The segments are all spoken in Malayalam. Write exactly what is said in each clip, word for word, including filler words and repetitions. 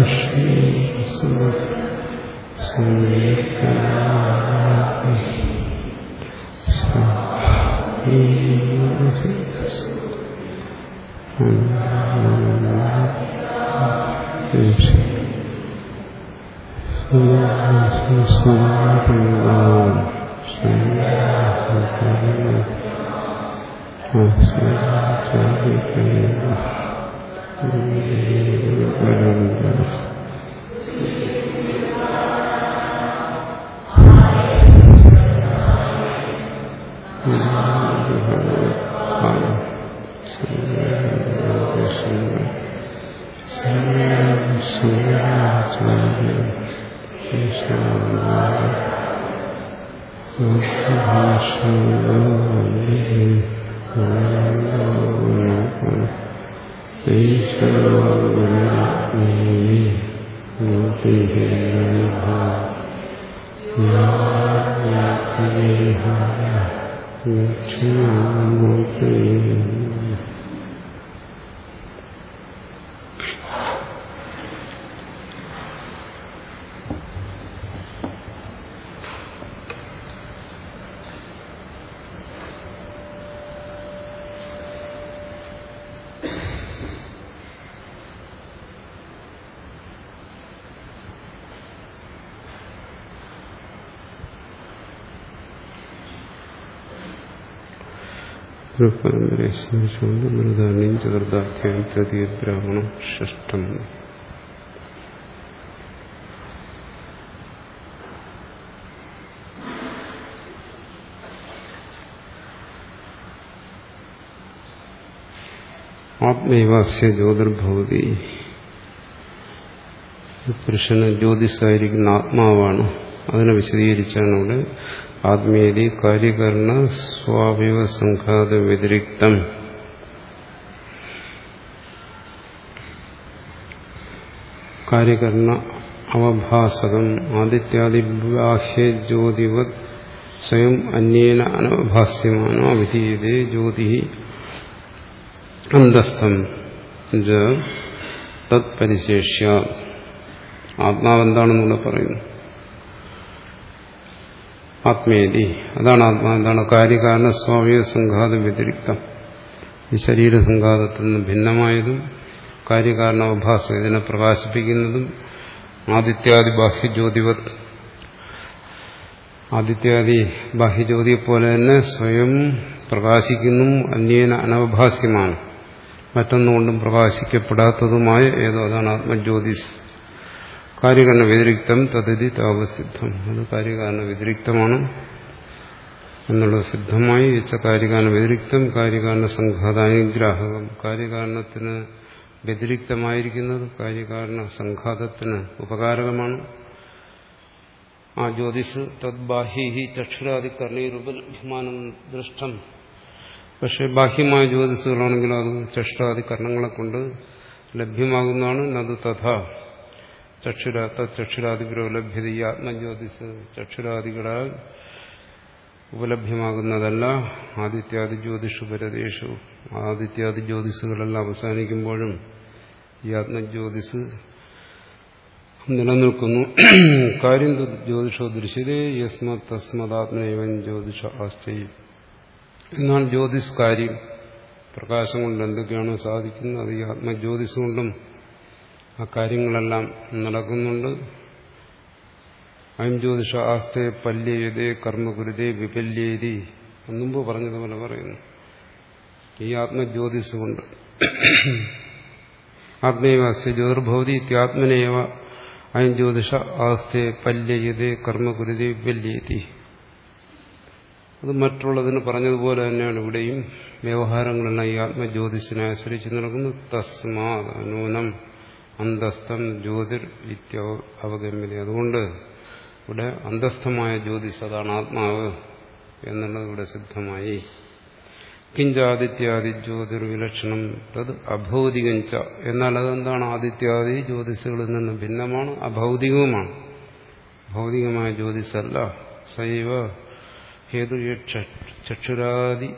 പരമ്പരയെ സ്മരിച്ചുകൊണ്ട് മൃതാന്യം ചതുർത്ഥാധ്യായം തൃതീയ ബ്രാഹ്മണം ഷഷ്ടം. ആത്മൈവാസ്യ ജ്യോതിർഭവതി. പുരുഷന് ജ്യോതിസായിരിക്കുന്ന ആത്മാവാണ്. അതിനെ വിശദീകരിച്ചാണ് ഇവിടെ ആത്മീയതി കാര്യകരണ സ്വാവയവ സംഘാത വ്യതിരിക്തം കാര്യകരണ അവഭാസകം ആദിത്യാദി ബാഹ്യ ജ്യോതിവത് സ്വയം അന്യേന അനവഭാസ്യമാനോ വിധീയതേ ജ്യോതി അന്തസ്ഥം തത്പരിശേഷ്യ. ആത്മാവെന്താണെന്നൂടെ പറയുന്നു. ആത്മേതി, അതാണ് ആത്മാ. എന്താണ്? കാര്യകാരണ സ്വാവയവ സംഘാത വ്യതിരിക്തം, ഈ ശരീരസംഘാതത്തിൽ നിന്ന് ഭിന്നമായതും കാര്യകാരണ അവഭാസം ഇതിനെ പ്രകാശിപ്പിക്കുന്നതും ആദിത്യാദി ബാഹ്യജ്യോതിവത്, ആദിത്യാദി ബാഹ്യജ്യോതിയെപ്പോലെ തന്നെ സ്വയം പ്രകാശിക്കുന്നു. അന്യേന അനവഭാസ്യമാണ്, മറ്റൊന്നുകൊണ്ടും പ്രകാശിക്കപ്പെടാത്തതുമായ ഏതോ, അതാണ് ആത്മജ്യോതിസ്. കാര്യകാരണ വ്യതിരിക്തം തദതി താവസിദ്ധം, അത് കാര്യകാരണ വ്യതിരിക്തമാണ് എന്നുള്ളത് സിദ്ധമായി വെച്ച കാര്യകാരണ വ്യതിരിക്തം കാര്യകാരണ സംഘാതാനുഗ്രാഹകം. കാര്യകാരണത്തിന് വ്യതിരിക്തമായിരിക്കുന്നത് കാര്യകാരണ സംഘാതത്തിന് ഉപകാരകമാണ്. ആ ജ്യോതിസ് തദ്ബാഹ്യഹി ചക്ഷുരാദി കർണീരുപലഭ്യമാനം ദൃഷ്ടം. പക്ഷെ ബാഹ്യമായ ജ്യോതിസുകളാണെങ്കിലും അത് ചക്ഷുരാദി കർണങ്ങളെ കൊണ്ട് ലഭ്യമാകുന്നതാണ്. നത് തഥാ ചക്ഷുരാ ചക്ഷുരാദിപുര ലഭ്യത. ഈ ആത്മജ്യോതിസ് ചക്ഷുരാദികളാൽ ഉപലഭ്യമാകുന്നതല്ല. ആദിത്യാദി ജ്യോതിഷു പരദേശു, ആദിത്യാദി ജ്യോതിസുകളെല്ലാം അവസാനിക്കുമ്പോഴും ഈ ആത്മജ്യോതിസ് നിലനിൽക്കുന്നു. കാര്യം ജ്യോതിഷോ ദൃശ്യതേ യസ്മത് തസ്മദാത്മനൈവൻ ജ്യോതിഷ ആസ്തൈ. എന്നാൽ ജ്യോതിസ് കാര്യം പ്രകാശം കൊണ്ട് എന്തൊക്കെയാണോ സാധിക്കുന്നത് അത് ഈ ആത്മജ്യോതിസ് കൊണ്ടും ആ കാര്യങ്ങളെല്ലാം നടക്കുന്നുണ്ട്. അയം ജ്യോതിഷ ആസ്തേ പല്യയതേ കർമ്മകുരുതേ വിപല്യേതി. മുമ്പ് പറഞ്ഞതുപോലെ പറയുന്നു. ഈ ആത്മജ്യോതിസ് കൊണ്ട് ആത്മൈവാസ്യ ജ്യോതിർഭവതി ഇത്യാത്മനേവ അയം ജ്യോതിഷ ആസ്തേ പല്യയതേ കർമ്മകുരുതേ വിപല്യേതി. അത് മറ്റുള്ളതിന് പറഞ്ഞതുപോലെ തന്നെയാണ് ഇവിടെയും. വ്യവഹാരങ്ങളെല്ലാം ഈ ആത്മജ്യോതിസിനെ ആശ്രയിച്ച് നടക്കുന്നു. തസ്മാത് നൂനം അന്തസ്ഥം ജ്യോതിർ ഇത്യ അവഗമ്യത. അതുകൊണ്ട് ഇവിടെ അന്തസ്ഥമായ ജ്യോതിസ്, അതാണ് ആത്മാവ് എന്നുള്ളത് ഇവിടെ സിദ്ധമായി. കിഞ്ചാദിത്യാദി ജ്യോതിർ വിലക്ഷണം തത് അഭൗതികഞ്ച. എന്നാൽ അതെന്താണ്? ആദിത്യാദി ജ്യോതിസുകളിൽ നിന്ന് ഭിന്നമാണ്, അഭൗതികവുമാണ്. ഭൗതികമായ ജ്യോതിസല്ല. സൈവ ഹേതു ചക്ഷുരാദി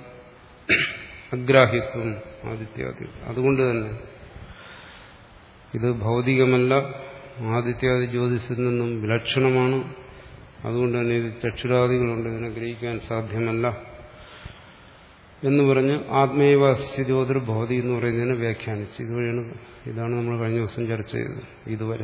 അഗ്രാഹ്യത്വം ആദിത്യാദി. അതുകൊണ്ട് തന്നെ ഇത് ഭൗതികമല്ല, ആദിത്യാദി ജ്യോതിസിൽ നിന്നും വിലക്ഷണമാണ്. അതുകൊണ്ട് തന്നെ ഇത് ചക്ഷുരാദികളുണ്ട്, ഇതിനെ ഗ്രഹിക്കാൻ സാധ്യമല്ല എന്ന് പറഞ്ഞ് ആത്മേവ സ്ഥിതിയോതിർഭവതി എന്ന് പറയുന്നതിനെ വ്യാഖ്യാനിച്ചു. ഇതുവഴിയാണ് ഇതാണ് നമ്മൾ കഴിഞ്ഞ ദിവസം ചർച്ച ചെയ്തത്. ഇതുവരെ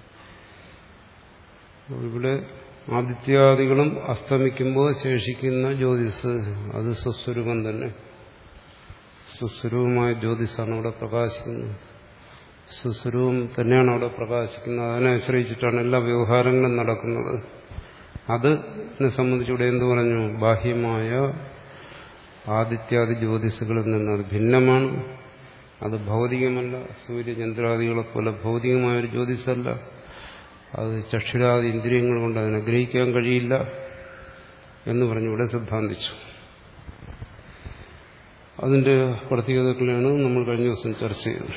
ഇവിടെ ആദിത്യാദികളും അസ്തമിക്കുമ്പോൾ ശേഷിക്കുന്ന ജ്യോതിസ് അത് സ്വസ്വരൂപം തന്നെ. സ്വസ്വരൂപമായ ജ്യോതിസാണ് അവിടെ പ്രകാശിക്കുന്നത്. സ്വസ്വരൂപം തന്നെയാണ് അവിടെ പ്രകാശിക്കുന്നത്. അതിനെ ആശ്രയിച്ചിട്ടാണ് എല്ലാ വ്യവഹാരങ്ങളും നടക്കുന്നത്. അതിനെ സംബന്ധിച്ചിവിടെ എന്ത് പറഞ്ഞു? ബാഹ്യമായ ആദിത്യാദി ജ്യോതിസുകളിൽ നിന്ന് അത് ഭിന്നമാണ്. അത് ഭൗതികമല്ല. സൂര്യചന്ദ്രാദികളെ പോലെ ഭൗതികമായൊരു ജ്യോതിസല്ല. അത് ചക്ഷുരാദി ഇന്ദ്രിയങ്ങൾ കൊണ്ട് അതിനെ ഗ്രഹിക്കാൻ കഴിയില്ല എന്ന് പറഞ്ഞു ഇവിടെ സിദ്ധാന്തിച്ചു. അതിന്റെ പ്രത്യേകതകളാണ് നമ്മൾ കഴിഞ്ഞ ദിവസം ചർച്ച ചെയ്തത്.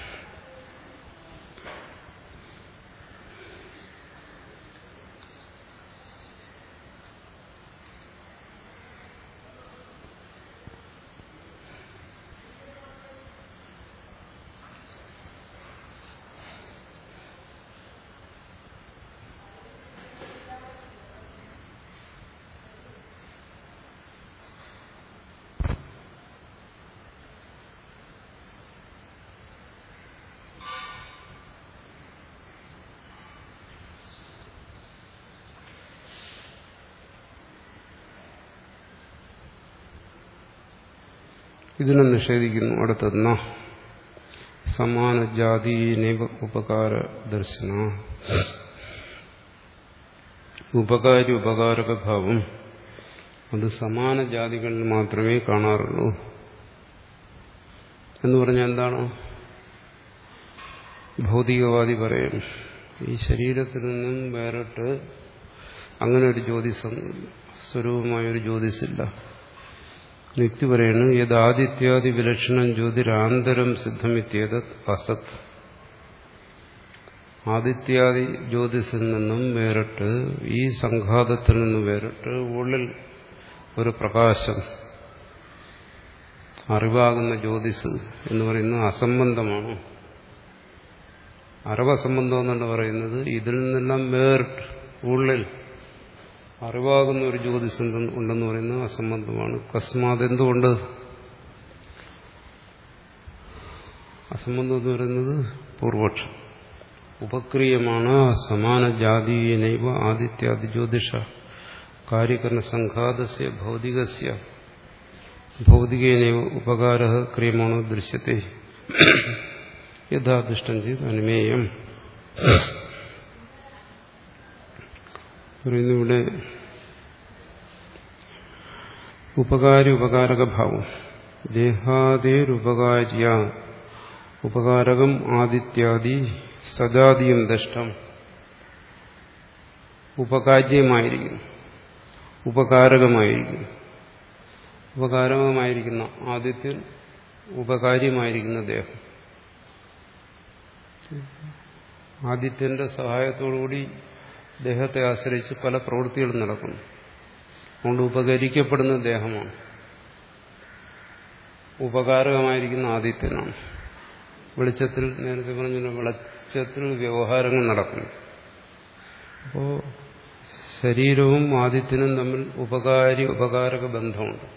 ഇതിനെ നിഷേധിക്കുന്നു. അടുത്തെന്ന സമാന ജാതി നൈവ ഉപകാര ദർശന. ഉപകാരി ഉപകാരക ഭാവം അത് സമാന ജാതികളിൽ മാത്രമേ കാണാറുള്ളൂ എന്ന് പറഞ്ഞാൽ എന്താണ്? ഭൗതികവാദി പറയും ഈ ശരീരത്തിൽ നിന്നും വേറിട്ട് അങ്ങനെ ഒരു ജ്യോതിസം സ്വരൂപമായൊരു ജ്യോതിസില്ല. യുക്തി പറയുന്നു യദാദിത്യാദി വിലക്ഷണം ജ്യോതിരാന്തരം സിദ്ധമിത്യേത് അസത്. ആദിത്യാദി ജ്യോതിസിൽ നിന്നും വേറിട്ട് ഈ സംഘാതത്തിൽ നിന്നും വേറിട്ട് ഉള്ളിൽ ഒരു പ്രകാശം അറിവാകുന്ന ജ്യോതിസ് എന്ന് പറയുന്നത് അസംബന്ധമാണ്. അറിവസംബന്ധം എന്നാണ് പറയുന്നത്. ഇതിൽ നിന്നെല്ലാം വേറിട്ട് ഉള്ളിൽ അറിവാകുന്ന ഒരു ജ്യോതിസ് ഉണ്ടെന്ന് പറയുന്നത് അസംബന്ധമാണ്. കസ്മാത് എന്തുകൊണ്ട് അസംബന്ധം എന്ന് പറയുന്നത്? പൂർവപക്ഷം. ഉപക്രിയമാണ് സമാന ജാതീയനൈവ ആദിത്യാദി ജ്യോതിഷ കാര്യകരണ സംഘാതസ്യ ഭൗതികസ്യ ഭൗതികേനൈവ ഉപകാര ക്രിയമാണോ ദൃശ്യത്തെ യഥാദൃഷ്ടം ചെയ്ത് അനുമേയം. ഇവിടെ ഉപകാരി ഉപകാരക ഭാവം ദേഹാദേരുപകാര്യ ഉപകാരകം ആദിത്യാദി സജാതിയും ദഷ്ടം. ഉപകാര്യമായിരിക്കുന്നു, ഉപകാരകമായിരിക്കുന്നു. ഉപകാരകമായിരിക്കുന്ന ആദിത്യൻ, ഉപകാര്യമായിരിക്കുന്ന ദേഹം. ആദിത്യന്റെ സഹായത്തോടുകൂടി ദേഹത്തെ ആശ്രയിച്ച് പല പ്രവൃത്തികളും നടക്കുന്നു. അതുകൊണ്ട് ഉപകരിക്കപ്പെടുന്ന ദേഹമാണ്. ഉപകാരകമായിരിക്കുന്ന ആദിത്യനാണ്. വെളിച്ചത്തിൽ നേരത്തെ പറഞ്ഞ വെളിച്ചത്തിൽ വ്യവഹാരങ്ങൾ നടക്കുന്നു. അപ്പോൾ ശരീരവും ആദിത്യനും തമ്മിൽ ഉപകാരി ഉപകാരക ബന്ധമുണ്ട്.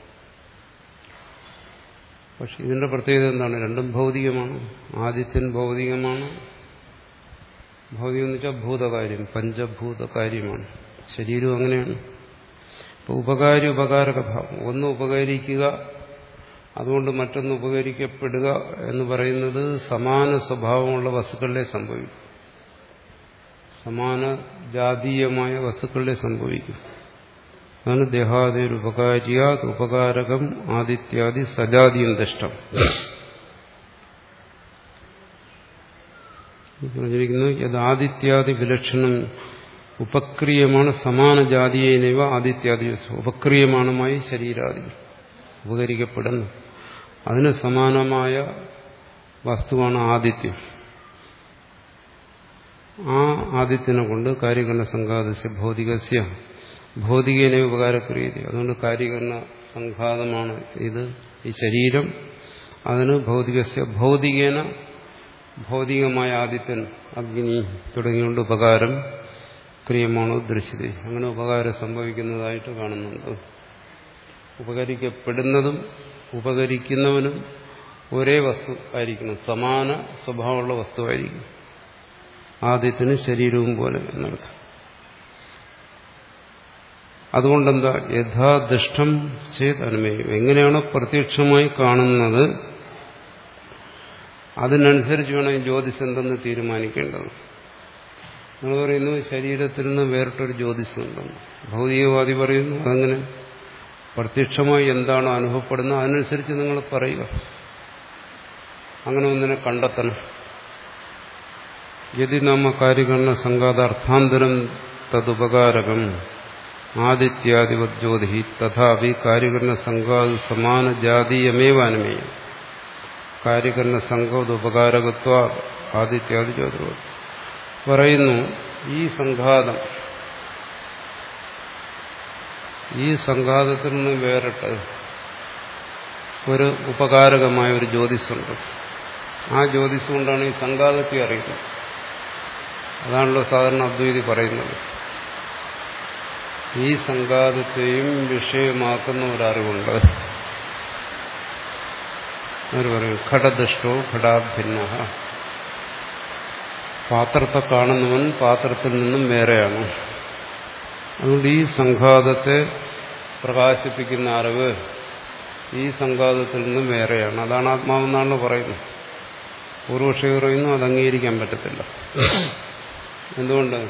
പക്ഷെ ഇതിന്റെ പ്രത്യേകത എന്താണ്? രണ്ടും ഭൗതികമാണ്. ആദിത്യൻ ഭൗതികമാണ്. ഭൗതികം എന്ന് വെച്ചാൽ ഭൂതകാര്യം, പഞ്ചഭൂത കാര്യമാണ്. ശരീരം അങ്ങനെയാണ്. ഇപ്പോൾ ഉപകാരി ഉപകാരക ഭാവം, ഒന്ന് ഉപകരിക്കുക, അതുകൊണ്ട് മറ്റൊന്ന് ഉപകരിക്കപ്പെടുക എന്ന് പറയുന്നത് സമാന സ്വഭാവമുള്ള വസ്തുക്കളിലെ സംഭവിക്കും. സമാന ജാതീയമായ വസ്തുക്കളിലെ സംഭവിക്കും. അതാണ് ദേഹാദിർ ഉപകാര്യാത് ഉപകാരകം ആദിത്യാദി സജാതിയും ദഷ്ടം പറഞ്ഞിരിക്കുന്നത്. യദാദിത്യാദി വിലക്ഷണം ഉപക്രിയമാണ് സമാന ജാതീയനൈവ ആദിത്യാദി. ഉപക്രിയമാണമായി ശരീരാദികൾ ഉപകരിക്കപ്പെടുന്നു. അതിന് സമാനമായ വസ്തുവാണ് ആദിത്യം. ആ ആദിത്യനെ കൊണ്ട് കാര്യകരണ സംഘാതസ്യ ഭൗതികസ്യ ഭൗതികേന ഉപകാരക്രിയത. അതുകൊണ്ട് കാര്യകരണ സംഘാതമാണ് ഇത്, ഈ ശരീരം. അതിന് ഭൗതികസ്യ ഭൗതികേന ഭൗതികമായ ആദിത്യൻ, അഗ്നി തുടങ്ങിയുകൊണ്ട് ഉപകാരം ക്രിയമാണോ ദൃശ്യത, അങ്ങനെ ഉപകാരം സംഭവിക്കുന്നതായിട്ട് കാണുന്നുണ്ട്. ഉപകരിക്കപ്പെടുന്നതും ഉപകരിക്കുന്നവനും ഒരേ വസ്തു ആയിരിക്കണം, സമാന സ്വഭാവമുള്ള വസ്തുവായിരിക്കും. ആദിത്യന് ശരീരവും പോലെ എന്നർത്ഥം. അതുകൊണ്ടെന്താ, യഥാദൃഷ്ടം ചേത് അനുമേയം, എങ്ങനെയാണോ പ്രത്യക്ഷമായി കാണുന്നത് അതിനനുസരിച്ച് വേണം ഈ ജ്യോതിസ് എന്തെന്ന് തീരുമാനിക്കേണ്ടത്. നിങ്ങൾ പറയുന്നു ശരീരത്തിൽ നിന്ന് വേറിട്ടൊരു ജ്യോതിസ് ഉണ്ടെന്ന്, ഭൗതികവാദി പറയുന്നു അതങ്ങനെ പ്രത്യക്ഷമായി എന്താണോ അനുഭവപ്പെടുന്നത് അതിനനുസരിച്ച് നിങ്ങൾ പറയുക. അങ്ങനെ ഒന്നിനെ കണ്ടെത്തണം. യതി നാമ കാര്യകരണ സംഘാതാർത്ഥാന്തരം തതുപകാരകം ആദിത്യാദിവത് ജ്യോതി തഥാപി കാര്യകരണ സംഘാത സമാന ജാതീയമേവാനുമേയം കാര്യകരണ സംഘോത് ഉപകാരകത്വ ആദിത്യാദി ജ്യോതി പറയുന്നു. ഈ സംഘാതം, ഈ സംഘാതത്തിൽ നിന്ന് വേറിട്ട് ഒരു ഉപകാരകമായ ഒരു ജ്യോതിസുണ്ട്. ആ ജ്യോതിസ് കൊണ്ടാണ് ഈ സംഘാതത്തെ അറിയുന്നത്. അതാണല്ലോ സാധാരണ അദ്വൈതി പറയുന്നത്. ഈ സംഘാതത്തെയും വിഷയമാക്കുന്ന ഒരറിവുണ്ട്. അവർ പറയും ഘടദൃഷ്ടോ ഘടാഭിന്ന, പാത്രത്തെ കാണുന്നവൻ പാത്രത്തിൽ നിന്നും വേറെയാണ്. അതുകൊണ്ട് ഈ സംഘാതത്തെ പ്രകാശിപ്പിക്കുന്ന അറിവ് ഈ സംഘാതത്തിൽ നിന്നും വേറെയാണ്. അതാണ് ആത്മാവെന്നാണ് പറയുന്നത്. പൂർവക്ഷി പറയുന്നു അത് അംഗീകരിക്കാൻ പറ്റത്തില്ല. എന്തുകൊണ്ട്?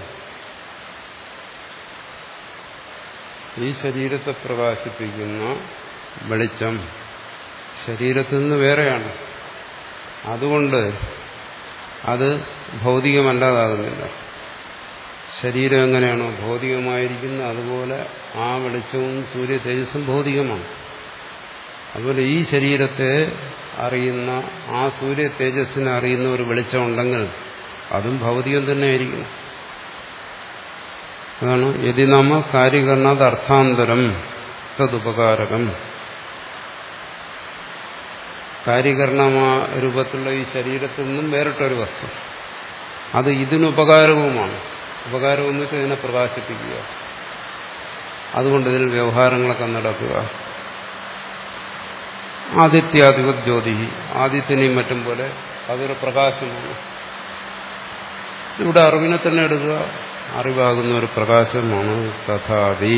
ഈ ശരീരത്തെ പ്രകാശിപ്പിക്കുന്ന വെളിച്ചം ശരീരത്തിൽ നിന്ന് വേറെയാണ്. അതുകൊണ്ട് അത് ഭൗതികമല്ലാതാകുന്നില്ല. ശരീരം എങ്ങനെയാണോ ഭൗതികമായിരിക്കുന്നത് അതുപോലെ ആ വെളിച്ചവും സൂര്യ തേജസ്സും ഭൗതികമാണ്. അതുപോലെ ഈ ശരീരത്തെ അറിയുന്ന ആ സൂര്യ തേജസ്സിനെ അറിയുന്ന ഒരു വെളിച്ചമുണ്ടെങ്കിൽ അതും ഭൗതികം തന്നെയായിരിക്കും. അതാണ് യതി നാമ കാര്യകരണാത് അർത്ഥാന്തരം തതുപകാരകം. കാര്യകരണമായ രൂപത്തിലുള്ള ഈ ശരീരത്തിൽ നിന്നും വേറിട്ടൊരു വസ്തു, അത് ഇതിനുപകാരവുമാണ്. ഉപകാരം എന്നിട്ട് ഇതിനെ പ്രകാശിപ്പിക്കുക. അതുകൊണ്ട് ഇതിൽ വ്യവഹാരങ്ങളൊക്കെ നടക്കുക. ആദിത്യാദിവത് ജ്യോതി, ആദിത്യനെയും മറ്റും പോലെ അതൊരു പ്രകാശമാണ്. ഇവിടെ അറിവിനെ തന്നെ എടുക്കുക, അറിവാകുന്ന ഒരു പ്രകാശമാണ്. തഥാപി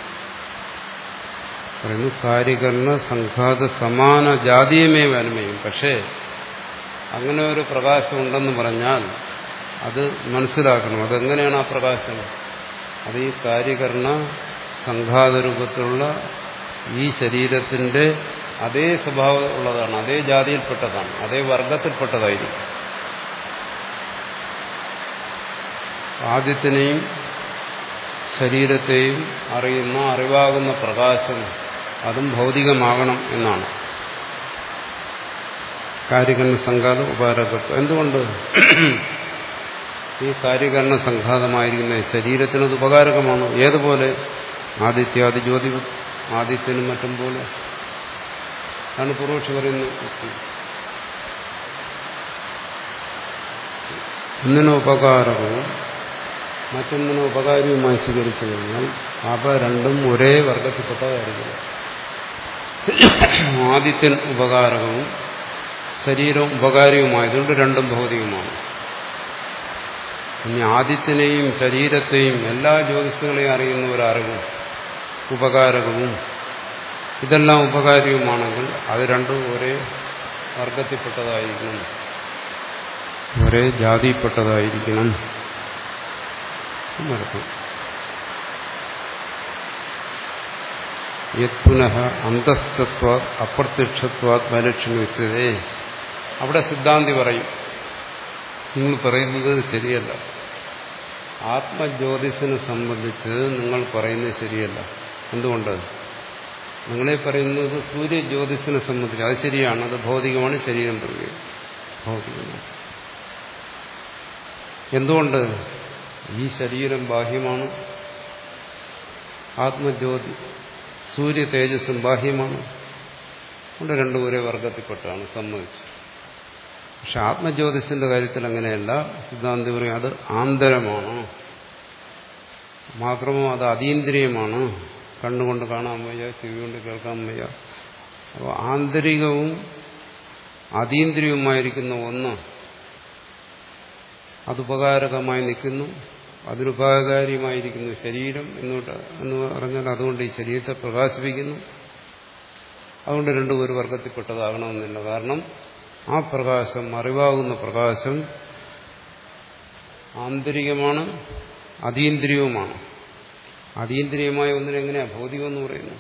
പറയുന്നു കാര്യകരണ സംഘാത സമാന ജാതീയമേ വനമേയും. പക്ഷേ അങ്ങനെ ഒരു പ്രകാശം ഉണ്ടെന്ന് പറഞ്ഞാൽ അത് മനസ്സിലാക്കണം. അതെങ്ങനെയാണ് ആ പ്രകാശം? അത് ഈ കാര്യകരണ സംഘാത രൂപത്തിലുള്ള ഈ ശരീരത്തിന്റെ അതേ സ്വഭാവം ഉള്ളതാണ്, അതേ ജാതിയിൽപ്പെട്ടതാണ്, അതേ വർഗത്തിൽപ്പെട്ടതായിരിക്കും. ആദ്യത്തിനെയും ശരീരത്തെയും അറിയുന്ന അറിവാകുന്ന പ്രകാശം അതും ഭൗതികമാകണം എന്നാണ് കാര്യകരണ സംഘാതം ഉപാരകത്വം. എന്തുകൊണ്ട്? ഈ കാര്യകരണ സംഘാതമായിരിക്കുന്ന ശരീരത്തിനത് ഉപകാരകമാണ്. ഏതുപോലെ? ആദിത്യാദി ജ്യോതി, ആദിത്യനും മറ്റും പോലെ. ആണ് പൂർവക്ഷി പറയുന്നത്. ഒന്നിനും ഉപകാരവും മറ്റൊന്നിനും ഉപകാരവുമായി സ്വീകരിച്ചു കഴിഞ്ഞാൽ അവ രണ്ടും ഒരേ വർഗത്തിൽപ്പെട്ടതായിരിക്കില്ല. ആദിത്യൻ ഉപകാരകവും ശരീരവും ഉപകാരവുമായതുകൊണ്ട് രണ്ടും ഭൗതികമാണ്. ഇനി ആദിത്യനെയും ശരീരത്തെയും എല്ലാ ജ്യോതിസുകളെയും അറിയുന്ന ഒരറിവും ഉപകാരകവും ഇതെല്ലാം ഉപകാരവുമാണെങ്കിൽ അത് രണ്ടും ഒരേ വർഗത്തിൽപ്പെട്ടതായിരിക്കണം, ഒരേ ജാതിയിൽപ്പെട്ടതായിരിക്കണം എന്നർത്ഥം. യത്പുനഃ അന്തസ്തത്വാത് അപ്രത്യക്ഷത്വാത് വൈലക്ഷണ്യം വെച്ചതേ. അവിടെ സിദ്ധാന്തി പറയും, നിങ്ങൾ പറയുന്നത് ശരിയല്ല, ആത്മജ്യോതിസിനെ സംബന്ധിച്ച് നിങ്ങൾ പറയുന്നത് ശരിയല്ല. എന്തുകൊണ്ട്? നിങ്ങളെ പറയുന്നത് സൂര്യജ്യോതിസിനെ സംബന്ധിച്ച് അത് ശരിയാണ്, അത് ഭൗതികമാണ്, ശരീരം ഭൗതികമാണ്. എന്തുകൊണ്ട്? ഈ ശരീരം ബാഹ്യമാണ്, ആത്മജ്യോതി സൂര്യ തേജസ്സും ബാഹ്യമാണ്. അവിടെ രണ്ടും ഒരേ വർഗത്തിൽപ്പെട്ടാണ് സമ്മതിച്ചു. പക്ഷെ ആത്മജ്യോതിസിന്റെ കാര്യത്തിൽ അങ്ങനെയല്ല. സിദ്ധാന്തി പറയും അത് ആന്തരമാണ്, മാത്രമോ അത് അതീന്ദ്രിയമാണ്. കണ്ണുകൊണ്ട് കാണാൻ വയ്യ, ചെവി കൊണ്ട് കേൾക്കാൻ വയ്യ. അപ്പോൾ ആന്തരികവും അതീന്ദ്രിയവുമായിരിക്കുന്ന ഒന്ന് അതുപകാരകമായി നിൽക്കുന്നു, അതിനുപകാരിയുമായിരിക്കുന്നു ശരീരം എന്നോട്ട് എന്ന് പറഞ്ഞാൽ അതുകൊണ്ട് ഈ ശരീരത്തെ പ്രകാശിപ്പിക്കുന്നു. അതുകൊണ്ട് രണ്ടും ഒരു വർഗത്തിൽപ്പെട്ടതാകണമെന്നില്ല. കാരണം ആ പ്രകാശം, അറിവാകുന്ന പ്രകാശം ആന്തരികമാണ്, അതീന്ദ്രിയവുമാണ്. അതീന്ദ്രിയമായ ഒന്നിനെങ്ങനെയാ ഭൗതികം എന്ന് പറയുന്നു?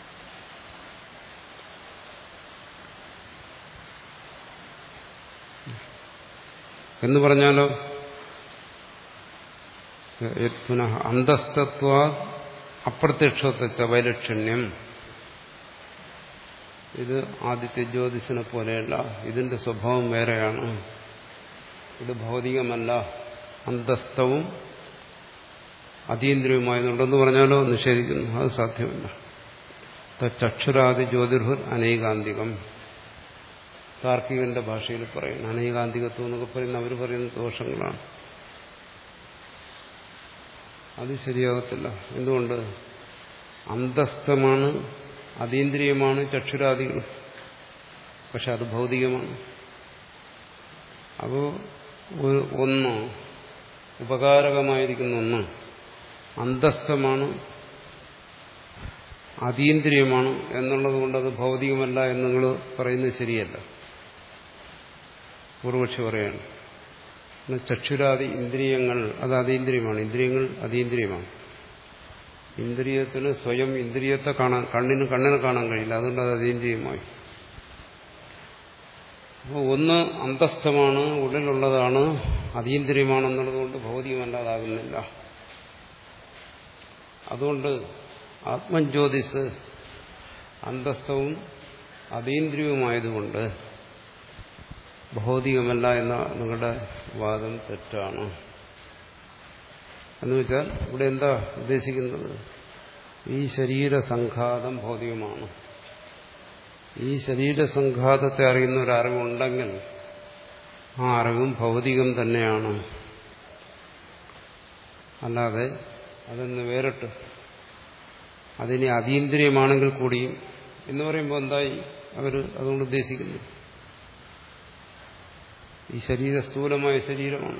എന്ന് പറഞ്ഞാലോ പുനഃ അന്തസ്തത്വ അപ്രത്യക്ഷത്വ വൈലക്ഷണ്യം. ഇത് ആദിത്യ ജ്യോതിസിനെ പോലെയല്ല, ഇതിന്റെ സ്വഭാവം വേറെയാണ്, ഇത് ഭൗതികമല്ല, അന്തസ്തവും അതീന്ദ്രിയവുമായതുണ്ടെന്ന് പറഞ്ഞാലോ നിഷേധിക്കുന്നു. അത് സാധ്യമല്ല. ചക്ഷുരാദി ജ്യോതിർഹുർ അനേകാന്തികം. താർക്കികന്റെ ഭാഷയിൽ പറയുന്നു അനേകാന്തികത്വം എന്നൊക്കെ പറയുന്ന അവർ പറയുന്ന ദോഷങ്ങളാണ്. അത് ശരിയാകത്തില്ല. എന്തുകൊണ്ട്? അന്തസ്ഥമാണ്, അതീന്ദ്രിയമാണ് ചക്ഷുരാദികൾ, പക്ഷെ അത് ഭൗതികമാണ്. അപ്പോൾ ഒന്ന് ഉപകാരകമായിരിക്കുന്ന ഒന്ന് അന്തസ്ഥമാണ്, അതീന്ദ്രിയമാണ് എന്നുള്ളത് കൊണ്ട് അത് ഭൗതികമല്ല എന്ന് നിങ്ങൾ പറയുന്നത് ശരിയല്ല. പൂർവക്ഷി പറയാണ് ചക്ഷുരാദി ഇന്ദ്രിയങ്ങൾ അത് അതീന്ദ്രിയമാണ്, ഇന്ദ്രിയങ്ങൾ അതീന്ദ്രിയമാണ്. ഇന്ദ്രിയത്തിന് സ്വയം ഇന്ദ്രിയത്തെ കാണാൻ, കണ്ണിന് കണ്ണിനെ കാണാൻ കഴിയില്ല, അതുകൊണ്ട് അത് അതീന്ദ്രിയമായി. അപ്പോൾ ഒന്ന് അന്തസ്ഥമാണ്, ഉള്ളിലുള്ളതാണ്, അതീന്ദ്രിയമാണെന്നുള്ളത് കൊണ്ട് ഭൗതികമല്ലാതാകുന്നില്ല. അതുകൊണ്ട് ആത്മജ്യോതിസ് അന്തസ്ഥവും അതീന്ദ്രിയവുമായതുകൊണ്ട് ഭൗതികമല്ല എന്ന നിങ്ങളുടെ വാദം തെറ്റാണ്. എന്നുവെച്ചാൽ ഇവിടെ എന്താ ഉദ്ദേശിക്കുന്നത്? ഈ ശരീരസംഘാതം ഭൗതികമാണ്. ഈ ശരീരസംഘാതത്തെ അറിയുന്ന ഒരറിവുണ്ടെങ്കിൽ ആ അറിവും ഭൗതികം തന്നെയാണ്. അല്ലാതെ അതൊന്ന് വേറിട്ട് അതിനെ അതീന്ദ്രിയമാണെങ്കിൽ കൂടിയും എന്ന് പറയുമ്പോൾ എന്തായി അവർ അതുകൊണ്ട് ഉദ്ദേശിക്കുന്നു? ഈ ശരീര സ്ഥൂലമായ ശരീരമാണ്.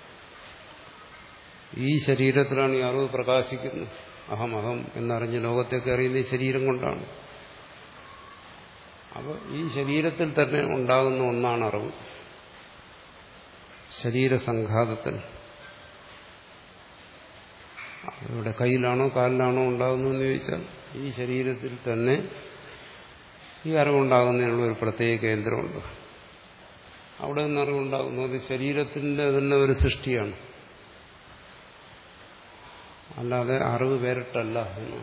ഈ ശരീരത്തിലാണ് ഈ അറിവ് പ്രകാശിക്കുന്നത്. അഹം അഹം എന്നറിഞ്ഞ് ലോകത്തേക്ക് അറിയുന്ന ഈ ശരീരം കൊണ്ടാണ്. അപ്പോൾ ഈ ശരീരത്തിൽ തന്നെ ഉണ്ടാകുന്ന ഒന്നാണ് അറിവ്. ശരീരസംഘാതത്തിൽ ഇവിടെ കയ്യിലാണോ കാലിലാണോ ഉണ്ടാകുന്നതെന്ന് ചോദിച്ചാൽ ഈ ശരീരത്തിൽ തന്നെ ഈ അറിവുണ്ടാകുന്നതിനുള്ള ഒരു പ്രത്യേക കേന്ദ്രമുണ്ട്. അവിടെ നിന്ന് അറിവുണ്ടാകുന്നു. അത് ശരീരത്തിന്റെ തന്നെ ഒരു സൃഷ്ടിയാണ്, അല്ലാതെ അറിവ് വേറിട്ടല്ല എന്ന്.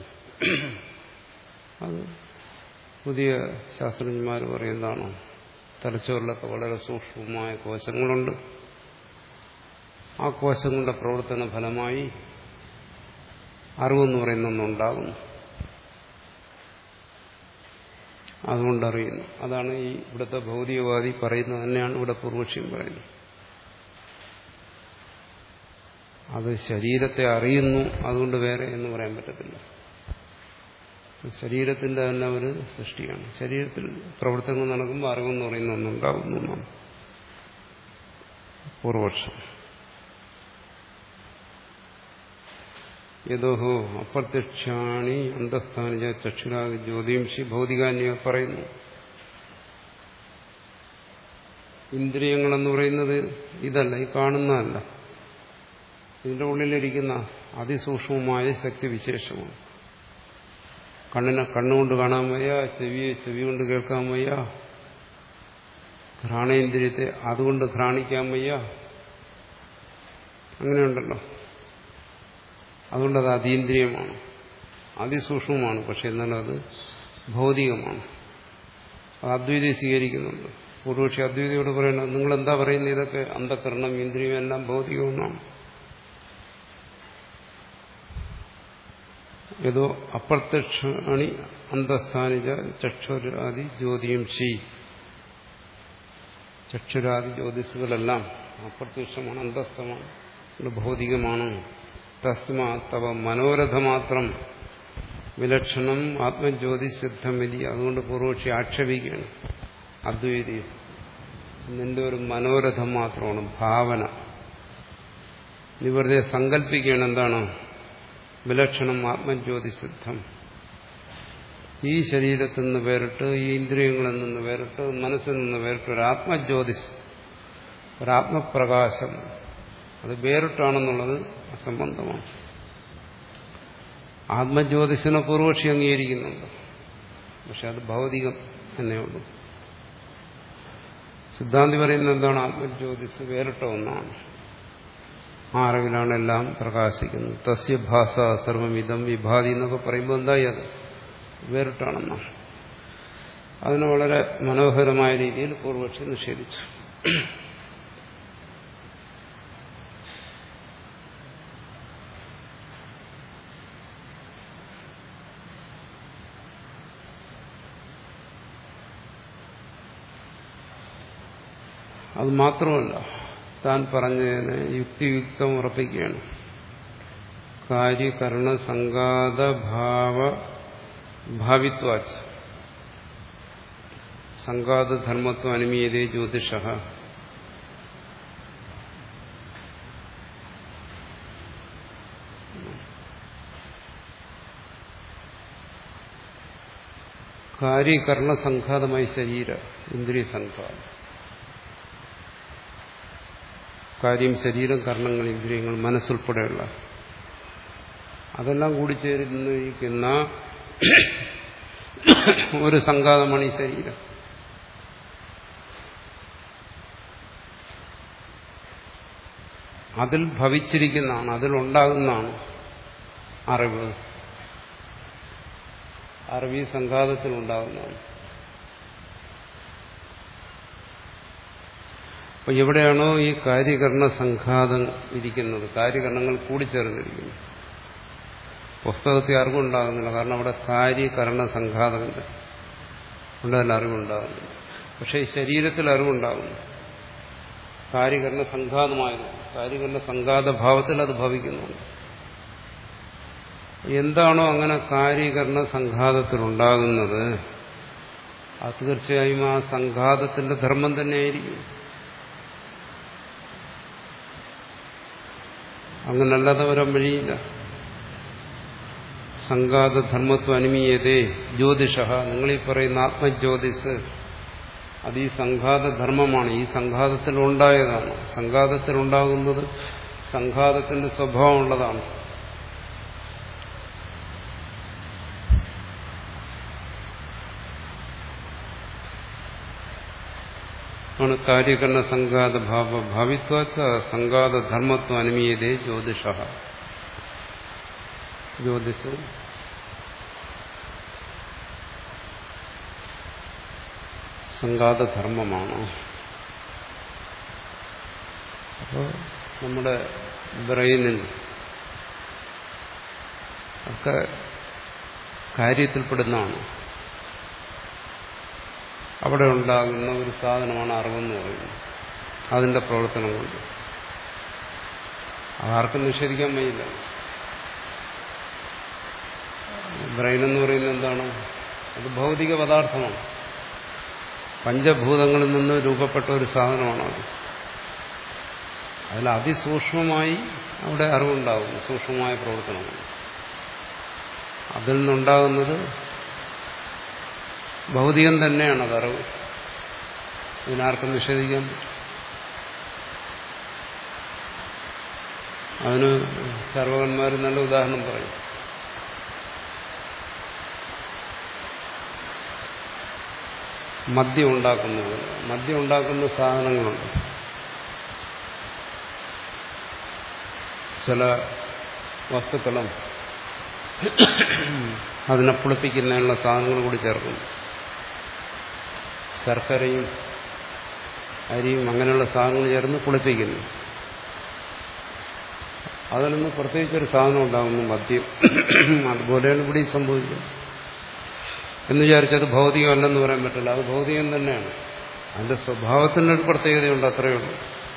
അത് പുതിയ ശാസ്ത്രജ്ഞന്മാർ പറയുന്നതാണ്. തലച്ചോറിലൊക്കെ വളരെ സൂക്ഷ്മമായ കോശങ്ങളുണ്ട്. ആ കോശങ്ങളുടെ പ്രവർത്തന ഫലമായി അറിവെന്ന് പറയുന്ന ഒന്നുണ്ടാകുന്നു. അതുകൊണ്ടറിയുന്നു. അതാണ് ഈ ഇവിടുത്തെ ഭൗതികവാദി പറയുന്നത് തന്നെയാണ് ഇവിടെ പൂർവക്ഷിയും പറയുന്നത്. അത് ശരീരത്തെ അറിയുന്നു, അതുകൊണ്ട് വേറെ എന്ന് പറയാൻ പറ്റത്തില്ല. ശരീരത്തിന്റെ തന്നെ ഒരു സൃഷ്ടിയാണ്. ശരീരത്തിൽ പ്രവർത്തനങ്ങൾ നടക്കുമ്പോൾ അറിവെന്ന് പറയുന്ന ഒന്നുണ്ടാകുന്നു എന്നാണ് പൂർവക്ഷം. യഥോഹോ അപ്രത്യക്ഷാണി അന്തസ്ഥാനിജ ചക്ഷുരാദി ജ്യോതിംഷി ഭൗതികാന്യ പറയുന്നു. ഇന്ദ്രിയങ്ങളെന്ന് പറയുന്നത് ഇതല്ല, ഈ കാണുന്നതല്ല, ഇതിന്റെ ഉള്ളിലിരിക്കുന്ന അതിസൂക്ഷ്മമായ ശക്തിവിശേഷമാണ്. കണ്ണിനെ കണ്ണുകൊണ്ട് കാണാൻ വയ്യ, ചെവിയെ ചെവി കൊണ്ട് കേൾക്കാൻ വയ്യ, ഘ്രാണേന്ദ്രിയത്തെ അതുകൊണ്ട് ഘ്രാണിക്കാൻ വയ്യ, അങ്ങനെയുണ്ടല്ലോ. അതുകൊണ്ടത് അതീന്ദ്രിയമാണ്, അതിസൂക്ഷ്മമാണ്. പക്ഷെ എന്നാലും അത് ഭൗതികമാണ്. അത് അദ്വൈതി സ്വീകരിക്കുന്നുണ്ട്. പൂർവക്ഷി അദ്വൈതിയോട് പറയുന്നത് നിങ്ങളെന്താ പറയുന്നത്? ഇതൊക്കെ അന്ധകരണം ഇന്ദ്രിയം എല്ലാം ഭൗതികമെന്നാണ്. ഏതോ അപ്രത്യക്ഷാണി അന്തസ്ഥാനിജ ചക്ഷുരാദി ജ്യോതിംഷി. ചക്ഷുരാദി ജ്യോതിസുകളെല്ലാം അപ്രത്യക്ഷമാണ്, അന്തസ്ഥമാണ്, ഭൗതികമാണ്. തസ്മാ തവ മനോരഥമാത്രം വിലക്ഷണം ആത്മജ്യോതിസിദ്ധം വിധി. അതുകൊണ്ട് പൂർവക്ഷി ആക്ഷേപിക്കുകയാണ് അദ്വൈതി. നിന്റെ ഒരു മനോരഥം മാത്രമാണ്, ഭാവന. നീ വെറുതെ സങ്കല്പിക്കുകയാണ്. എന്താണ് വിലക്ഷണം ആത്മജ്യോതിസിദ്ധം? ഈ ശരീരത്തിൽ നിന്ന് വേറിട്ട്, ഈ ഇന്ദ്രിയങ്ങളിൽ നിന്ന് വേറിട്ട്, മനസ്സിൽ നിന്ന് വേറിട്ട് ഒരു ആത്മജ്യോതിസ്, ഒരാത്മപ്രകാശം, അത് വേറിട്ടാണെന്നുള്ളത് അസംബന്ധമാണ്. ആത്മജ്യോതിസിനെ പൂർവക്ഷി അംഗീകരിക്കുന്നുണ്ട്, പക്ഷെ അത് ഭൗതികം എന്നേ ഉള്ളൂ. സിദ്ധാന്തി പറയുന്നത് എന്താണ്? ആത്മജ്യോതിസ് വേറിട്ട ഒന്നാണ്, ആ അറിവിലാണ് എല്ലാം പ്രകാശിക്കുന്നത്. തസ്യ ഭാസ സർവമിതം വിഭാതി എന്നൊക്കെ പറയുമ്പോൾ എന്തായി? അത് വേറിട്ടാണെന്നാണ്. അതിനെ വളരെ മനോഹരമായ രീതിയിൽ പൂർവക്ഷി നിഷേധിച്ചു. അത് മാത്രമല്ല, താൻ പറഞ്ഞതിനെ യുക്തിയുക്തം ഉറപ്പിക്കുകയാണ്. കാര്യകരണ സംഘാത ഭാവ ഭാവിത്വാച്ച് സംഘാതധർമ്മത്വം അനുമീയതേ ജ്യോതിഷ. കാര്യകരണ സംഘാതമായി ശരീര ഇന്ദ്രിയ സംഘാതം. കാര്യം ശരീരം, കർണങ്ങൾ, ഇന്ദ്രിയങ്ങൾ, മനസ്സുൾപ്പെടെയുള്ള അതെല്ലാം കൂടി ചേർന്നിരിക്കുന്ന ഒരു സംഘാതമാണ് ഈ ശരീരം. അതിൽ ഭവിച്ചിരിക്കുന്നതാണ്, അതിലുണ്ടാകുന്നതാണ് അറിവ്. അറിവ് ഈ സംഘാതത്തിലുണ്ടാകുന്നതാണ്. അപ്പൊ എവിടെയാണോ ഈ കാര്യകരണ സംഘാതം ഇരിക്കുന്നത്, കാര്യകരണങ്ങൾ കൂടിച്ചേർന്നിരിക്കുന്നു, പുസ്തകത്തിൽ അറിവുണ്ടാകുന്നില്ല. കാരണം അവിടെ കാര്യകരണ സംഘാതമുണ്ട്, ഉണ്ടല്ല അറിവുണ്ടാകുന്നില്ല. പക്ഷെ ഈ ശരീരത്തിൽ അറിവുണ്ടാകുന്നു, കാര്യകരണ സംഘാതമായത്, കാര്യകരണ സംഘാത ഭാവത്തിൽ അത് ഭവിക്കുന്നുണ്ട്. എന്താണോ അങ്ങനെ കാര്യകരണ സംഘാതത്തിലുണ്ടാകുന്നത്, അത് തീർച്ചയായും ആ സംഘാതത്തിന്റെ ധർമ്മം തന്നെയായിരിക്കും. അങ്ങനല്ലാതെ വരാൻ വഴിയില്ല. സംഘാതധർമ്മത്വം അനുമീയതേ ജ്യോതിഷ. നിങ്ങളീ പറയുന്ന ആത്മജ്യോതിസ് അത് ഈ സംഘാതധർമ്മമാണ്, ഈ സംഘാതത്തിലുണ്ടായതാണ്. സംഘാതത്തിലുണ്ടാകുന്നത് സംഘാതത്തിന്റെ സ്വഭാവമുള്ളതാണ്. ആണ് കാര്യകരണ സംഘാത ഭാവ ഭാവിത്വാച്ച സംഘാതധർമ്മത്വം അനുമീയതേ ജ്യോതിഷ. ജ്യോതിസ് സംഘാതധർമ്മമാണ്. അപ്പോൾ നമ്മുടെ ബ്രെയിനിൽ ഒക്കെ കാര്യത്തിൽപ്പെടുന്നതാണ്. അവിടെ ഉണ്ടാകുന്ന ഒരു സാധനമാണ് അറിവെന്ന് പറയുന്നത്, അതിന്റെ പ്രവർത്തനം കൊണ്ട്. അതാർക്കും നിഷേധിക്കാൻ വയ്യില്ല. ബ്രെയിൻ എന്ന് പറയുന്നത് എന്താണ്? അത് ഭൗതിക പദാർത്ഥമാണ്, പഞ്ചഭൂതങ്ങളിൽ നിന്ന് രൂപപ്പെട്ട ഒരു സാധനമാണ് അത്. അതിൽ അതിസൂക്ഷ്മമായി അവിടെ അറിവുണ്ടാകുന്നു, സൂക്ഷ്മമായ പ്രവർത്തനമാണ്. അതിൽ നിന്നുണ്ടാകുന്നത് ഭൗതികം തന്നെയാണ്, അത് അറിവ്. ഇതിനാർക്കും നിഷേധിക്കാൻ പറ്റും. അതിന് സർവകന്മാർ നല്ല ഉദാഹരണം പറയും. മദ്യം ഉണ്ടാക്കുന്നത്, മദ്യം ഉണ്ടാക്കുന്ന സാധനങ്ങളുണ്ട്. ചില വസ്തുക്കളും അതിനെ പുളിപ്പിക്കുന്നതിനുള്ള സാധനങ്ങൾ കൂടി ചേർക്കുന്നു. ശർക്കരയും അരിയും അങ്ങനെയുള്ള സാധനങ്ങൾ ചേർന്ന് പുളിപ്പിക്കുന്നു. അതിൽ നിന്ന് പ്രത്യേകിച്ചൊരു സാധനം ഉണ്ടാകുന്നു, മദ്യം. അതുപോലെയാണ് ഇവിടെ സംഭവിക്കുന്നത്. എന്ന് വിചാരിച്ചത് ഭൗതികമല്ലെന്ന് പറയാൻ പറ്റില്ല, അത് ഭൗതികം തന്നെയാണ്. അതിന്റെ സ്വഭാവത്തിനൊരു പ്രത്യേകതയുണ്ട്, അത്രയേ ഉള്ളൂ.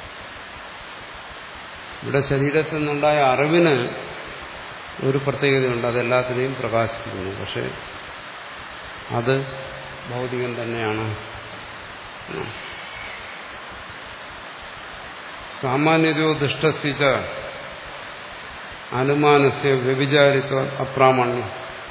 ഇവിടെ ശരീരത്തിൽ നിന്നുണ്ടായ അറിവിന് ഒരു പ്രത്യേകതയുണ്ട്, അതെല്ലാത്തിനെയും പ്രകാശിപ്പിക്കുന്നു. പക്ഷെ അത് ഭൗതികം തന്നെയാണ്. സാമാന്യതയോ ദുഷ്ടസ്ഥിത അനുമാനസ്യ വ്യഭിചാരിത്വ അപ്രാമാണ്യം.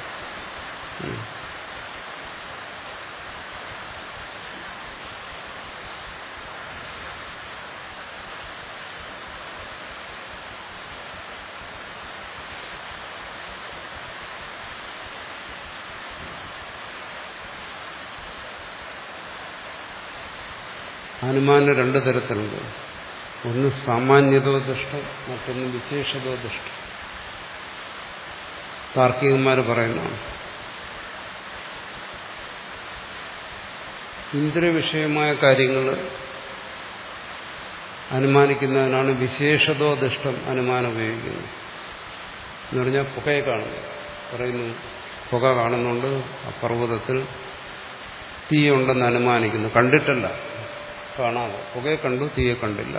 അനുമാനം രണ്ടു തരത്തിലുണ്ട്. ഒന്ന് സാമാന്യതോ ദുഷ്ടം, മറ്റൊന്ന് വിശേഷതോ ദുഷ്ടം. താർക്കികന്മാർ പറയുന്നതാണ്. ഇന്ദ്രിയവിഷയമായ കാര്യങ്ങൾ അനുമാനിക്കുന്നതിനാണ് വിശേഷതോ ദുഷ്ടം അനുമാനം ഉപയോഗിക്കുന്നത്. എന്ന് പറഞ്ഞാൽ പുകയെ കാണുന്നു, പറയുന്നു പുക കാണുന്നുണ്ട്, ആ പർവ്വതത്തിൽ തീയുണ്ടെന്ന് അനുമാനിക്കുന്നു. കണ്ടിട്ടല്ല, കാണാതെ. പുകയെ കണ്ടു, തീയെ കണ്ടില്ല.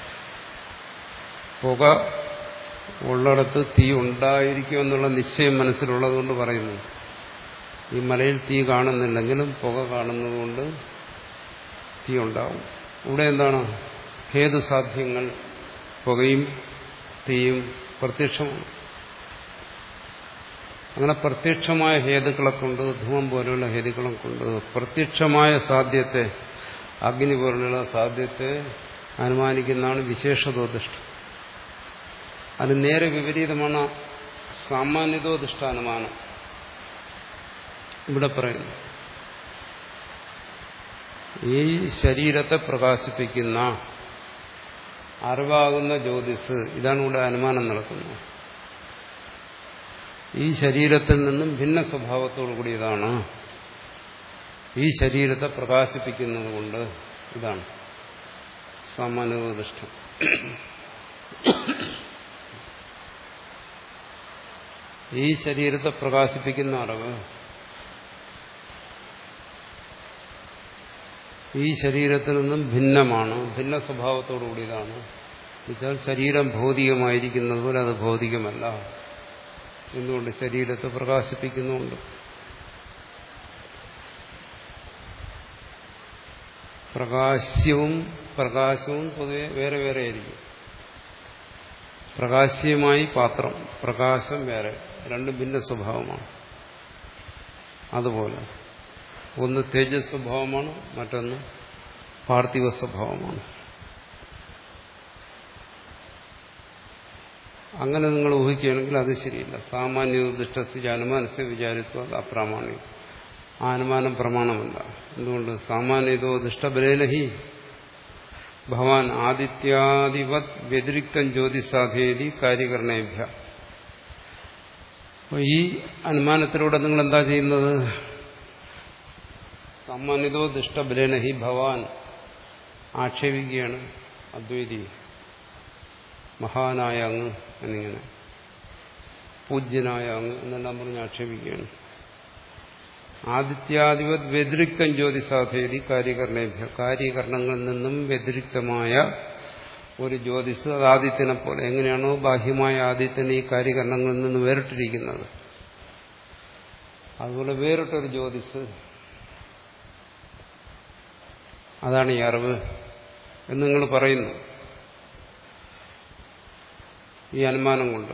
പുക ഉള്ളിടത്ത് തീ ഉണ്ടായിരിക്കുമെന്നുള്ള നിശ്ചയം മനസ്സിലുള്ളതുകൊണ്ട് പറയുന്നു. ഈ മലയിൽ തീ കാണുന്നില്ലെങ്കിലും പുക കാണുന്നതുകൊണ്ട് തീ ഉണ്ടാവും. ഇവിടെ എന്താണ്? ഹേതുസാധ്യങ്ങൾ, പുകയും തീയും പ്രത്യക്ഷമാണ്. അങ്ങനെ പ്രത്യക്ഷമായ ഹേതുക്കളെ കൊണ്ട്, ധൂമം പോലെയുള്ള ഹേതുക്കളെ കൊണ്ട് പ്രത്യക്ഷമായ സാധ്യത്തെ, അഗ്നി പോലുള്ള സാധ്യത്തെ അനുമാനിക്കുന്നതാണ് വിശേഷതോദിഷ്ടം. അത് നേരെ വിപരീതമാണ് സാമാന്യതോദിഷ്ടാനുമാനം. ഇവിടെ പറയുന്നു ഈ ശരീരത്തെ പ്രകാശിപ്പിക്കുന്ന അറിവാകുന്ന ജ്യോതിസ്, ഇതാണ് ഇവിടെ അനുമാനം നടക്കുന്നത്. ഈ ശരീരത്തിൽ നിന്നും ഭിന്ന സ്വഭാവത്തോടു കൂടിയതാണ്. ഈ ശരീരത്തെ പ്രകാശിപ്പിക്കുന്നത് കൊണ്ട് ഇതാണ് സാമാന്യതോദിഷ്ടം. ഈ ശരീരത്തെ പ്രകാശിപ്പിക്കുന്ന അറിവ് ഈ ശരീരത്തിൽ നിന്നും ഭിന്നമാണ്, ഭിന്ന സ്വഭാവത്തോടു കൂടിയതാണ്. എന്നുവെച്ചാൽ ശരീരം ഭൗതികമായിരിക്കുന്നത് പോലെ അത് ഭൗതികമല്ല. എന്തുകൊണ്ട്? ശരീരത്തെ പ്രകാശിപ്പിക്കുന്നുണ്ട്. പ്രകാശ്യവും പ്രകാശവും പൊതുവെ വേറെ വേറെ ആയിരിക്കും. പ്രകാശ്യമായി പാത്രം, പ്രകാശം വേറെ, രണ്ടും ഭിന്ന സ്വഭാവമാണ്. അതുപോലെ ഒന്ന് തേജസ് സ്വഭാവമാണ്, മറ്റൊന്ന് പാർത്ഥിവ സ്വഭാവമാണ്. അങ്ങനെ നിങ്ങൾ ഊഹിക്കുകയാണെങ്കിൽ അത് ശരിയില്ല. സാമാന്യോദിഷ്ടസ്ഥിതി അനുമാനസ്യ വിചാരിത്വ അപ്രാമാണികം. ആ അനുമാനം പ്രമാണമല്ല. എന്തുകൊണ്ട്? സാമാന്യതോദിഷ്ടബലേനഹി ഭവാൻ ആദിത്യാദിവത് വ്യതിരിക്തം ജ്യോതിസാധേതി കാര്യകരണേഭ്യ. അപ്പോൾ ഈ അനുമാനത്തിലൂടെ നിങ്ങൾ എന്താ ചെയ്യുന്നത്? സാമാന്യതോദിഷ്ടബലേനഹി ഭവാൻ ആക്ഷേപിക്കുകയാണ്. അദ്വൈതി മഹാനായ അങ്ങ് എന്നിങ്ങനെ, പൂജ്യനായ അങ്ങ് എന്നെല്ലാം പറഞ്ഞ് ആക്ഷേപിക്കുകയാണ്. ആദിത്യാദിവത് വ്യതിരിക്തം ജ്യോതിസാധേതി കാര്യകരണേഭ്യ. കാര്യകരണങ്ങളിൽ നിന്നും വ്യതിരിക്തമായ ഒരു ജ്യോതിസ്, അത് ആദിത്യനെ പോലെ. എങ്ങനെയാണോ ബാഹ്യമായ ആദിത്യന് ഈ കാര്യകരണങ്ങളിൽ നിന്ന് വേറിട്ടിരിക്കുന്നത്, അതുപോലെ വേറിട്ടൊരു ജ്യോതിസ്, അതാണ് ഈ അറിവ് എന്ന് നിങ്ങൾ പറയുന്നു. ഈ അനുമാനം കൊണ്ട്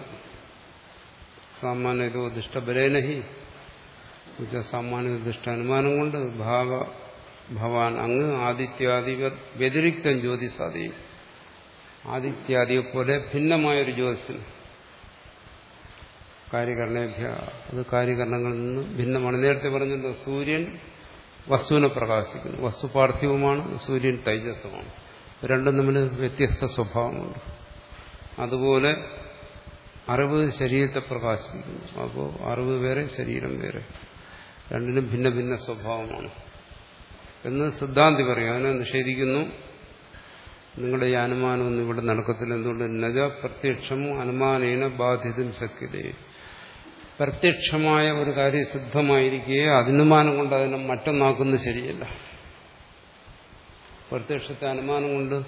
സാമാന്യതോദിഷ്ടബലേനഹി സാമാന്യദിഷ്ട അനുമാനം കൊണ്ട് ഭാവ ഭവാൻ അങ്ങ് ആദിത്യാദി വ്യതിരിക്തം ജ്യോതിസാദി, ആദിത്യാദിയെ പോലെ ഭിന്നമായൊരു ജ്യോതിസിൽ കാര്യകരണേഭ്യ, അത് കാര്യകരണങ്ങളിൽ നിന്ന് ഭിന്നമാണ്. നേരത്തെ പറഞ്ഞല്ലോ, സൂര്യൻ വസ്തുവിനെ പ്രകാശിക്കുന്നു. വസ്തു പാർത്ഥിവമാണ്, സൂര്യൻ തൈജസ്സമാണ്. രണ്ടും തമ്മിൽ വ്യത്യസ്ത സ്വഭാവമുണ്ട്. അതുപോലെ അറിവ് ശരീരത്തെ പ്രകാശിപ്പിക്കുന്നു. അപ്പോൾ അറിവ് വേറെ, ശരീരം വേറെ, രണ്ടിനും ഭിന്ന ഭിന്ന സ്വഭാവമാണ് എന്ന് സിദ്ധാന്തി പറയും. അതിനെ നിഷേധിക്കുന്നു. നിങ്ങളുടെ ഈ അനുമാനമൊന്നും ഇവിടെ നടക്കത്തില്ല. എന്തുകൊണ്ട്? നജ പ്രത്യക്ഷം അനുമാനേന ബാധിതും ശക്യതേ. പ്രത്യക്ഷമായ ഒരു കാര്യം സിദ്ധമായിരിക്കുകയെ അനുമാനം കൊണ്ട് അതിനെ മറ്റൊന്നാക്കുന്നത് ശരിയല്ല. പ്രത്യക്ഷത്തെ അനുമാനം കൊണ്ട്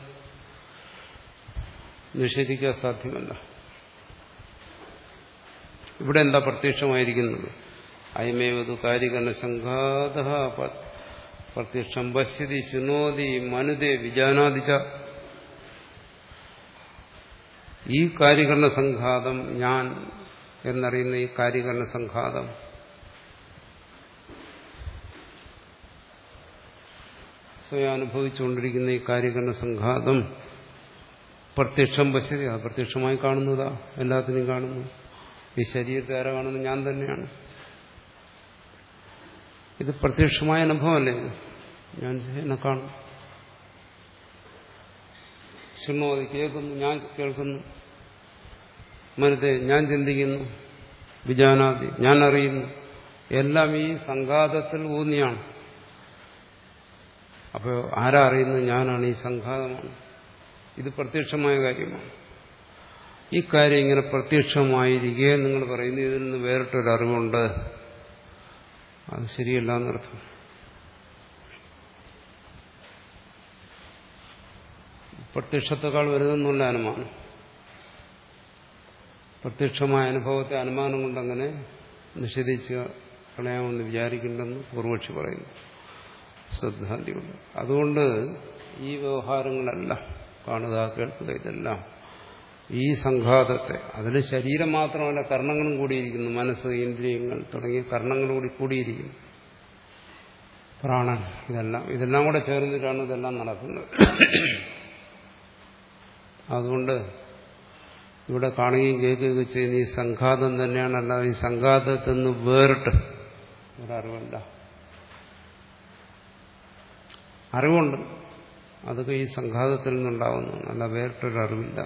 നിഷേധിക്കാൻ സാധ്യമല്ല. ഇവിടെ എന്താ പ്രത്യക്ഷമായിരിക്കുന്നത്? അയമേവതു കാര്യകരണ സംഘാത പ്രത്യക്ഷം പശ്യതി ശൃണോതി മനുതേ വിജാനാദിച്ച. ഈ കാര്യകരണ സംഘാതം, ഞാൻ എന്നറിയുന്ന ഈ കാര്യകരണ സംഘാതം സ്വയം അനുഭവിച്ചുകൊണ്ടിരിക്കുന്ന ഈ കാര്യകരണ സംഘാതം പ്രത്യക്ഷം പശ്യതി, അത് പ്രത്യക്ഷമായി കാണുന്നതാ, എല്ലാത്തിനും കാണുന്നു. ഈ ശരീരത്തെ ആരെ കാണുന്നു? ഞാൻ തന്നെയാണ്. ഇത് പ്രത്യക്ഷമായ അനുഭവമല്ലേ? ഞാൻ എന്നെ കാണുന്നു. ശൃണോതി, കേൾക്കുന്നു, ഞാൻ കേൾക്കുന്നു. മനുതേ, ഞാൻ ചിന്തിക്കുന്നു. വിജാനാദി, ഞാൻ അറിയുന്നു. എല്ലാം ഈ സംഘാതത്തിൽ ഊന്നിയാണ്. അപ്പോൾ ആരാ അറിയുന്നത്? ഞാനാണ്, ഈ സംഘാതമാണ്. ഇത് പ്രത്യക്ഷമായ കാര്യമാണ്. ഈ കാര്യം ഇങ്ങനെ പ്രത്യക്ഷമായിരിക്കെ നിങ്ങൾ പറയുന്നു ഇതിൽ നിന്ന് വേറിട്ടൊരറിവുണ്ട്, അത് ശരിയല്ല എന്നർത്ഥം. പ്രത്യക്ഷത്തെക്കാൾ വലുതെന്നുള്ള അനുമാനം, പ്രത്യക്ഷമായ അനുഭവത്തെ അനുമാനം കൊണ്ടങ്ങനെ നിഷേധിച്ച് കളയാമെന്ന് വിചാരിക്കണ്ടെന്ന് പൂർവക്ഷി പറയുന്നു, സിദ്ധാന്തിയുണ്ട്. അതുകൊണ്ട് ഈ വ്യവഹാരങ്ങളെല്ലാം, കാണുക, കേൾക്കുക, ഇതെല്ലാം ഈ സംഘാതത്തെ, അതിൽ ശരീരം മാത്രമല്ല കർണങ്ങളും കൂടിയിരിക്കുന്നു, മനസ്സ്, ഇന്ദ്രിയങ്ങൾ തുടങ്ങിയ കർണങ്ങൾ കൂടി കൂടിയിരിക്കുന്നു, പ്രാണൻ, ഇതെല്ലാം ഇതെല്ലാം കൂടെ ചേർന്നിട്ടാണ് ഇതെല്ലാം നടക്കുന്നത്. അതുകൊണ്ട് ഇവിടെ കാണുകയും കേൾക്കുകയൊക്കെ ചെയ്യുന്ന ഈ സംഘാതം തന്നെയാണ്, അല്ലാതെ ഈ സംഘാതത്തിൽ നിന്ന് വേറിട്ട് ഒരറിവല്ല. അറിവുണ്ട്, അതൊക്കെ ഈ സംഘാതത്തിൽ നിന്നുണ്ടാവുന്നതാണ്, അല്ല വേറിട്ടൊരറിവില്ല.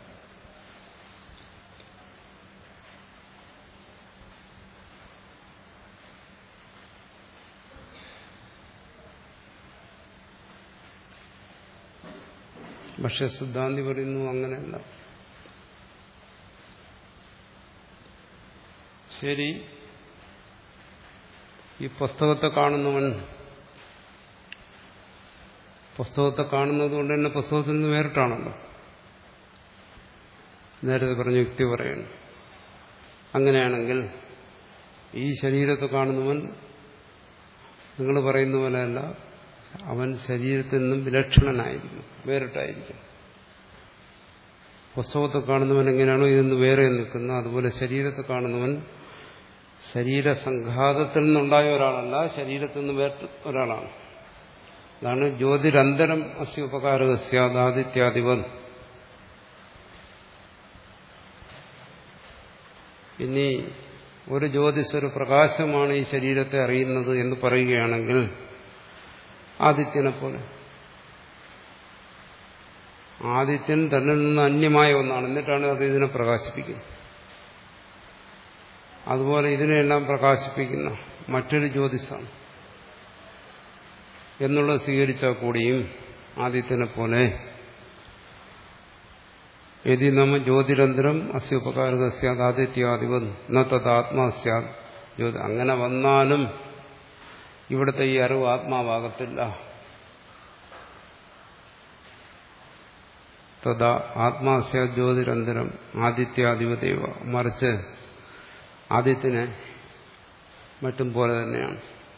പക്ഷെ സിദ്ധാന്തി പറയുന്നു അങ്ങനെയല്ല. ശരി, ഈ പുസ്തകത്തെ കാണുന്നവൻ പുസ്തകത്തെ കാണുന്നത് കൊണ്ട് തന്നെ പുസ്തകത്തിൽ നിന്ന് വേറിട്ടാണല്ലോ. നേരത്തെ പറഞ്ഞ യുക്തി പറയണം. അങ്ങനെയാണെങ്കിൽ ഈ ശരീരത്തെ കാണുന്നവൻ നിങ്ങൾ പറയുന്ന പോലെയല്ല, അവൻ ശരീരത്തിൽ നിന്നും വിലക്ഷണനായിരിക്കും, വേറിട്ടായിരിക്കും. പുസ്തകത്തെ കാണുന്നവൻ എങ്ങനെയാണോ ഇതിന്ന് വേറെ നിൽക്കുന്നത്, അതുപോലെ ശരീരത്തെ കാണുന്നവൻ ശരീരസംഘാതത്തിൽ നിന്നുണ്ടായ ഒരാളല്ല, ശരീരത്തിൽ നിന്ന് വേറിട്ട് ഒരാളാണ്. അതാണ് ജ്യോതിരന്തരം അസ്യ ഉപകാരകസ്യാദിത്യാദിവൻ. ഇനി ഒരു ജ്യോതിസ്, ഒരു പ്രകാശമാണ് ഈ ശരീരത്തെ അറിയുന്നത് എന്ന് പറയുകയാണെങ്കിൽ ആദിത്യനെ പോലെ, ആദിത്യൻ തന്നിൽ നിന്ന് അന്യമായ ഒന്നാണ്, എന്നിട്ടാണ് അത് ഇതിനെ പ്രകാശിപ്പിക്കുന്നത്. അതുപോലെ ഇതിനെല്ലാം പ്രകാശിപ്പിക്കുന്ന മറ്റൊരു ജ്യോതിസാണ് എന്നുള്ളത് സ്വീകരിച്ചാൽ കൂടിയും ആദിത്യനെ പോലെ യതി നമ്മ ജ്യോതിരന്തരം അസ്യ ഉപകാരക സ്യാദ് ആദിത്യാദിവൻ ന തദാത്മാ സ്യാദ് ജ്യോതി. അങ്ങനെ വന്നാലും ഇവിടുത്തെ ഈ അറിവ് ആത്മാവാകത്തില്ല. തഥാ ആത്മാ സ്യാദ് ജ്യോതിരന്തരം ആദിത്യാദിവദേവ. മറിച്ച് ആദിത്യനെ മറ്റും പോലെ തന്നെയാണ്.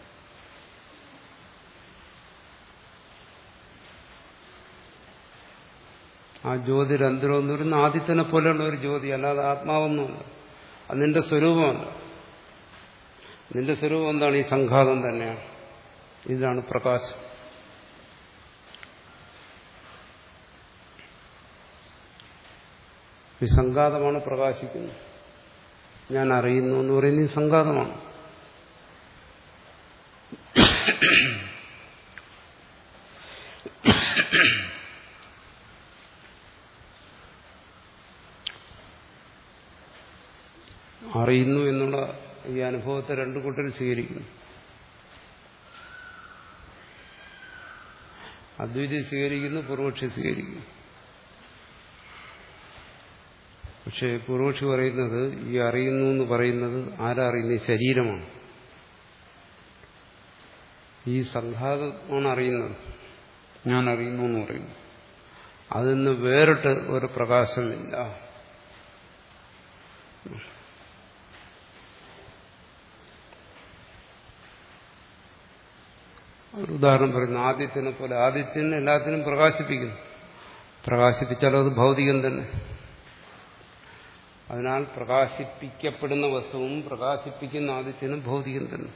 ആ ജ്യോതിരന്തരം എന്ന് പറയുന്ന ആദിത്യനെ പോലെയുള്ള ഒരു ജ്യോതി, അല്ലാതെ ആത്മാവൊന്നുമല്ല. അത് നിന്റെ സ്വരൂപമല്ല. നിന്റെ സ്വരൂപം എന്താണ്? ഈ സംഘാതം തന്നെയാണ്. ഇതാണ് പ്രകാശം. ഈ സംഘാതമാണ് പ്രകാശിക്കുന്നത്. ഞാൻ അറിയുന്നു എന്ന് പറയുന്നത് ഈ സംഘാതമാണ്. അറിയുന്നു എന്നുള്ള ഈ അനുഭവത്തെ രണ്ടു കൂട്ടർ സ്വീകരിക്കുന്നു. അദ്വൈതി സ്വീകരിക്കുന്നു, പൂർവക്ഷി സ്വീകരിക്കുന്നു. പക്ഷെ പൂർവക്ഷി പറയുന്നത് ഈ അറിയുന്നു എന്ന് പറയുന്നത് ആരാ അറിയുന്നത്? ഈ ശരീരമാണ്. ഈ സംഘാതമാണ് അറിയുന്നത്. ഞാൻ അറിയുന്നു എന്ന് പറയുന്നു. അതിൽ നിന്ന് വേറിട്ട് ഒരു പ്രകാശമില്ല. ഒരു ഉദാഹരണം പറയുന്നു. ആദിത്യനെ പോലെ ആദിത്യൻ എല്ലാത്തിനും പ്രകാശിപ്പിക്കുന്നു. പ്രകാശിപ്പിച്ചാലും അത് ഭൗതികം തന്നെ. അതിനാൽ പ്രകാശിപ്പിക്കപ്പെടുന്ന വസ്തുവും പ്രകാശിപ്പിക്കുന്ന ആദിത്യനും ഭൗതികം തന്നെ.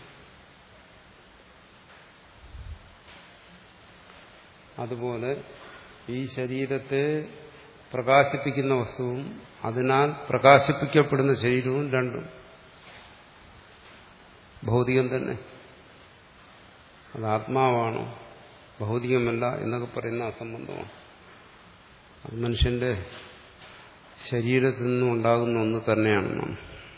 അതുപോലെ ഈ ശരീരത്തെ പ്രകാശിപ്പിക്കുന്ന വസ്തുവും അതിനാൽ പ്രകാശിപ്പിക്കപ്പെടുന്ന ശരീരവും രണ്ടും ഭൗതികം തന്നെ. അത് ആത്മാവാണോ ഭൗതികമല്ല എന്നൊക്കെ പറയുന്ന അസംബന്ധമാണ്. അത് മനുഷ്യന്റെ ശരീരത്തിൽ നിന്നും ഉണ്ടാകുന്ന ഒന്ന് തന്നെയാണെന്നാണ്.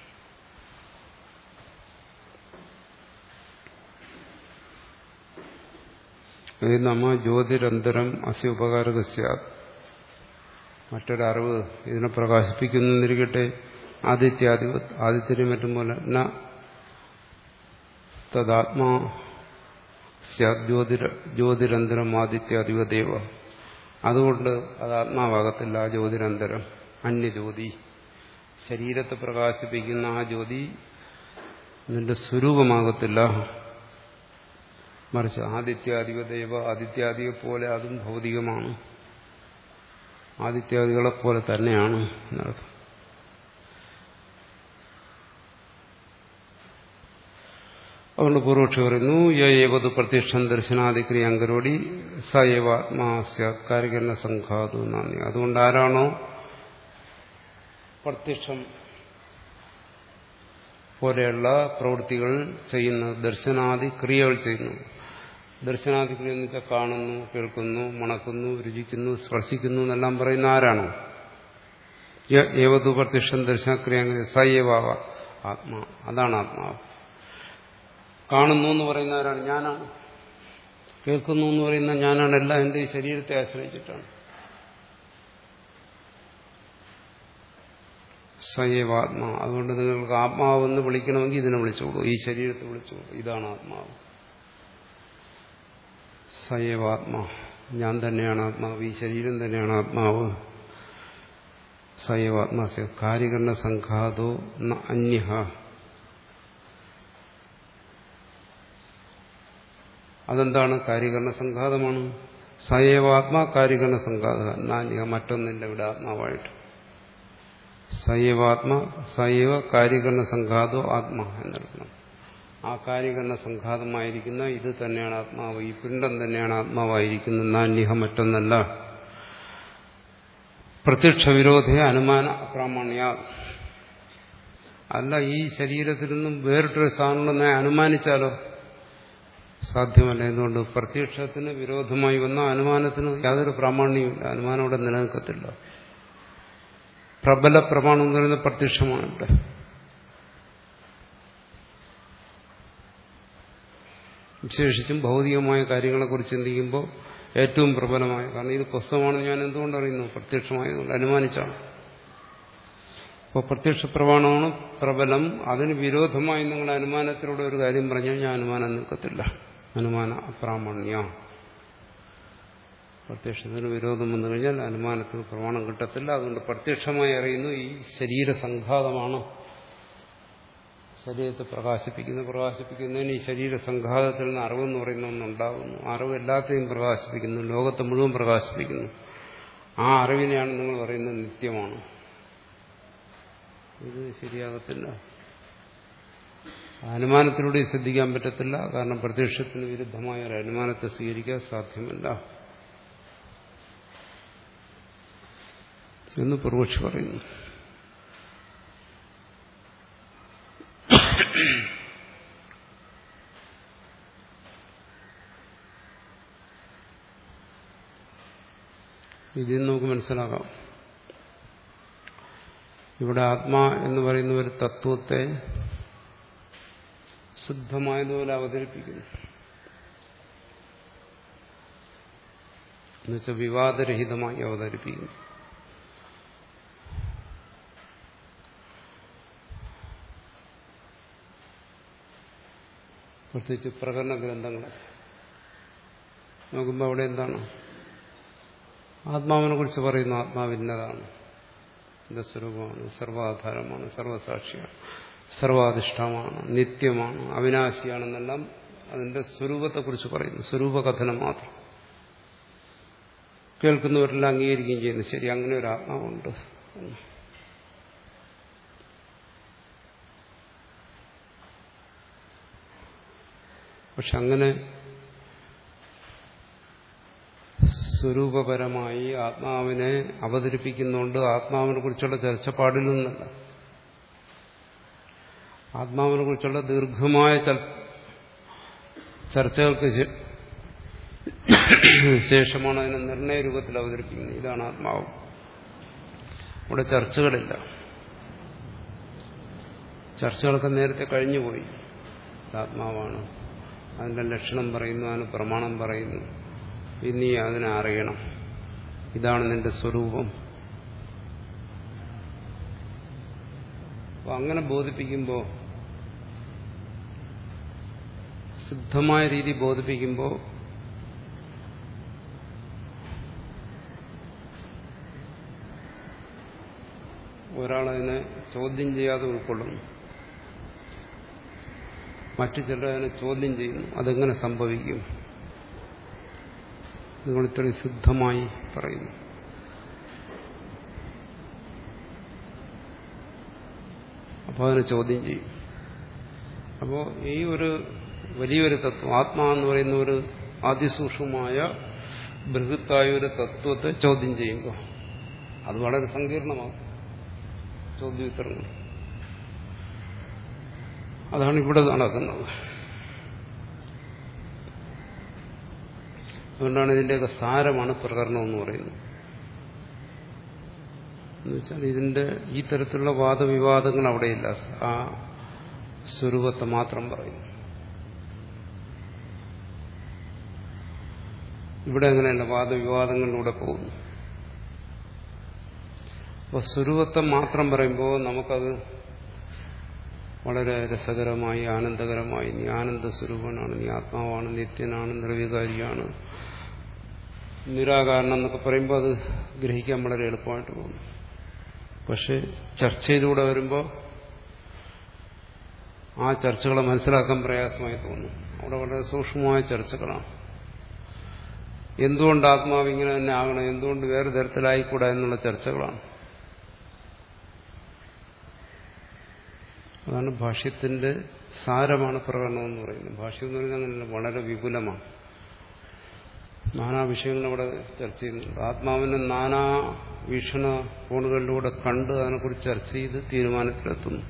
നമ്മ ജ്യോതിരന്തരം അസ്യ ഉപകാരകസ്യ മറ്റൊരറിവ് ഇതിനെ പ്രകാശിപ്പിക്കുന്നിരിക്കട്ടെ. ആദിത്യാദി ആദിത്യനും മറ്റും പോലെ ന തദാത്മാ ജ്യോതിര ജ്യോതിരന്തരം ആദിത്യാദിവദേവ. അതുകൊണ്ട് അത് ആത്മാവാകത്തില്ല. ആ ജ്യോതിരന്തരം അന്യജ്യോതി, ശരീരത്തെ പ്രകാശിപ്പിക്കുന്ന ആ ജ്യോതി നിന്റെ സ്വരൂപമാകത്തില്ല. മറിച്ച് ആദിത്യാദിവദേവ, ആദിത്യാദിയെ പോലെ അതും ഭൗതികമാണ്, ആദിത്യാദികളെപ്പോലെ തന്നെയാണ് എന്നർത്ഥം. അതുകൊണ്ട് പൂർവക്ഷി പറയുന്നു യേവതു പ്രത്യക്ഷം ദർശനാദിക്രിയ അങ്കരോടി സയവാത്മാസ്യ കാരികരണ സംഘാതു എന്നാണ്. അതുകൊണ്ട് ആരാണോ പ്രത്യക്ഷം പോലെയുള്ള പ്രവൃത്തികൾ ചെയ്യുന്നത്, ദർശനാദി ക്രിയകൾ ചെയ്യുന്നു. ദർശനാദി ക്രിയ എന്ന് വെച്ചാൽ കാണുന്നു, കേൾക്കുന്നു, മണക്കുന്നു, രുചിക്കുന്നു, സ്പർശിക്കുന്നു എന്നെല്ലാം പറയുന്ന ആരാണോ ഏവതു പ്രത്യക്ഷം ദർശനക്രിയ സയവാവ ആത്മാ, അതാണ് ആത്മാവ്. കാണുന്നു എന്ന് പറയുന്ന ആരാണ്? ഞാനാണ്. കേൾക്കുന്നു എന്ന് പറയുന്ന ഞാനാണ്. എല്ലാം എന്റെ ഈ ശരീരത്തെ ആശ്രയിച്ചിട്ടാണ്. സയവാത്മാ. അതുകൊണ്ട് നിങ്ങൾക്ക് ആത്മാവെന്ന് വിളിക്കണമെങ്കിൽ ഇതിനെ വിളിച്ചോളൂ, ഈ ശരീരത്തെ വിളിച്ചോളൂ. ഇതാണ് ആത്മാവ്. സയവാത്മാ, ഞാൻ തന്നെയാണ് ആത്മാവ്, ഈ ശരീരം തന്നെയാണ് ആത്മാവ്. സയവാത്മാസ്യ കാര്യകരണ സംഘാതോ ന അന്യഃ. അതെന്താണ്? കാര്യകരണ സംഘാതമാണ്. സയവാത്മാ കാര്യകരണ സംഘാത നാന്യ, മറ്റൊന്നില്ല ഇവിടെ ആത്മാവായിട്ട്. സയവാത്മ സയവ കാര്യകരണ സംഘാതോ ആത്മാ എന്നർത്ഥം. ആ കാര്യകരണ സംഘാതമായിരിക്കുന്ന ഇത് തന്നെയാണ് ആത്മാവ്, ഈ പിണ്ഡം തന്നെയാണ് ആത്മാവായിരിക്കുന്നത്. നാന്യഹ, മറ്റൊന്നല്ല. പ്രത്യക്ഷ വിരോധേ അനുമാന അപ്രാമാണ്യ. അല്ല, ഈ ശരീരത്തിൽ നിന്നും വേറിട്ടൊരു സാധനം അനുമാനിച്ചാലോ? സാധ്യമല്ല. എന്തുകൊണ്ട്? പ്രത്യക്ഷത്തിന് വിരോധമായി വന്ന അനുമാനത്തിന് യാതൊരു പ്രാമാണ്യമില്ല. അനുമാനം ഇവിടെ നിലനിൽക്കത്തില്ല. പ്രബല പ്രമാണം എന്ന് പറയുന്നത് പ്രത്യക്ഷമാണ് ഇവിടെ. വിശേഷിച്ചും ഭൗതികമായ കാര്യങ്ങളെക്കുറിച്ച് ചിന്തിക്കുമ്പോൾ ഏറ്റവും പ്രബലമായ, കാരണം ഇത് പുസ്തകമാണെന്ന് ഞാൻ എന്തുകൊണ്ട് അറിയുന്നു? പ്രത്യക്ഷമായതുകൊണ്ട്, അനുമാനിച്ചാണ്. അപ്പോൾ പ്രത്യക്ഷ പ്രമാണമാണ് പ്രബലം. അതിന് വിരോധമായി നിങ്ങൾ അനുമാനത്തിലൂടെ ഒരു കാര്യം പറഞ്ഞാൽ ഞാൻ അനുമാനം നിൽക്കത്തില്ല. അനുമാന അപ്രാമാണ്യ. പ്രത്യക്ഷത്തിന് വിരോധം വന്നു കഴിഞ്ഞാൽ അനുമാനത്തിന് പ്രമാണം കിട്ടത്തില്ല. അതുകൊണ്ട് പ്രത്യക്ഷമായി അറിയുന്നു ഈ ശരീരസംഘാതമാണ് ശരീരത്തെ പ്രകാശിപ്പിക്കുന്നു. പ്രകാശിപ്പിക്കുന്നതിന് ഈ ശരീരസംഘാതത്തിൽ നിന്ന് അറിവെന്ന് പറയുന്ന ഒന്നുണ്ടാകുന്നു. അറിവ് എല്ലാത്തെയും പ്രകാശിപ്പിക്കുന്നു, ലോകത്തെ മുഴുവൻ പ്രകാശിപ്പിക്കുന്നു. ആ അറിവിനെയാണ് നിങ്ങൾ പറയുന്നത് നിത്യമാണ്. ഇത് ശരിയാകത്തില്ല. അനുമാനത്തിലൂടെ ശ്രദ്ധിക്കാൻ പറ്റത്തില്ല. കാരണം പ്രത്യക്ഷത്തിന് വിരുദ്ധമായ ഒരു അനുമാനത്തെ സ്വീകരിക്കാൻ സാധ്യമല്ല എന്ന് പൂർവക്ഷി പറയുന്നു. ഇതിൽ നമുക്ക് മനസ്സിലാക്കാം, ഇവിടെ ആത്മാ എന്ന് പറയുന്ന ഒരു തത്വത്തെ ശുദ്ധമായതുപോലെ അവതരിപ്പിക്കുന്നു. എന്നുവെച്ചാൽ വിവാദരഹിതമായി അവതരിപ്പിക്കുന്നു. പ്രത്യേകിച്ച് പ്രകരണ ഗ്രന്ഥങ്ങൾ നോക്കുമ്പോൾ അവിടെ എന്താണ്? ആത്മാവിനെ കുറിച്ച് പറയുന്നു. ആത്മാവിന്നതാണ്, എന്റെ സ്വരൂപമാണ്, സർവാധാരമാണ്, സർവസാക്ഷിയാണ്, സർവാധിഷ്ഠമാണ്, നിത്യമാണ്, അവിനാശിയാണെന്നെല്ലാം അതിന്റെ സ്വരൂപത്തെക്കുറിച്ച് പറയുന്നു. സ്വരൂപകഥനം മാത്രം കേൾക്കുന്നവരെല്ലാം അംഗീകരിക്കുകയും ചെയ്യുന്നു. ശരി, അങ്ങനെ ഒരു ആത്മാവുണ്ട്. പക്ഷെ അങ്ങനെ സ്വരൂപപരമായി ആത്മാവിനെ അവതരിപ്പിക്കുന്നുണ്ട്. ആത്മാവിനെ കുറിച്ചുള്ള ചർച്ച പാടില്ലെന്നല്ല. ആത്മാവിനെ കുറിച്ചുള്ള ദീർഘമായ ചർച്ചകൾക്ക് ശേഷമാണ് അതിനെ നിർണയ രൂപത്തിൽ അവതരിപ്പിക്കുന്നത്. ഇതാണ് ആത്മാവ്. ഇവിടെ ചർച്ചകളില്ല. ചർച്ചകളൊക്കെ നേരത്തെ കഴിഞ്ഞുപോയി. ആത്മാവാണ്, അതിന്റെ ലക്ഷണം പറയുന്നു, അതിന് പ്രമാണം പറയുന്നു, ഇനി അതിനെ അറിയണം, ഇതാണ് നിന്റെ സ്വരൂപം. അപ്പൊ അങ്ങനെ ബോധിപ്പിക്കുമ്പോൾ, സിദ്ധമായ രീതി ബോധിപ്പിക്കുമ്പോൾ ഒരാളതിനെ ചോദ്യം ചെയ്യാതെ ഉൾക്കൊള്ളുന്നു, മറ്റു ചിലർ അതിനെ ചോദ്യം ചെയ്യുന്നു. അതെങ്ങനെ സംഭവിക്കും? നിങ്ങൾ ഇത്രയും സിദ്ധമായി പറയുന്നു. അപ്പോൾ അതിനെ ചോദ്യം ചെയ്യും. അപ്പോൾ ഈ ഒരു വലിയൊരു തത്വം, ആത്മാ എന്ന് പറയുന്ന ഒരു അതിസൂക്ഷ്മമായ ബൃഹത്തായ ഒരു തത്വത്തെ ചോദ്യം ചെയ്യുമ്പോൾ അത് വളരെ സങ്കീർണമാകും. ചോദ്യോത്തരങ്ങൾ. അതാണ് ഇവിടെ നടക്കുന്നത്. അതുകൊണ്ടാണ് ഇതിന്റെയൊക്കെ സാരമാണ് പ്രകരണം എന്ന് പറയുന്നത്. എന്നുവെച്ചാൽ ഇതിന്റെ ഈ തരത്തിലുള്ള വാദവിവാദങ്ങൾ അവിടെയില്ല. ആ സ്വരൂപത്തെ മാത്രം പറയുന്നു. ഇവിടെ അങ്ങനെയല്ല, വാദവിവാദങ്ങളിലൂടെ പോകുന്നു. അപ്പോൾ സ്വരൂപത്തെ മാത്രം പറയുമ്പോൾ നമുക്കത് വളരെ രസകരമായി, ആനന്ദകരമായി, നീ ആനന്ദ സ്വരൂപനാണ്, നീ ആത്മാവാണ്, നിത്യനാണ്, നിർവികാരിയാണ്, നിരാകാരണം എന്നൊക്കെ പറയുമ്പോൾ അത് ഗ്രഹിക്കാൻ വളരെ എളുപ്പമായിട്ട് പോകുന്നു. പക്ഷെ ചർച്ചയിലൂടെ വരുമ്പോൾ ആ ചർച്ചകളെ മനസ്സിലാക്കാൻ പ്രയാസമായി തോന്നും. അവിടെ വളരെ സൂക്ഷ്മമായ ചർച്ചകളാണ്. എന്തുകൊണ്ട് ആത്മാവ് ഇങ്ങനെ തന്നെ ആകണം, എന്തുകൊണ്ട് വേറെ തരത്തിലായിക്കൂടാ എന്നുള്ള ചർച്ചകളാണ്. അതാണ് ഭാഷ്യത്തിന്റെ സാരമാണ് പ്രകടനം എന്ന് പറയുന്നത്. ഭാഷ്യം എന്ന് പറയുന്നത് അങ്ങനെയല്ല, വളരെ വിപുലമാണ്. നാനാ വിഷയങ്ങൾ അവിടെ ചർച്ച ചെയ്യുന്നുണ്ട്. ആത്മാവിനെ നാനാ വീക്ഷണ കോണുകളിലൂടെ കണ്ട് അതിനെക്കുറിച്ച് ചർച്ച ചെയ്ത് തീരുമാനത്തിലെത്തുന്നു.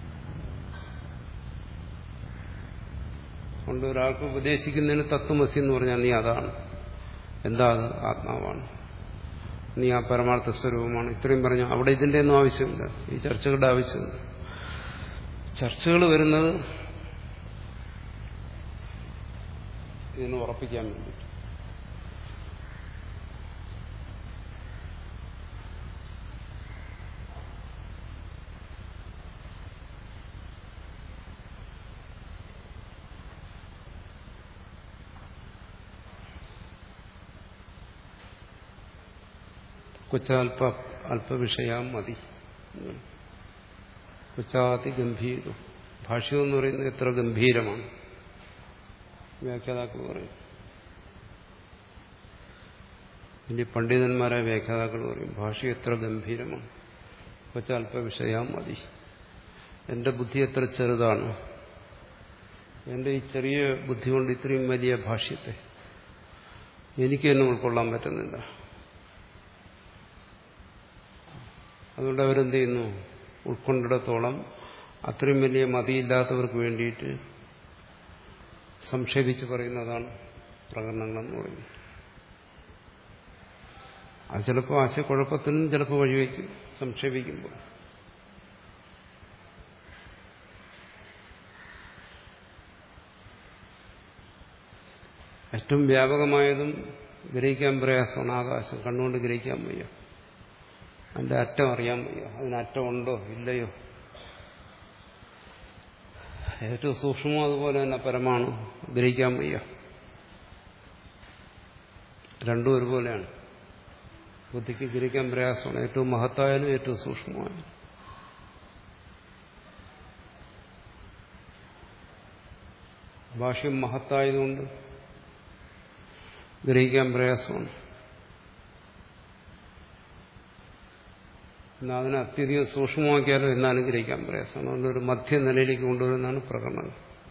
അതുകൊണ്ട് ഒരാൾക്ക് ഉപദേശിക്കുന്നതിന് തത്വമസി എന്ന് പറഞ്ഞാൽ നീ അതാണ്, എന്താ അത്, ആത്മാവാണ്, നീ ആ പരമാർത്ഥ സ്വരൂപമാണ്, ഇത്രയും പറഞ്ഞു. അവിടെ ഇതിന്റെ ഒന്നും ആവശ്യമില്ല, ഈ ചർച്ചകളുടെ ആവശ്യമില്ല. ചർച്ചകൾ വരുന്നത് ഇതിനെ ഉറപ്പിക്കാൻ വേണ്ടി. കൊച്ചാൽപ അല്പവിഷയാം മതി, കൊച്ചാതി ഗംഭീരം. ഭാഷ്യം എന്ന് പറയുന്നത് എത്ര ഗംഭീരമാണ്, വ്യാഖ്യാതാക്കൾ പറയും. ഇനി പണ്ഡിതന്മാരായ വ്യാഖ്യാതാക്കൾ പറയും ഭാഷ്യം എത്ര ഗംഭീരമാണ്, കൊച്ചാൽപ വിഷയാം മതി. എന്റെ ബുദ്ധി എത്ര ചെറുതാണ്, എന്റെ ഈ ചെറിയ ബുദ്ധി കൊണ്ട് ഇത്രയും വലിയ ഭാഷ്യത്തെ എനിക്ക് തന്നെ ഉൾക്കൊള്ളാൻ പറ്റുന്നില്ല. അതുകൊണ്ട് അവരെന്ത് ചെയ്യുന്നു, ഉൾക്കൊണ്ടിടത്തോളം അത്രയും വലിയ മതിയില്ലാത്തവർക്ക് വേണ്ടിയിട്ട് സംക്ഷേപിച്ച് പറയുന്നതാണ് പ്രകടനങ്ങളെന്ന് പറയുന്നത്. അത് ചിലപ്പോൾ ആശയക്കുഴപ്പത്തിനും ചിലപ്പോൾ വഴിവെക്കും സംക്ഷേപിക്കുമ്പോൾ. ഏറ്റവും വ്യാപകമായതും ഗ്രഹിക്കാൻ പ്രയാസമാണ് ആകാശം. കണ്ണുകൊണ്ട് ഗ്രഹിക്കാൻ വയ്യ, അതിന്റെ അറ്റം അറിയാൻ വയ്യ, അതിനറ്റം ഉണ്ടോ ഇല്ലയോ. ഏറ്റവും സൂക്ഷ്മം അതുപോലെ തന്നെ പരമാണു, ഗ്രഹിക്കാൻ വയ്യ. രണ്ടും ഒരുപോലെയാണ്. ബുദ്ധിക്ക് ഗ്രഹിക്കാൻ പ്രയാസമാണ്. ഏറ്റവും മഹത്തായാലും ഏറ്റവും സൂക്ഷ്മമായാലും. ഭാഷ്യം മഹത്തായതുകൊണ്ട് ഗ്രഹിക്കാൻ പ്രയാസമാണ്. എന്നാൽ അതിനെ അത്യധികം സൂക്ഷ്മമാക്കിയാലും എന്നാലും ഗ്രഹിക്കാൻ പ്രയാസമാണ്. അതുകൊണ്ട് ഒരു മധ്യനിലയിലേക്ക് കൊണ്ടുവരുന്നതാണ് പ്രകടനം.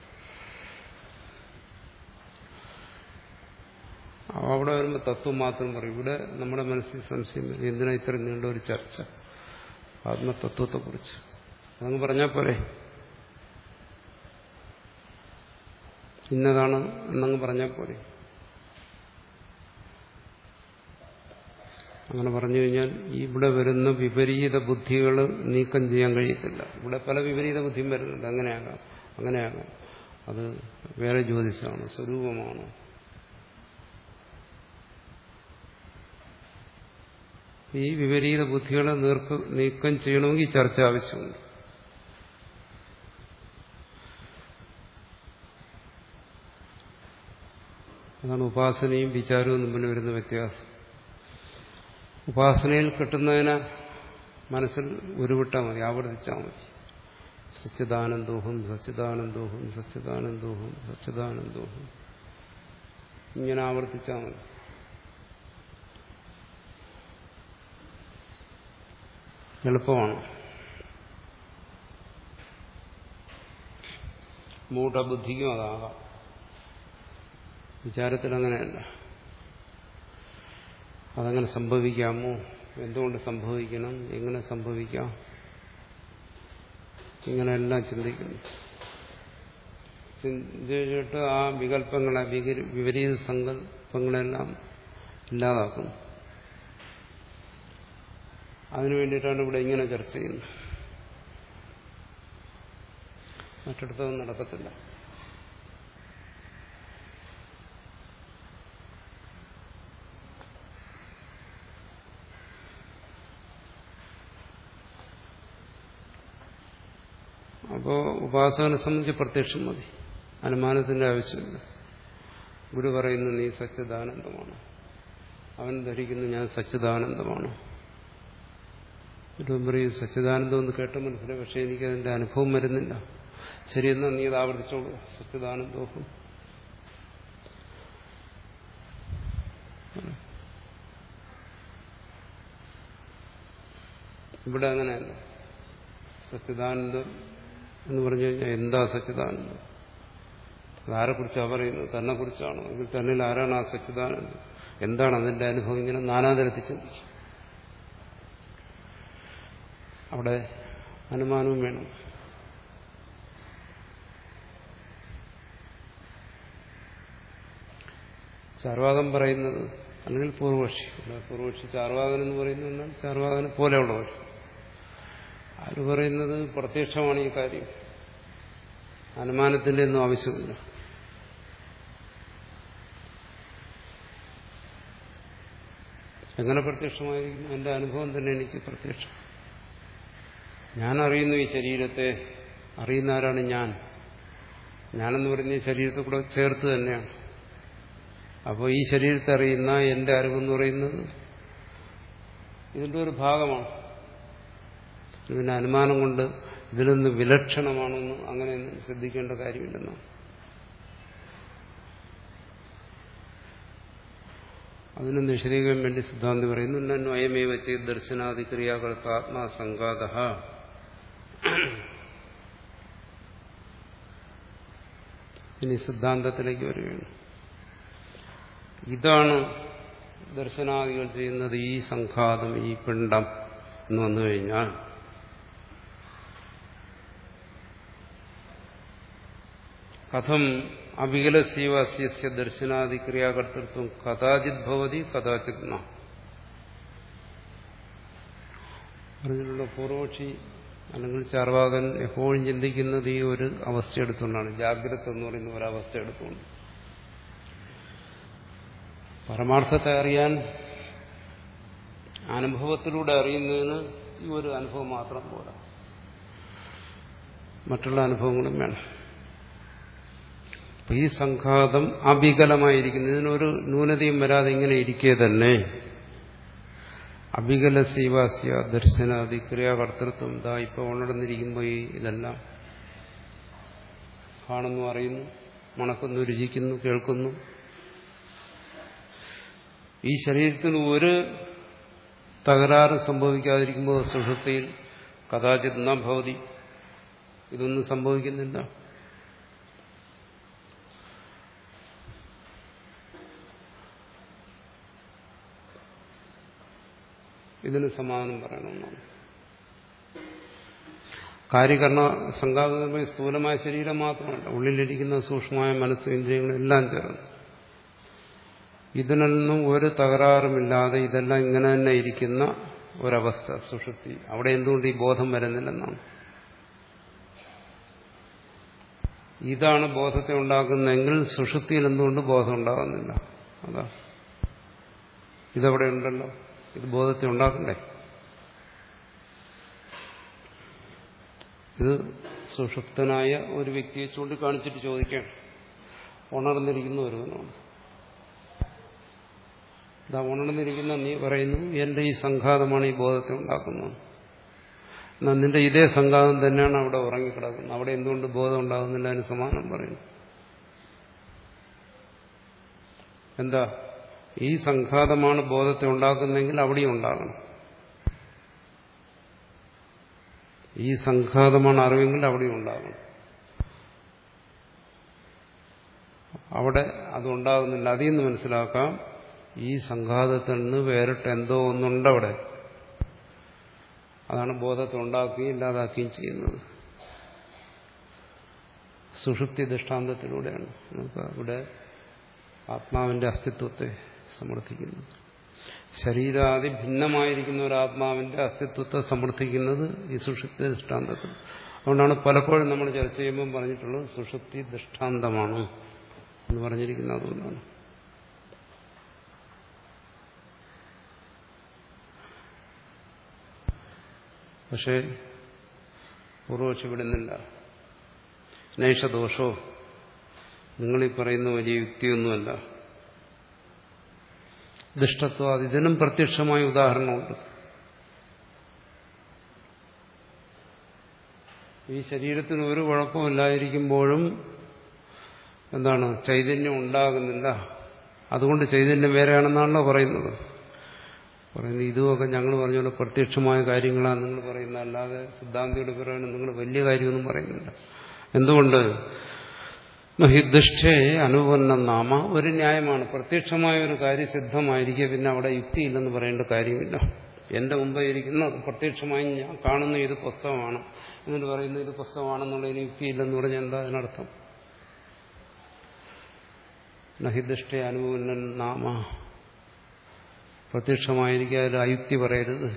അവിടെ വരുമ്പോൾ തത്വം മാത്രം പറയും. ഇവിടെ നമ്മുടെ മനസ്സിൽ സംശയം എന്തിനാ ഇത്ര നീണ്ട ഒരു ചർച്ച ആത്മതത്വത്തെക്കുറിച്ച്? അതങ്ങ് പറഞ്ഞാൽ പോലെ ഇന്നതാണ് എന്നങ്ങ് പറഞ്ഞാൽ പോലെ. അങ്ങനെ പറഞ്ഞു കഴിഞ്ഞാൽ ഇവിടെ വരുന്ന വിപരീത ബുദ്ധികൾ നീക്കം ചെയ്യാൻ കഴിയത്തില്ല. ഇവിടെ പല വിപരീത ബുദ്ധിയും വരുന്നുണ്ട്. അങ്ങനെയാകാം അങ്ങനെയാകാം അത് വേറെ ജ്യോതിഷമാണ്, സ്വരൂപമാണ്. ഈ വിപരീത ബുദ്ധികളെ നീർക്ക് നീക്കം ചെയ്യണമെങ്കിൽ ചർച്ച ആവശ്യമുണ്ട്. അതാണ് ഉപാസനയും വിചാരവും തമ്മിൽ വരുന്ന വ്യത്യാസം. ഉപാസനയിൽ കിട്ടുന്നതിന് മനസ്സിൽ ഉരുവിട്ടാൽ മതി, ആവർത്തിച്ചാൽ മതി. സച്ചിദാനന്ദോഹം സച്ചിദാനന്ദോഹം സച്ചിദാനന്ദോഹം സച്ചിദാനന്ദോഹം ഇങ്ങനെ ആവർത്തിച്ചാൽ മതി. എളുപ്പമാണ്. മൂഢബുദ്ധിക്കും അതാകാം. വിചാരത്തിൽ അങ്ങനെയല്ല. അതങ്ങനെ സംഭവിക്കാമോ? എന്തുകൊണ്ട് സംഭവിക്കണം? എങ്ങനെ സംഭവിക്കാം? ഇങ്ങനെയെല്ലാം ചിന്തിക്കുന്നു. ചിന്തിച്ചിട്ട് ആ വികല്പങ്ങളെ വിപരീത സങ്കല്പങ്ങളെല്ലാം ഇല്ലാതാക്കുന്നു. അതിനു വേണ്ടിയിട്ടാണ് ഇവിടെ ഇങ്ങനെ ചർച്ച ചെയ്യുന്നത്. മറ്റിടത്തൊന്നും നടക്കത്തില്ല. അപ്പോൾ ഉപാസകനെ സംബന്ധിച്ച് പ്രത്യക്ഷം മതി, അനുമാനത്തിന്റെ ആവശ്യമില്ല. ഗുരു പറയുന്നു നീ സച്ചിദാനന്ദമാണ്, അവൻ ധരിക്കുന്നു ഞാൻ സച്ചിദാനന്ദമാണ്. ഗുരു പറയും സച്ചിദാനന്ദം എന്ന് കേട്ട മനസ്സിലായി, പക്ഷെ എനിക്കതിന്റെ അനുഭവം വരുന്നില്ല. ശരിയെന്നാ നീ ഇത് ആവർത്തിച്ചോളൂ, സച്ചിദാനന്ദോഹം. ഇവിടെ അങ്ങനെയല്ല. സച്ചിദാനന്ദം എന്ന് പറഞ്ഞു കഴിഞ്ഞാൽ എന്താ സച്ചിദാനന്ദം? അതാരെക്കുറിച്ചാണ് പറയുന്നത്? തന്നെ കുറിച്ചാണോ? എങ്കിൽ തന്നിൽ ആരാണ് ആ സച്ചിദാനന്ദം? എന്താണ് അതിന്റെ അനുഭവം? ഇങ്ങനെ നാനാതരത്തിൽ ചിന്തിക്കും. അവിടെ അനുമാനവും വേണം. ചാർവാകൻ പറയുന്നത്, അല്ലെങ്കിൽ പൂർവക്ഷി പൂർവക്ഷി ചാർവാകൻ എന്ന് പറയുന്നത് ചാർവാകനെ പോലെയുള്ളവർ അവർ പറയുന്നത് പ്രത്യക്ഷമാണ് ഈ കാര്യം, അനുമാനത്തിന്റെ ഒന്നും ആവശ്യമില്ല. എങ്ങനെ പ്രത്യക്ഷമായിരിക്കുന്നു? എന്റെ അനുഭവം തന്നെ എനിക്ക് പ്രത്യക്ഷം. ഞാൻ അറിയുന്നു ഈ ശരീരത്തെ. അറിയുന്ന ആരാണ്? ഞാൻ. ഞാനെന്ന് പറയുന്ന ഈ ശരീരത്തെ കൂടെ ചേർത്ത് തന്നെയാണ്. അപ്പോൾ ഈ ശരീരത്തെ അറിയുന്ന എന്റെ അറിവെന്ന് പറയുന്നത് ഇതിന്റെ ഒരു ഭാഗമാണ്. പിന്നെ അനുമാനം കൊണ്ട് ഇതിൽ നിന്ന് വിലക്ഷണമാണെന്ന് അങ്ങനെയൊന്നും ശ്രദ്ധിക്കേണ്ട കാര്യമില്ലെന്നാണ്. അതിനെ നിഷേധിക്കാൻ വേണ്ടി സിദ്ധാന്തി പറയുന്നു നന്നു അയമേവ ചെയ്ത് ദർശനാദി ക്രിയാകർത്ത ആത്മാസംഘാത. ഇനി സിദ്ധാന്തത്തിലേക്ക് വരികയാണ്. ഇതാണ് ദർശനാദികൾ ചെയ്യുന്നത്, ഈ സംഘാതം, ഈ പിണ്ഡം എന്ന് വന്നു കഴിഞ്ഞാൽ കഥം അവികലസീവാസ്യ ദർശനാദി ക്രിയാകർത്തൃത്വം കഥാചിത് ഭവതി കഥാചിത് ന. പറഞ്ഞിട്ടുള്ള പൂർവക്ഷി അല്ലെങ്കിൽ ചാർവാകൻ എപ്പോഴും ചിന്തിക്കുന്നത് ഈ ഒരു അവസ്ഥ എടുത്തുകൊണ്ടാണ്. ജാഗ്രത എന്ന് പറയുന്ന ഒരവസ്ഥ എടുത്തുകൊണ്ട്. പരമാർത്ഥത്തെ അറിയാൻ അനുഭവത്തിലൂടെ അറിയുന്നതിന് ഈ ഒരു അനുഭവം മാത്രം പോരാ, മറ്റുള്ള അനുഭവങ്ങളും വേണം. അപ്പൊ ഈ സംഘാതം അവികലമായിരിക്കുന്നു. ഇതിനൊരു ന്യൂനതയും വരാതെ ഇങ്ങനെ ഇരിക്കെ തന്നെ അവികല സീവാസ്യ ദർശനാദി ക്രിയാകർത്തൃത്വം ഇതാ ഇപ്പൊ ഉണർന്നിരിക്കുമ്പോൾ ഈ ഇതെല്ലാം കാണുന്നു, അറിയുന്നു, മണക്കുന്നു, രുചിക്കുന്നു, കേൾക്കുന്നു. ഈ ശരീരത്തിന് ഒരു തകരാറ് സംഭവിക്കാതിരിക്കുമ്പോൾ സുഷുപ്തിയിൽ കഥാചിത് ന ഭവതി, ഇതൊന്നും സംഭവിക്കുന്നില്ല. ഇതിന് സമാധാനം പറയണമെന്നാണ്. കാര്യകരണ സംഘാതമായ സ്ഥൂലമായ ശരീരം മാത്രമല്ല, ഉള്ളിലിരിക്കുന്ന സൂക്ഷ്മമായ മനസ്സ്, ഇന്ദ്രിയങ്ങളെല്ലാം ചേർന്ന് ഇതിനൊന്നും ഒരു തകരാറുമില്ലാതെ ഇതെല്ലാം ഇങ്ങനെ തന്നെ ഇരിക്കുന്ന ഒരവസ്ഥ സുഷുപ്തി. അവിടെ എന്തുകൊണ്ട് ഈ ബോധം വരുന്നില്ലെന്നാണ്. ഇതാണ് ബോധത്തെ ഉണ്ടാക്കുന്നതെങ്കിൽ സുഷുപ്തിയിൽ എന്തുകൊണ്ട് ബോധം ഉണ്ടാകുന്നില്ല? അതാ ഇതവിടെ ഉണ്ടല്ലോ, ഇത് ബോധത്തെ ഉണ്ടാക്കണ്ടേ? ഇത് സുഷുപ്തനായ ഒരു വ്യക്തിയെ ചൂണ്ടിക്കാണിച്ചിട്ട് ചോദിക്കണം, ഉണർന്നിരിക്കുന്ന ഒരുവനോട്. ഇതാ ഉണർന്നിരിക്കുന്ന നീ പറയുന്നു എന്റെ ഈ സംഘാതമാണ് ഈ ബോധത്തെ ഉണ്ടാക്കുന്നത്. എന്നാൽ നിന്റെ ഇതേ സംഘാതം തന്നെയാണ് അവിടെ ഉറങ്ങിക്കിടക്കുന്നത്. അവിടെ എന്തുകൊണ്ട് ബോധം ഉണ്ടാകുന്നില്ല? അതിന് സമാനം പറയുന്നു. എന്താ, ഈ സംഘാതമാണ് ബോധത്തെ ഉണ്ടാക്കുന്നതെങ്കിൽ അവിടെയും ഉണ്ടാകണം. ഈ സംഘാതമാണ് അറിവെങ്കിൽ അവിടെയും ഉണ്ടാകണം. അവിടെ അതുണ്ടാകുന്നില്ല. അതിൽ നിന്ന് മനസ്സിലാക്കാം ഈ സംഘാതത്തിൽ നിന്ന് വേറിട്ട് എന്തോ ഒന്നുണ്ടവിടെ. അതാണ് ബോധത്തെ ഉണ്ടാക്കുകയും ഇല്ലാതാക്കുകയും ചെയ്യുന്നത്. സുഷുപ്തി ദൃഷ്ടാന്തത്തിലൂടെയാണ് നമുക്ക് ഇവിടെ ആത്മാവിന്റെ അസ്തിത്വത്തെ സമർത്ഥിക്കുന്നത്. ശരീരാദി ഭിന്നമായിരിക്കുന്ന ഒരു ആത്മാവിന്റെ അസ്തിത്വത്തെ സമർത്ഥിക്കുന്നത് ഈ സുഷുപ്തി ദൃഷ്ടാന്തത്തിൽ. അതുകൊണ്ടാണ് പലപ്പോഴും നമ്മൾ ചർച്ച ചെയ്യുമ്പോൾ പറഞ്ഞിട്ടുള്ളത് സുഷുപ്തി ദൃഷ്ടാന്തമാണ് എന്ന് പറഞ്ഞിരിക്കുന്നത്. അതുകൊണ്ടാണ്. പക്ഷേ പൂർവക്ഷി വിടുന്നില്ല. നൈഷദോഷോ, നിങ്ങളീ പറയുന്ന വലിയ യുക്തിയൊന്നുമല്ല. ദുഷ്ടത്വം, അതിനും പ്രത്യക്ഷമായ ഉദാഹരണമുണ്ട്. ഈ ശരീരത്തിന് ഒരു കുഴപ്പമില്ലാതിരിക്കുമ്പോഴും എന്താണ്, ചൈതന്യം ഉണ്ടാകുന്നില്ല. അതുകൊണ്ട് ചൈതന്യം വേറെയാണെന്നാണല്ലോ പറയുന്നത്. പറയുന്നത് ഇതുമൊക്കെ ഞങ്ങൾ പറഞ്ഞ പോലെ പ്രത്യക്ഷമായ കാര്യങ്ങളാണ് നിങ്ങൾ പറയുന്നത്, അല്ലാതെ സിദ്ധാന്തിയുടെ പറയുന്നത് നിങ്ങൾ വലിയ കാര്യമൊന്നും പറയുന്നില്ല. എന്തുകൊണ്ട്? നഹിദുഷ്ടേ അനുപന്നം നാമ, ഒരു ന്യായമാണ്. പ്രത്യക്ഷമായ ഒരു കാര്യം സിദ്ധമായിരിക്കുക, പിന്നെ അവിടെ യുക്തിയില്ലെന്ന് പറയേണ്ട കാര്യമില്ല. എന്റെ മുമ്പേ ഇരിക്കുന്ന പ്രത്യക്ഷമായി ഞാൻ കാണുന്ന ഇത് പുസ്തകമാണ് എന്നിട്ട് പറയുന്നത് ഇത് പുസ്തകമാണെന്നുള്ളതിന് യുക്തിയില്ലെന്ന് പറഞ്ഞാൽ എന്താ അതിനർത്ഥം? നഹിദുഷ്ടേ അനുപന്നം നാമ, പ്രത്യക്ഷമായിരിക്കുക, അതിൽ അയുക്തി പറയരുത്.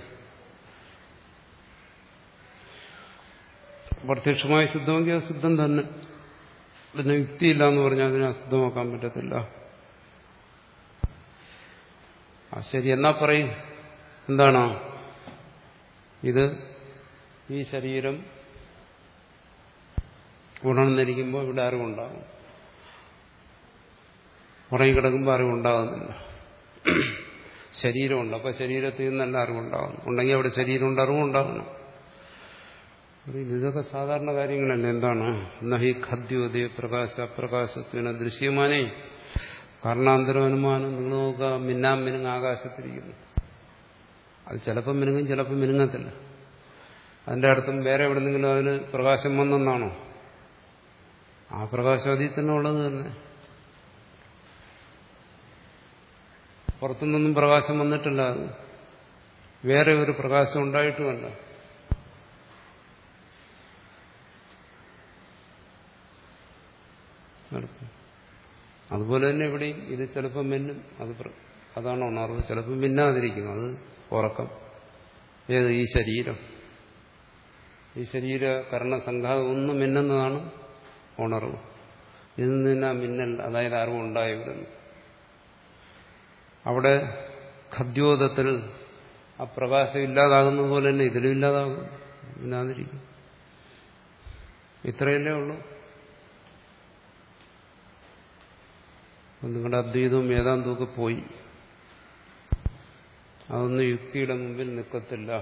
പ്രത്യക്ഷമായി സിദ്ധമെങ്കിൽ അത് സിദ്ധം തന്നെ. അതിന് യുക്തിയില്ല എന്ന് പറഞ്ഞാൽ അതിനെ അസിദ്ധമാക്കാൻ പറ്റത്തില്ല. ആ ശരി, എന്നാ പറയും എന്താണ്? ഇത് ഈ ശരീരം ഉണർന്നിരിക്കുമ്പോൾ ഇവിടെ അറിവുണ്ടാകും, ഉറങ്ങിക്കിടക്കുമ്പോൾ അറിവുണ്ടാകുന്നില്ല. ശരീരമുണ്ട്, അപ്പൊ ശരീരത്തിൽ നിന്നല്ല അറിവുണ്ടാകുന്നു. ഉണ്ടെങ്കിൽ അവിടെ ശരീരമുണ്ട്, അറിവുണ്ടാകണം. ഇതൊക്കെ സാധാരണ കാര്യങ്ങളല്ലേ. എന്താണ്? നഹി ഖദ്യോദയ പ്രകാശ പ്രകാശത്വന ദൃശ്യമാനേ കാരണാന്തരം അനുമാനം. നിങ്ങൾ നോക്കുക, മിന്നാം മിനുങ്ങ് ആകാശത്തിരിക്കുന്നു. അത് ചിലപ്പം മിനുങ്ങും, ചിലപ്പം മിനുങ്ങത്തില്ല. അതിന്റെ അർത്ഥം വേറെ എവിടെന്നെങ്കിലും അതിന് പ്രകാശം വന്നെന്നാണോ? ആ പ്രകാശം അതിൽ തന്നെ ഉള്ളത് തന്നെ. പുറത്തുനിന്നൊന്നും പ്രകാശം വന്നിട്ടില്ല. അത് വേറെ ഒരു പ്രകാശം ഉണ്ടായിട്ടുമല്ല. അതുപോലെ തന്നെ ഇവിടെയും ഇത് ചിലപ്പോൾ മിന്നും, അത് അതാണ് ഉണർവ്. ചിലപ്പോൾ മിന്നാതിരിക്കും, അത് ഉറക്കം. ഏത്? ഈ ശരീരം. ഈ ശരീര കരണസംഘാതം ഒന്നും മിന്നുന്നതാണ് ഉണർവ്. ഇതിൽ നിന്ന് മിന്നൽ, അതായത് അറിവുണ്ടായി വരുന്നു. അവിടെ ഖദ്യോതത്തിൽ ആ പ്രകാശം ഇല്ലാതാകുന്നത് പോലെ തന്നെ ഇതിലും ഇല്ലാതാകും, ഇല്ലാതിരിക്കും. ഇത്രയല്ലേ ഉള്ളൂ. നിങ്ങളുടെ അദ്വൈതവും വേദാന്തവും ഒക്കെ പോയി. അതൊന്നും യുക്തിയുടെ മുമ്പിൽ നിൽക്കത്തില്ല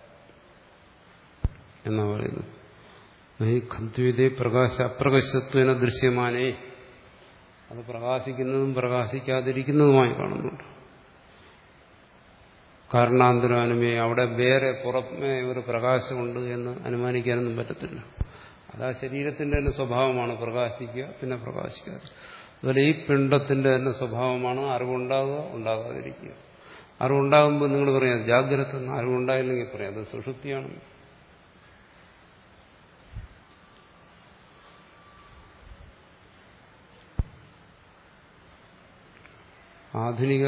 എന്നാ പറയുന്നു. ഈ ഖദ്വൈതേ പ്രകാശ അപ്രകാശത്വേന ദൃശ്യമാനേ, അത് പ്രകാശിക്കുന്നതും പ്രകാശിക്കാതിരിക്കുന്നതുമായി കാണുന്നുണ്ട്. കാരണാന്തരാനുമേ, അവിടെ വേറെ പുറമേ ഒരു പ്രകാശമുണ്ട് എന്ന് അനുമാനിക്കാനൊന്നും പറ്റത്തില്ല. അതാ ശരീരത്തിന്റെ തന്നെ സ്വഭാവമാണ് പ്രകാശിക്കുക പിന്നെ പ്രകാശിക്കാതെ. അതുപോലെ ഈ പിണ്ഡത്തിന്റെ തന്നെ സ്വഭാവമാണ് അറിവുണ്ടാകുക ഉണ്ടാകാതിരിക്കുക. അറിവുണ്ടാകുമ്പോൾ നിങ്ങൾ പറയാം ജാഗ്രത എന്ന്, അറിവുണ്ടായില്ലെങ്കിൽ പറയാം അത് സുഷുപ്തിയാണ്. ആധുനിക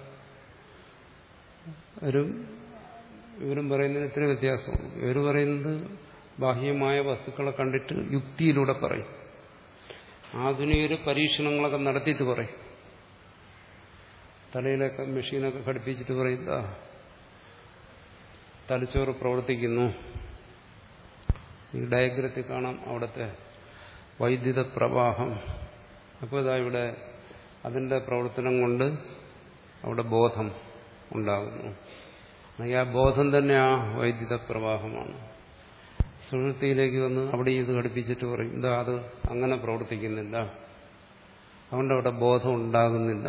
രും ഇവരും പറയുന്നതിന് ഇത്ര വ്യത്യാസമാണ്. ഇവർ പറയുന്നത് ബാഹ്യമായ വസ്തുക്കളെ കണ്ടിട്ട് യുക്തിയിലൂടെ പറയും. ആധുനികർ പരീക്ഷണങ്ങളൊക്കെ നടത്തിയിട്ട് പറയും. തലയിലൊക്കെ മെഷീനൊക്കെ ഘടിപ്പിച്ചിട്ട് പറയും തലച്ചോറ് പ്രവർത്തിക്കുന്നു. ഈ ഡയഗ്രത്തിൽ കാണാം അവിടുത്തെ വൈദ്യുത പ്രവാഹം. അപ്പോൾ ഇതാ ഇവിടെ അതിന്റെ പ്രവർത്തനം കൊണ്ട് അവിടെ ബോധം ഉണ്ടാകുന്നു. ആ ബോധം തന്നെ ആ വൈദ്യുത പ്രവാഹമാണ്. സുഷുപ്തിയിലേക്ക് വന്ന് അവിടെ ഇത് ഘടിപ്പിച്ചിട്ട് പറയും ഇതാ അത് അങ്ങനെ പ്രവർത്തിക്കുന്നില്ല, അതുകൊണ്ട് അവിടെ ബോധം ഉണ്ടാകുന്നില്ല,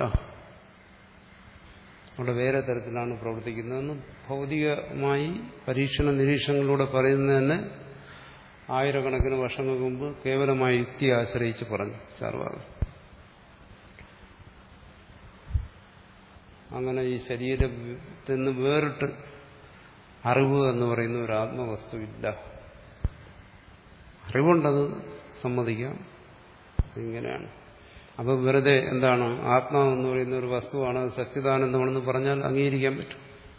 അവിടെ വേറെ തരത്തിലാണ് പ്രവർത്തിക്കുന്നതെന്ന് ഭൗതികമായി പരീക്ഷണ നിരീക്ഷണങ്ങളിലൂടെ പറയുന്നത് തന്നെ ആയിരക്കണക്കിന് വർഷങ്ങൾക്ക് മുമ്പ് കേവലമായ യുക്തിയെ ആശ്രയിച്ച് പറഞ്ഞു ചാർവാകൻ. അങ്ങനെ ഈ ശരീരത്തിൽ നിന്ന് വേറിട്ട് അറിവ് എന്ന് പറയുന്ന ഒരു ആത്മവസ്തുവില്ല. അറിവുണ്ടത് സമ്മതിക്കാം, ഇങ്ങനെയാണ്. അപ്പൊ വെറുതെ എന്താണ് ആത്മാവെന്ന് പറയുന്ന ഒരു വസ്തുവാണ്, സച്ചിദാനന്ദമാണെന്ന് പറഞ്ഞാൽ അംഗീകരിക്കാൻ പറ്റും.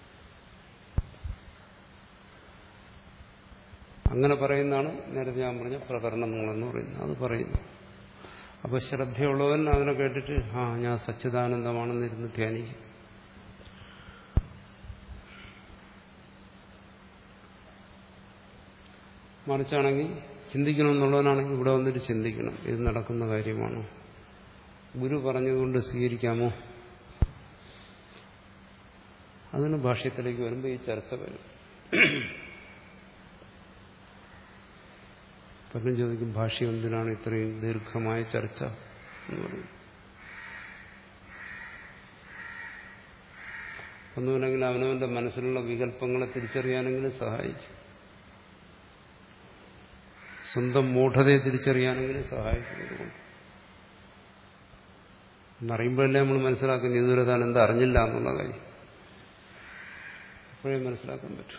അങ്ങനെ പറയുന്നതാണ് നേരത്തെ ഞാൻ പറഞ്ഞ പ്രകരണങ്ങളെന്ന് പറയുന്നത്. അത് പറയുന്നു. അപ്പൊ ശ്രദ്ധയുള്ളവൻ അതിനെ കേട്ടിട്ട് ആ ഞാൻ സച്ചിദാനന്ദമാണെന്നിരുന്ന് ധ്യാനിക്കും. മറിച്ചാണെങ്കിൽ ചിന്തിക്കണമെന്നുള്ളവനാണെങ്കിൽ ഇവിടെ വന്നിട്ട് ചിന്തിക്കണം, ഇത് നടക്കുന്ന കാര്യമാണോ, ഗുരു പറഞ്ഞതുകൊണ്ട് സ്വീകരിക്കാമോ. അതിന് ഭാഷ്യത്തിലേക്ക് വരുമ്പോൾ ഈ ചർച്ച വരും. പലരും ചോദിക്കും ഭാഷ്യം എന്തിനാണ് ഇത്രയും ദീർഘമായ ചർച്ച എന്ന് പറയും. ഒന്നുമില്ലെങ്കിൽ അവനവന്റെ മനസ്സിലുള്ള വികല്പങ്ങളെ തിരിച്ചറിയാനെങ്കിലും സഹായിക്കും, സ്വന്തം മൂഢതയെ തിരിച്ചറിയാനെങ്കിലും സഹായിക്കുന്നതുകൊണ്ട്. എന്നറിയുമ്പോഴല്ലേ നമ്മൾ മനസ്സിലാക്കുന്നത് ഇതുവരെ താൻ എന്താ അറിഞ്ഞില്ല എന്നുള്ള കാര്യം. അപ്പോഴേ മനസ്സിലാക്കാൻ പറ്റും.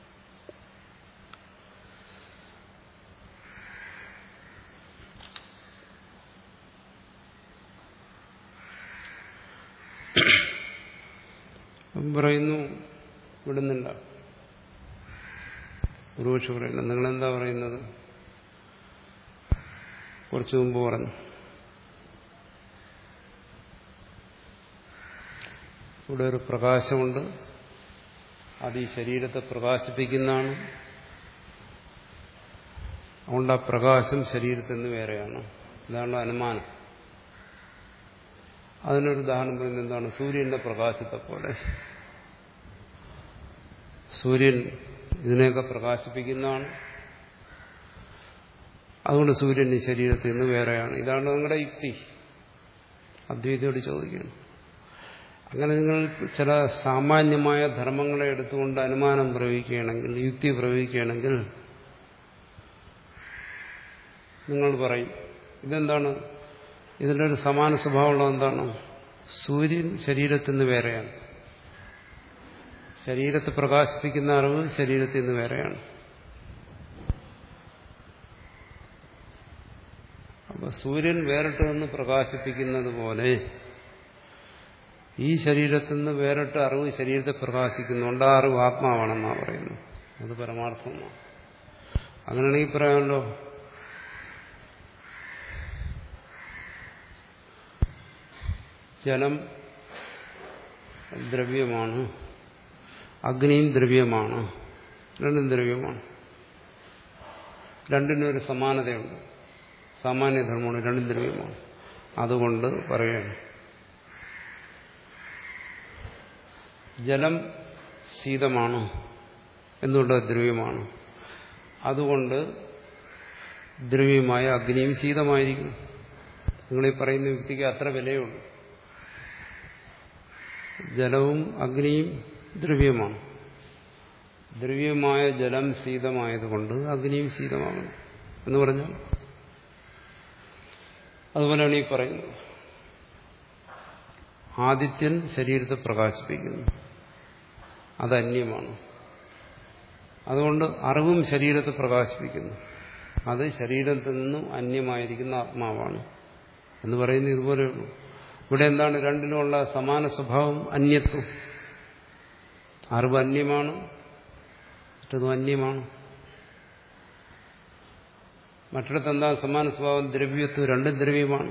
പറയുന്നു വിടുന്നില്ല. ഒരുപക്ഷെ പറയുന്നു നിങ്ങളെന്താ പറയുന്നത്, കുറച്ചു മുമ്പ് പറഞ്ഞു ഇവിടെ ഒരു പ്രകാശമുണ്ട്, അത് ഈ ശരീരത്തെ പ്രകാശിപ്പിക്കുന്നതാണ്, അതുകൊണ്ട് ആ പ്രകാശം ശരീരത്തിൽ നിന്ന് വേറെയാണ്. ഇതാണ് അനുമാനം. അതിനൊരു ഉദാഹരണം പറയുന്നത് എന്താണ്, സൂര്യന്റെ പ്രകാശത്തെ പോലെ. സൂര്യൻ ഇതിനെയൊക്കെ പ്രകാശിപ്പിക്കുന്നതാണ്, അതുകൊണ്ട് സൂര്യൻ ഈ ശരീരത്തിൽ നിന്ന് വേറെയാണ്. ഇതാണ് നിങ്ങളുടെ യുക്തി. അദ്വൈതയോട് ചോദിക്കുകയാണ്. അങ്ങനെ നിങ്ങൾ ചില സാമാന്യമായ ധർമ്മങ്ങളെ എടുത്തുകൊണ്ട് അനുമാനം പ്രയോഗിക്കുകയാണെങ്കിൽ, യുക്തി പ്രയോഗിക്കുകയാണെങ്കിൽ നിങ്ങൾ പറയും ഇതെന്താണ്, ഇതിൻ്റെ ഒരു സമാന സ്വഭാവമുള്ളത് എന്താണ്, സൂര്യൻ ശരീരത്തിൽ നിന്ന് വേറെയാണ്, ശരീരത്തെ പ്രകാശിപ്പിക്കുന്ന അറിവ് ശരീരത്തിൽ നിന്ന് വേറെയാണ്. അപ്പൊ സൂര്യൻ വേറിട്ട് നിന്ന് പ്രകാശിപ്പിക്കുന്നത് പോലെ ഈ ശരീരത്തിൽ നിന്ന് വേറിട്ട് അറിവ് ശരീരത്തെ പ്രകാശിക്കുന്നുണ്ട്. ആ അറിവ് ആത്മാവാണെന്നാണ് പറയുന്നത്. അത് പരമാർത്ഥമാണ്. അങ്ങനെയാണെങ്കിൽ പറയാമല്ലോ ജലം ദ്രവ്യമാണ്, അഗ്നിയും ദ്രവ്യമാണ്, രണ്ടും ദ്രവ്യമാണ്. രണ്ടിനും ഒരു സമാനതയുണ്ട്, സാമാന്യധർമ്മമാണ്, രണ്ടും ദ്രവ്യമാണ്. അതുകൊണ്ട് പറയണം ജലം ശീതമാണ്, എന്തുകൊണ്ട് ദ്രവ്യമാണ്. അതുകൊണ്ട് ദ്രവ്യമായ അഗ്നിയും ശീതമായിരിക്കും. നിങ്ങളീ പറയുന്ന വ്യക്തിക്ക് അത്ര വിലയുള്ളൂ. ജലവും അഗ്നിയും ദ്രവ്യമാണ്. ദ്രവ്യമായ ജലം ശീതമായതുകൊണ്ട് അഗ്നിയും ശീതമാകണം എന്ന് പറഞ്ഞാൽ അതുപോലെയാണ് ഈ പറയുന്നത്. ആദിത്യൻ ശരീരത്തെ പ്രകാശിപ്പിക്കുന്നു, അത് അന്യമാണ്. അതുകൊണ്ട് അറിവും ശരീരത്തെ പ്രകാശിപ്പിക്കുന്നു, അത് ശരീരത്തിൽ നിന്നും അന്യമായിരിക്കുന്ന ആത്മാവാണ് എന്ന് പറയുന്നത് ഇതുപോലെയുള്ളൂ. ഇവിടെ എന്താണ് രണ്ടിലുമുള്ള സമാന സ്വഭാവം? അന്യത്വം. അറിവ് അന്യമാണ്, മറ്റതും അന്യമാണ്. മറ്റിടത്ത് എന്താ സമാന സ്വഭാവം? ദ്രവ്യത്വം. രണ്ടും ദ്രവ്യമാണ്.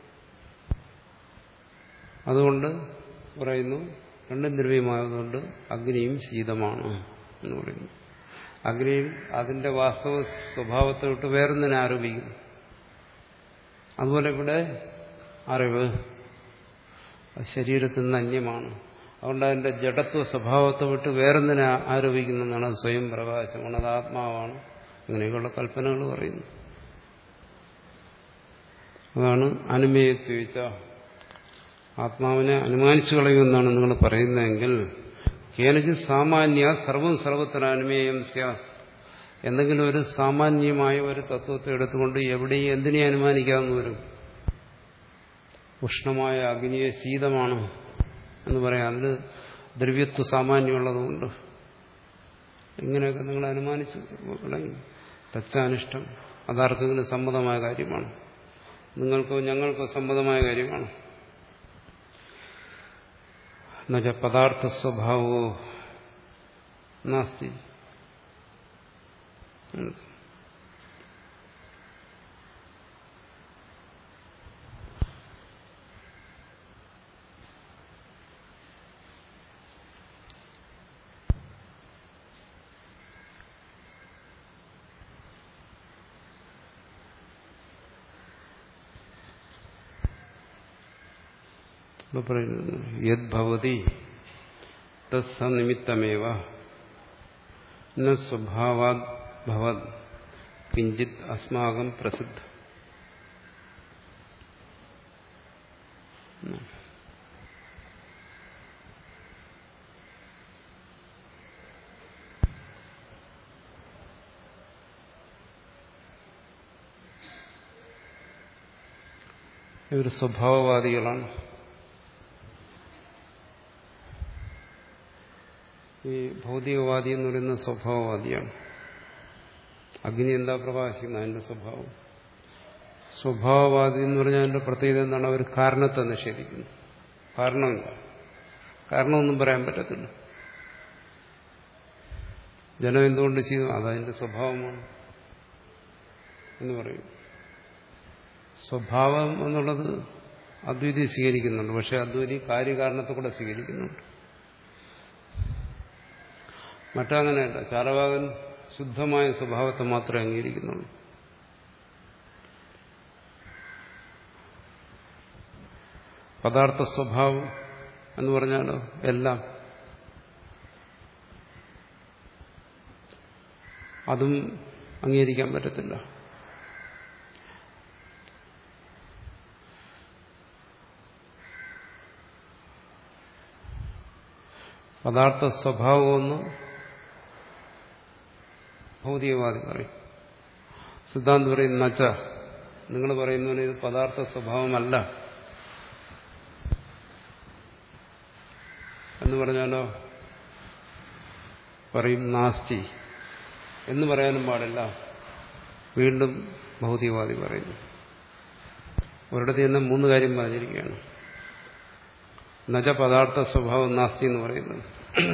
അതുകൊണ്ട് പറയുന്നു രണ്ടും ദ്രവ്യമായതുകൊണ്ട് അഗ്നിയും ശീതമാണ് എന്ന് പറയുന്നു. അഗ്നിയിൽ അതിന്റെ വാസ്തവ സ്വഭാവത്തെ വിട്ട് വേറൊന്നിനെ ആരോപിക്കുന്നു. അതുപോലെ ഇവിടെ അറിവ് ശരീരത്തിൽ നിന്ന് അന്യമാണ്, അതുകൊണ്ട് അതിന്റെ ജഡത്വ സ്വഭാവത്തെ വിട്ട് വേറൊന്നിനെ ആരോപിക്കുന്നതാണ്. അത് സ്വയം പ്രകാശമാണ്, അത് ആത്മാവാണ്. അങ്ങനെയൊക്കെയുള്ള കൽപ്പനകൾ പറയുന്നു. അതാണ് അനുമേയത്വച്ച. ആത്മാവിനെ അനുമാനിച്ചു കളയുമെന്നാണ് നിങ്ങൾ പറയുന്നതെങ്കിൽ കേനചിത് സാമാന്യ സർവം സർവത്ര അനുമേയം സ്യാ. എന്തെങ്കിലും ഒരു സാമാന്യമായ ഒരു തത്വത്തെ എടുത്തുകൊണ്ട് എവിടെയും എന്തിനെ അനുമാനിക്കാമെന്ന് വരും. ഉഷ്ണമായ അഗ്നിയെ ശീതമാണ് എന്ന് പറയാം, അതിന് ദ്രവ്യത്വ സാമാന്യമുള്ളതുകൊണ്ട്. ഇങ്ങനെയൊക്കെ നിങ്ങൾ അനുമാനിച്ച് കളയും. തച്ചാനിഷ്ടം. അതാർക്കെങ്കിലും സമ്മതമായ കാര്യമാണ്, നിങ്ങൾക്കോ ഞങ്ങൾക്കോ സമ്മതമായ കാര്യമാണ്. എന്നുവെച്ചാൽ പദാർത്ഥ സ്വഭാവോ നാസ്തി. പറയുന്നത് യദ്ഭവതി തത്സനിമിത്തമേവ ന സ്വഭാവാത് ഭവത് കിഞ്ചിത് അസ്മാകം പ്രസിദ്ധ. ഇവർ സ്വഭാവവാദികളാണ്. ഈ ഭൗതികവാദി എന്ന് പറയുന്ന സ്വഭാവവാദിയാണ്. അഗ്നി എന്താ പ്രകാശിക്കുന്നത്? അതിന്റെ സ്വഭാവം. സ്വഭാവവാദി എന്ന് പറഞ്ഞാൽ അതിന്റെ പ്രത്യേകത എന്താണ്? അവർ കാരണത്തെ നിഷേധിക്കുന്നു. കാരണമില്ല, കാരണമൊന്നും പറയാൻ പറ്റത്തില്ല. ജനം എന്തുകൊണ്ട് ചെയ്തു? അതതിന്റെ സ്വഭാവമാണ് എന്ന് പറയും. സ്വഭാവം എന്നുള്ളത് അദ്വൈതി സ്വീകരിക്കുന്നുണ്ട്, പക്ഷെ അദ്വൈതി കാര്യകാരണത്തെ കൂടെ സ്വീകരിക്കുന്നുണ്ട്. മറ്റങ്ങനെയല്ല. ചാർവാകൻ ശുദ്ധമായ സ്വഭാവത്തെ മാത്രമേ അംഗീകരിക്കുന്നുള്ളൂ. പദാർത്ഥ സ്വഭാവം എന്ന് പറഞ്ഞാലോ എല്ലാം, അതും അംഗീകരിക്കാൻ പറ്റത്തില്ല. പദാർത്ഥ സ്വഭാവമെന്ന് ഭൗതികവാദി പറയും. സിദ്ധാന്തം പറയും നച്ച, നിങ്ങൾ പറയുന്നതിന് ഇത് പദാർത്ഥ സ്വഭാവമല്ല എന്ന് പറഞ്ഞാലോ പറയും നാസ്തി എന്ന് പറയാനും പാടില്ല. വീണ്ടും ഭൗതികവാദി പറയുന്നു. ഒരിടത്ത് തന്നെ മൂന്ന് കാര്യം പറഞ്ഞിരിക്കുകയാണ്. നജ പദാർത്ഥ സ്വഭാവം നാസ്തി എന്ന് പറയുന്നത്.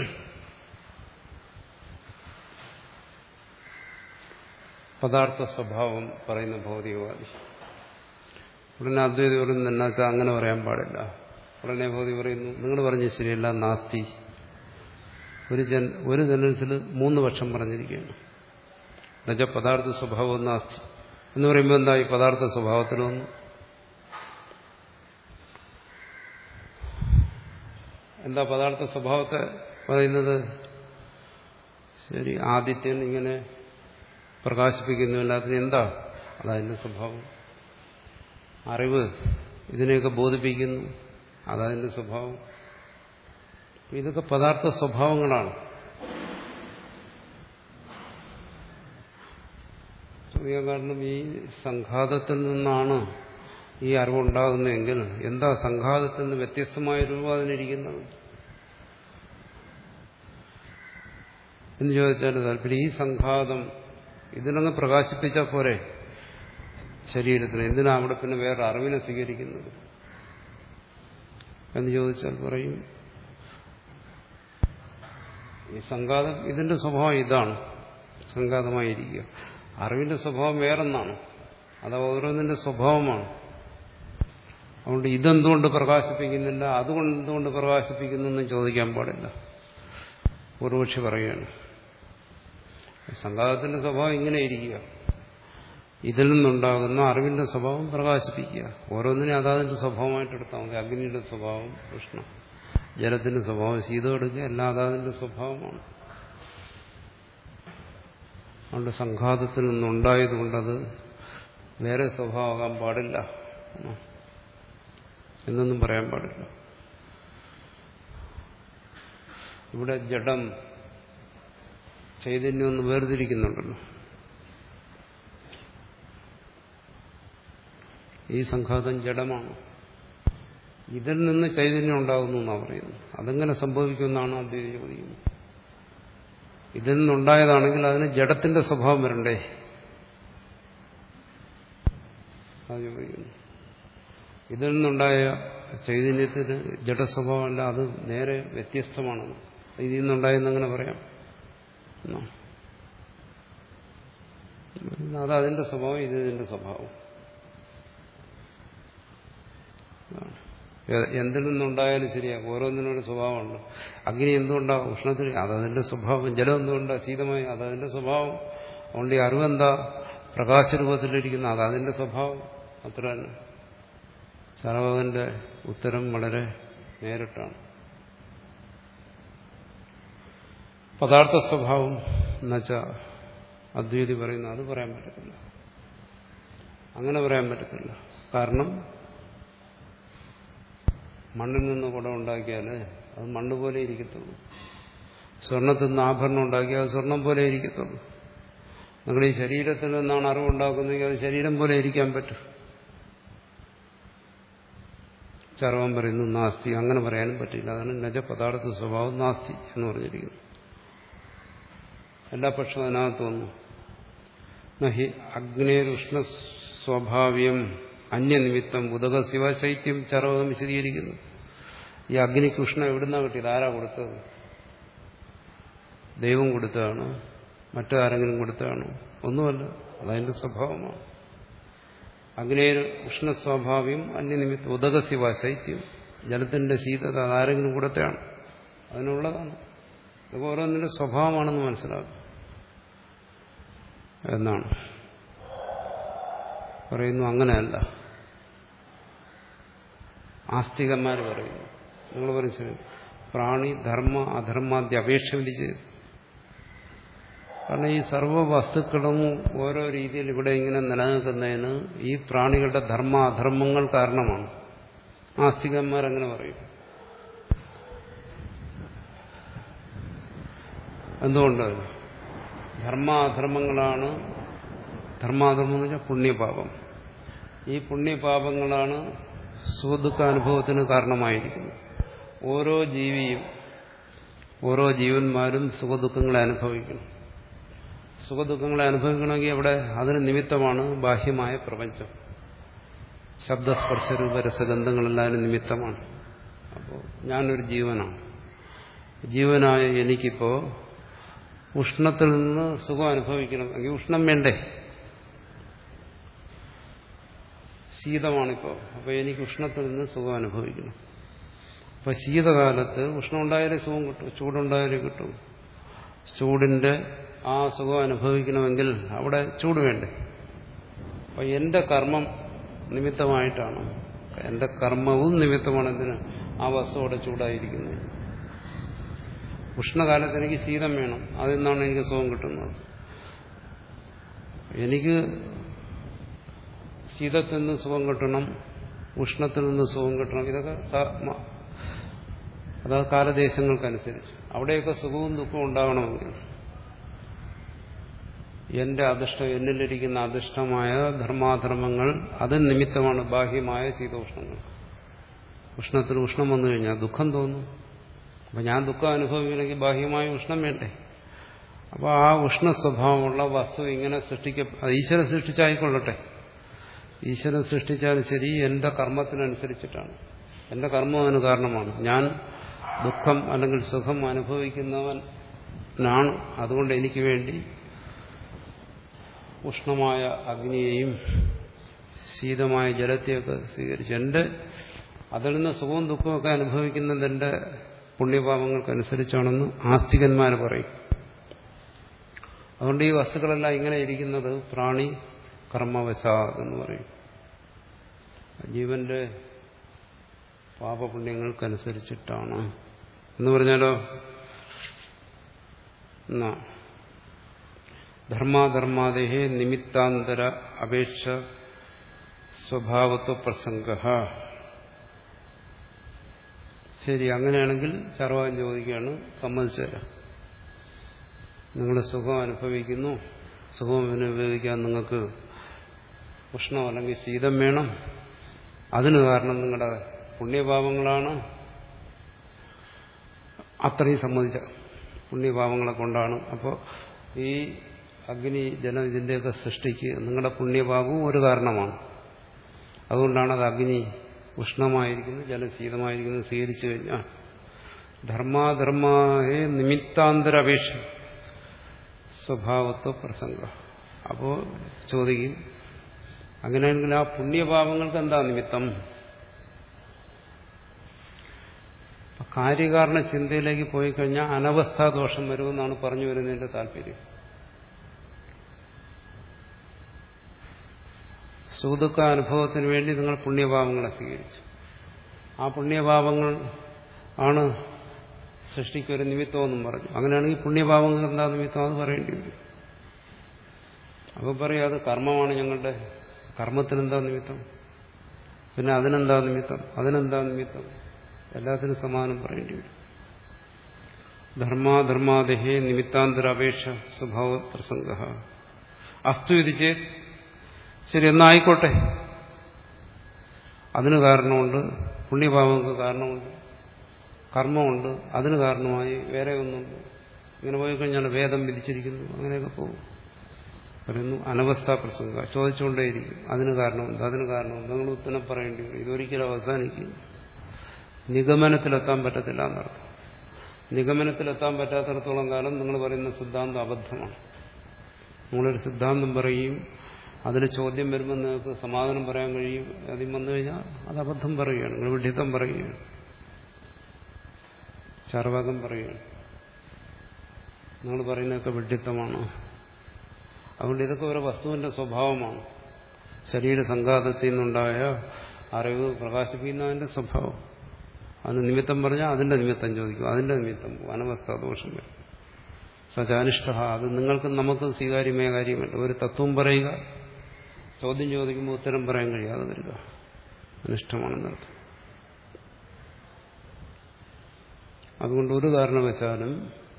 പദാർത്ഥ സ്വഭാവം പറയുന്ന ഭൗതികവാദി. ഉടനെ അദ്വൈതി പറയുന്നു എന്നാച്ചാൽ അങ്ങനെ പറയാൻ പാടില്ല. ഉടനെ ഭൗതി പറയുന്നു നിങ്ങൾ പറഞ്ഞ ശരിയല്ല, നാസ്തി. ഒരു ജൻ ഒരു ജനത്തിൽ മൂന്ന് പക്ഷം പറഞ്ഞിരിക്കുകയാണ്. എന്നുവെച്ചാൽ പദാർത്ഥ സ്വഭാവം നാസ്തി എന്ന് പറയുമ്പോൾ എന്താ? ഈ പദാർത്ഥ സ്വഭാവത്തിലൊന്ന് എന്താ പദാർത്ഥ സ്വഭാവത്തെ പറയുന്നത്? ശരി, ആദിത്യൻ ഇങ്ങനെ പ്രകാശിപ്പിക്കുന്നു എല്ലാത്തിനും, എന്താ അതതിൻ്റെ സ്വഭാവം. അറിവ് ഇതിനെയൊക്കെ ബോധിപ്പിക്കുന്നു, അതതിൻ്റെ സ്വഭാവം. ഇതൊക്കെ പദാർത്ഥ സ്വഭാവങ്ങളാണ്. കാരണം ഈ സംഘാതത്തിൽ നിന്നാണ് ഈ അറിവുണ്ടാകുന്നതെങ്കിൽ എന്താ സംഘാതത്തിൽ നിന്ന് വ്യത്യസ്തമായ രൂപം അതിനിരിക്കുന്നത് എന്ന് ചോദിച്ചാൽ താല്പര്യം. ഈ സംഘാതം ഇതിനങ്ങ് പ്രകാശിപ്പിച്ചാൽ പോരെ ശരീരത്തിന്, എന്തിനാ അവിടെ പിന്നെ വേറെ അറിവിനെ സ്വീകരിക്കുന്നത് എന്ന് ചോദിച്ചാൽ പറയും ഈ സംഘാതം ഇതിന്റെ സ്വഭാവം ഇതാണ്, സംഘാതമായിരിക്കുക. അറിവിന്റെ സ്വഭാവം വേറൊന്നാണ്, അത് ഓരോന്നിന്റെ സ്വഭാവമാണ്. അതുകൊണ്ട് ഇതെന്തുകൊണ്ട് പ്രകാശിപ്പിക്കുന്നില്ല, അതുകൊണ്ട് എന്തുകൊണ്ട് പ്രകാശിപ്പിക്കുന്നു എന്ന് ചോദിക്കാൻ പാടില്ല. പൂർവക്ഷി പറയുകയാണ് സംഘാതത്തിന്റെ സ്വഭാവം ഇങ്ങനെ ഇരിക്കുക, ഇതിൽ നിന്നുണ്ടാകുന്ന അറിവിന്റെ സ്വഭാവം പ്രകാശിപ്പിക്കുക. ഓരോന്നിനെ അതാതിന്റെ സ്വഭാവമായിട്ട് എടുത്താൽ മതി. അഗ്നിയുടെ സ്വഭാവം ഉഷ്ണം, ജലത്തിന്റെ സ്വഭാവം ശീതം എടുക്കുക, എല്ലാം അതാതിന്റെ സ്വഭാവമാണ്. അതുകൊണ്ട് സംഘാതത്തിൽ നിന്നുണ്ടായതുകൊണ്ടത് വേറെ സ്വഭാവമാകാൻ പാടില്ല എന്നൊന്നും പറയാൻ പാടില്ല. ഇവിടെ ജഡം ചൈതന്യം ഒന്ന് വേർതിരിക്കുന്നുണ്ടല്ലോ. ഈ സംഘാതം ജഡമാണ്, ഇതിൽ നിന്ന് ചൈതന്യം ഉണ്ടാകുന്നു എന്നാണ് പറയുന്നത്. അതെങ്ങനെ സംഭവിക്കുമെന്നാണ് അദ്വൈതം ചോദിക്കുന്നത്. ഇതിൽ നിന്നുണ്ടായതാണെങ്കിൽ അതിന് ജഡത്തിന്റെ സ്വഭാവം വരണ്ടേ അത് ചോദിക്കുന്നു. ഇതിൽ നിന്നുണ്ടായ ചൈതന്യത്തിന് ജഡസ്വഭാവമല്ല, അത് നേരെ വ്യത്യസ്തമാണ്. ഇതിൽ നിന്നുണ്ടായെന്നങ്ങനെ പറയാം. അത് അതിന്റെ സ്വഭാവം, ഇത് ഇതിന്റെ സ്വഭാവം. എന്തിൽ നിന്നുണ്ടായാലും ശരിയാകും, ഓരോന്നിനൊരു സ്വഭാവമുണ്ട്. അഗ്നി എന്തുകൊണ്ടാണ് ഉഷ്ണത്തിൽ, അതതിന്റെ സ്വഭാവം. ജലം എന്തുകൊണ്ടാണ് ശീതമായി, അതതിന്റെ സ്വഭാവം. അതുകൊണ്ട് ഈ അറിവെന്താ പ്രകാശരൂപത്തിലിരിക്കുന്ന, അതതിന്റെ സ്വഭാവം. അത്ര തന്നെ. ചാർവാകന്റെ ഉത്തരം വളരെ നേരിട്ടാണ്. പദാർത്ഥ സ്വഭാവം എന്നുവെച്ചാൽ അദ്വൈതി പറയുന്നു, അത് പറയാൻ പറ്റത്തില്ല. അങ്ങനെ പറയാൻ പറ്റത്തില്ല. കാരണം മണ്ണിൽ നിന്ന് കുടം ഉണ്ടാക്കിയാൽ അത് മണ്ണ് പോലെ ഇരിക്കത്തുള്ളൂ. സ്വർണത്തിൽ നിന്ന് ആഭരണം ഉണ്ടാക്കിയാൽ അത് സ്വർണം പോലെ ഇരിക്കത്തുള്ളൂ. നിങ്ങൾ ഈ ശരീരത്തിൽ നിന്നാണ് അറിവുണ്ടാക്കുന്നതെങ്കിൽ അത് ശരീരം പോലെ ഇരിക്കാൻ പറ്റും. ചർവം പറയുന്നു നാസ്തി, അങ്ങനെ പറയാനും പറ്റില്ല. അതാണ് നജ പദാർത്ഥ സ്വഭാവം നാസ്തി എന്ന് പറഞ്ഞിരിക്കുന്നത്. എല്ലാ പക്ഷവും അതിനകത്ത് വന്നു. നഹി അഗ്നേരുഷ്ണ സ്വഭാവ്യം അന്യനിമിത്തം ഉദക ശിവ ശൈത്യം ചർവകം വിശദീകരിക്കുന്നു. ഈ അഗ്നിക്ക് ഉഷ്ണം എവിടുന്നാ കിട്ടിയത്, ആരാ കൊടുത്തത്? ദൈവം കൊടുത്തതാണോ, മറ്റാരെങ്കിലും കൊടുത്തതാണോ? ഒന്നുമല്ല, അതതിന്റെ സ്വഭാവമാണ്. അഗ്നേർ ഉഷ്ണസ്വഭാവ്യം അന്യനിമിത്തം ഉദക ശിവ ശൈത്യം, ജലത്തിന്റെ ശീതത അതാരെങ്കിലും കൊടുത്തതാണ്, അതിനുള്ളതാണ്. ഇത് ഓരോന്നിന്റെ സ്വഭാവമാണെന്ന് മനസ്സിലാക്കും എന്നാണ് പറയുന്നു. അങ്ങനെയല്ല ആസ്തികന്മാർ പറയുന്നു. നിങ്ങൾ പറയും പ്രാണി ധർമ്മ അധർമാദ്യ അപേക്ഷ വിധിച്ച്. കാരണം ഈ സർവ്വ വസ്തുക്കളും ഓരോ രീതിയിൽ ഇവിടെ ഇങ്ങനെ നിലനിൽക്കുന്നതിന് ഈ പ്രാണികളുടെ ധർമ്മ അധർമ്മങ്ങൾ കാരണമാണ്. ആസ്തികന്മാരങ്ങനെ പറയും. എന്തുകൊണ്ട്? ധർമാധർമ്മങ്ങളാണ്. ധർമാധർമ്മം എന്ന് വെച്ചാൽ പുണ്യപാപം. ഈ പുണ്യപാപങ്ങളാണ് സുഖദുഃഖാനുഭവത്തിന് കാരണമായിരിക്കുന്നത്. ഓരോ ജീവിയും ഓരോ ജീവന്മാരും സുഖദുഃഖങ്ങളെ അനുഭവിക്കണം. സുഖദുഃഖങ്ങളെ അനുഭവിക്കണമെങ്കിൽ അവിടെ അതിന് നിമിത്തമാണ് ബാഹ്യമായ പ്രപഞ്ചം. ശബ്ദസ്പർശ രൂപ രസഗന്ധങ്ങളെല്ലാം അതിന് നിമിത്തമാണ്. അപ്പോൾ ഞാനൊരു ജീവനാണ്. ജീവനായ എനിക്കിപ്പോ ഉഷ്ണത്തിൽ നിന്ന് സുഖം അനുഭവിക്കണം എങ്കിൽ ഉഷ്ണം വേണ്ടേ? ശീതമാണിപ്പോ, അപ്പൊ എനിക്ക് ഉഷ്ണത്തിൽ നിന്ന് സുഖം അനുഭവിക്കണം. അപ്പൊ ശീതകാലത്ത് ഉഷ്ണം ഉണ്ടായാലേ സുഖം കിട്ടും, ചൂടുണ്ടായാലേ കിട്ടും. ചൂടിന്റെ ആ സുഖം അനുഭവിക്കണമെങ്കിൽ അവിടെ ചൂട് വേണ്ടേ? അപ്പൊ എന്റെ കർമ്മം നിമിത്തമായിട്ടാണ്, എന്റെ കർമ്മവും നിമിത്തമാണ് എന്തിന് ആ വസ്തു അവിടെ ചൂടായിരിക്കുന്നത്. ഉഷ്ണകാലത്ത് എനിക്ക് ശീതം വേണം, അതിൽ നിന്നാണ് എനിക്ക് സുഖം കിട്ടുന്നത്. എനിക്ക് ശീതത്തിൽ നിന്ന് സുഖം കിട്ടണം, ഉഷ്ണത്തിൽ നിന്ന് സുഖം കിട്ടണം, ഇതൊക്കെ അതായത് കാലദേശങ്ങൾക്കനുസരിച്ച്. അവിടെയൊക്കെ സുഖവും ദുഃഖവും ഉണ്ടാകണമെങ്കിൽ എന്റെ അധിഷ്ഠം, എന്നിലിരിക്കുന്ന അധിഷ്ഠമായ ധർമാധർമ്മങ്ങൾ അത് നിമിത്തമാണ് ബാഹ്യമായ ശീതോഷ്ണങ്ങൾ. ഉഷ്ണത്തിൽ ഉഷ്ണം വന്നു കഴിഞ്ഞാൽ ദുഃഖം തോന്നും. അപ്പം ഞാൻ ദുഃഖം അനുഭവിക്കണമെങ്കിൽ ബാഹ്യമായ ഉഷ്ണം വേണ്ടേ? അപ്പോൾ ആ ഉഷ്ണ സ്വഭാവമുള്ള വസ്തു ഇങ്ങനെ സൃഷ്ടിക്ക ഈശ്വരൻ സൃഷ്ടിച്ചായിക്കൊള്ളട്ടെ. ഈശ്വരൻ സൃഷ്ടിച്ചാലും ശരി, എന്റെ കർമ്മത്തിനനുസരിച്ചിട്ടാണ്. എന്റെ കർമ്മം അതിന് കാരണമാണ്. ഞാൻ ദുഃഖം അല്ലെങ്കിൽ സുഖം അനുഭവിക്കുന്നവനാണ്. അതുകൊണ്ട് എനിക്ക് വേണ്ടി ഉഷ്ണമായ അഗ്നിയെയും ശീതമായ ജലത്തെയൊക്കെ സ്വീകരിച്ചു. എന്റെ അതിൽ നിന്ന് സുഖവും ദുഃഖമൊക്കെ അനുഭവിക്കുന്നത് എന്റെ പുണ്യപാപങ്ങൾക്കനുസരിച്ചാണെന്ന് ആസ്തികന്മാർ പറയും. അതുകൊണ്ട് ഈ വസ്തുക്കളെല്ലാം ഇങ്ങനെ ഇരിക്കുന്നത് പ്രാണി കർമ്മവശാത് എന്ന് പറയും. ജീവന്റെ പാപപുണ്യങ്ങൾക്കനുസരിച്ചിട്ടാണ് എന്ന് പറഞ്ഞാലോ, എന്നാ ധർമാധർമാദേഹേ നിമിത്താന്തര അപേക്ഷ സ്വഭാവത്വ പ്രസംഗ. ശരി, അങ്ങനെയാണെങ്കിൽ ചർവാകൻ ചോദിക്കുകയാണ്, സമ്മതിച്ചുതരാം. നിങ്ങൾ സുഖം അനുഭവിക്കുന്നു, സുഖം അനുഭവിക്കാൻ നിങ്ങൾക്ക് ഉഷ്ണം അല്ലെങ്കിൽ ശീതം വേണം. അതിന് കാരണം നിങ്ങളുടെ പുണ്യപാപങ്ങളാണ്. അത്രയും സമ്മതിച്ച പുണ്യപാപങ്ങളെ കൊണ്ടാണ്. അപ്പോൾ ഈ അഗ്നി ജലം ഇതിൻ്റെയൊക്കെ സൃഷ്ടിക്ക് നിങ്ങളുടെ പുണ്യപാപവും ഒരു കാരണമാണ്. അതുകൊണ്ടാണ് അത് അഗ്നി ഉഷ്ണമായിരിക്കുന്നത്, ജലം ശീതമായിരിക്കുന്നത് സ്വീകരിച്ചു കഴിഞ്ഞാൽ ധർമാധർമാഹേ നിമിത്താന്തരപേക്ഷ സ്വഭാവത്വ പ്രസംഗ. അപ്പോൾ ചോദിക്കും, അങ്ങനെയാണെങ്കിൽ ആ പുണ്യപാപങ്ങൾക്ക് എന്താ നിമിത്തം? കാര്യകാരണ ചിന്തയിലേക്ക് പോയി കഴിഞ്ഞാൽ അനവസ്ഥാദോഷം വരുമെന്നാണ് പറഞ്ഞു വരുന്നതിന്റെ താല്പര്യം. സുഖദുഃഖ അനുഭവത്തിന് വേണ്ടി നിങ്ങൾ പുണ്യപാപങ്ങളെ സ്വീകരിച്ചു. ആ പുണ്യപാപങ്ങൾ ആണ് സൃഷ്ടിക്കൊരു നിമിത്തമെന്നും പറഞ്ഞു. അങ്ങനെയാണെങ്കിൽ പുണ്യപാപങ്ങൾക്ക് എന്താ നിമിത്തം എന്ന് പറയേണ്ടി വരും. അപ്പോൾ പറയും അത് കർമ്മമാണ്, ഞങ്ങളുടെ കർമ്മത്തിനെന്താ നിമിത്തം, പിന്നെ അതിനെന്താ നിമിത്തം, അതിനെന്താ നിമിത്തം, എല്ലാത്തിനും സമാനം പറയേണ്ടി വരും. ധർമാധർമാദേഹേ നിമിത്താന്തരാപേക്ഷ സ്വഭാവ പ്രസംഗ അസ്തു ഇത് ചേത്. ശരി, എന്നായിക്കോട്ടെ, അതിന് കാരണമുണ്ട്, പുണ്യപാപങ്ങൾക്ക് കാരണമുണ്ട്, കർമ്മമുണ്ട്, അതിന് കാരണമായി വേറെ ഒന്നുണ്ട്. ഇങ്ങനെ പോയി കഴിഞ്ഞാൽ വേദം വിധിച്ചിരിക്കുന്നു, അങ്ങനെയൊക്കെ പോകും. പറയുന്നു അനവസ്ഥാ പ്രസംഗ. ചോദിച്ചുകൊണ്ടേയിരിക്കും, അതിന് കാരണമുണ്ട്, അതിന് കാരണമുണ്ട്, നിങ്ങൾ ഉത്തരം പറയേണ്ടി വരും. ഇതൊരിക്കലും അവസാനിക്കും. നിഗമനത്തിലെത്താൻ പറ്റത്തില്ല എന്നർത്ഥം. നിഗമനത്തിലെത്താൻ പറ്റാത്തിടത്തോളം കാലം നിങ്ങൾ പറയുന്ന സിദ്ധാന്തം അബദ്ധമാണ്. നിങ്ങളൊരു സിദ്ധാന്തം പറയും, അതിൽ ചോദ്യം വരുമ്പോൾ നിങ്ങൾക്ക് സമാധാനം പറയാൻ കഴിയും. ആദ്യം വന്നു കഴിഞ്ഞാൽ അത് അബദ്ധം പറയുകയാണ്, നിങ്ങൾ വിഡ്ഢിത്തം പറയുകയാണ്, ചാർവാകം പറയുകയാണ്. നിങ്ങൾ പറയുന്നതൊക്കെ വിഡ്ഢിത്തമാണ്. അതുകൊണ്ട് ഇതൊക്കെ ഒരു വസ്തുവിന്റെ സ്വഭാവമാണ്. ശരീരസംഘാതത്തിൽ നിന്നുണ്ടായ അറിവ് പ്രകാശിപ്പിക്കുന്നതിന്റെ സ്വഭാവം. അതിന് നിമിത്തം പറഞ്ഞാൽ അതിന്റെ നിമിത്തം ചോദിക്കും, അതിന്റെ നിമിത്തം അനവസ്ഥ ദോഷം വരും. സജാനിഷ്ഠ, അത് നിങ്ങൾക്കും നമുക്കും സ്വീകാര്യമായ കാര്യമല്ല. ഒരു തത്വം പറയുക, ചോദ്യം ചോദിക്കുമ്പോൾ ഉത്തരം പറയാൻ കഴിയാതെ വരിക അനിഷ്ടമാണെന്നർത്ഥം. അതുകൊണ്ട് ഒരു കാരണവശാലും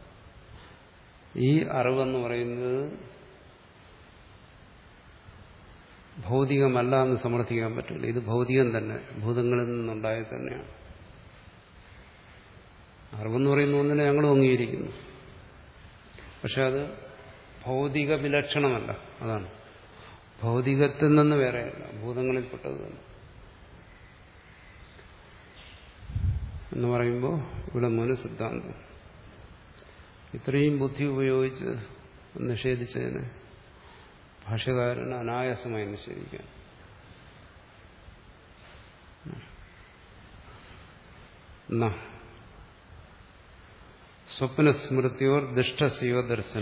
ഈ അറിവെന്ന് പറയുന്നത് ഭൗതികമല്ല എന്ന് സമർത്ഥിക്കാൻ പറ്റില്ല. ഇത് ഭൗതികം തന്നെ, ഭൂതങ്ങളിൽ നിന്നുണ്ടായത് തന്നെയാണ്. അറിവെന്ന് പറയുന്ന ഒന്നിനെ ഞങ്ങളും അംഗീകരിക്കുന്നു. പക്ഷെ അത് ഭൗതിക വിലക്ഷണമല്ല. അതാണ്, ഭൗതികത്തിൽ നിന്ന് വേറെയല്ല, ഭൂതങ്ങളിൽപ്പെട്ടത് തന്നെ എന്ന് പറയുമ്പോൾ ഇവിടെ മൂന്ന് സിദ്ധാന്തം ഇത്രയും ബുദ്ധി ഉപയോഗിച്ച് നിഷേധിച്ചതിന് ഭാഷ്യകാരന് അനായാസമായി നിഷേധിക്കാൻ. സ്വപ്നസ്മൃതിയോർ ദുഷ്ടസീവ ദർശന.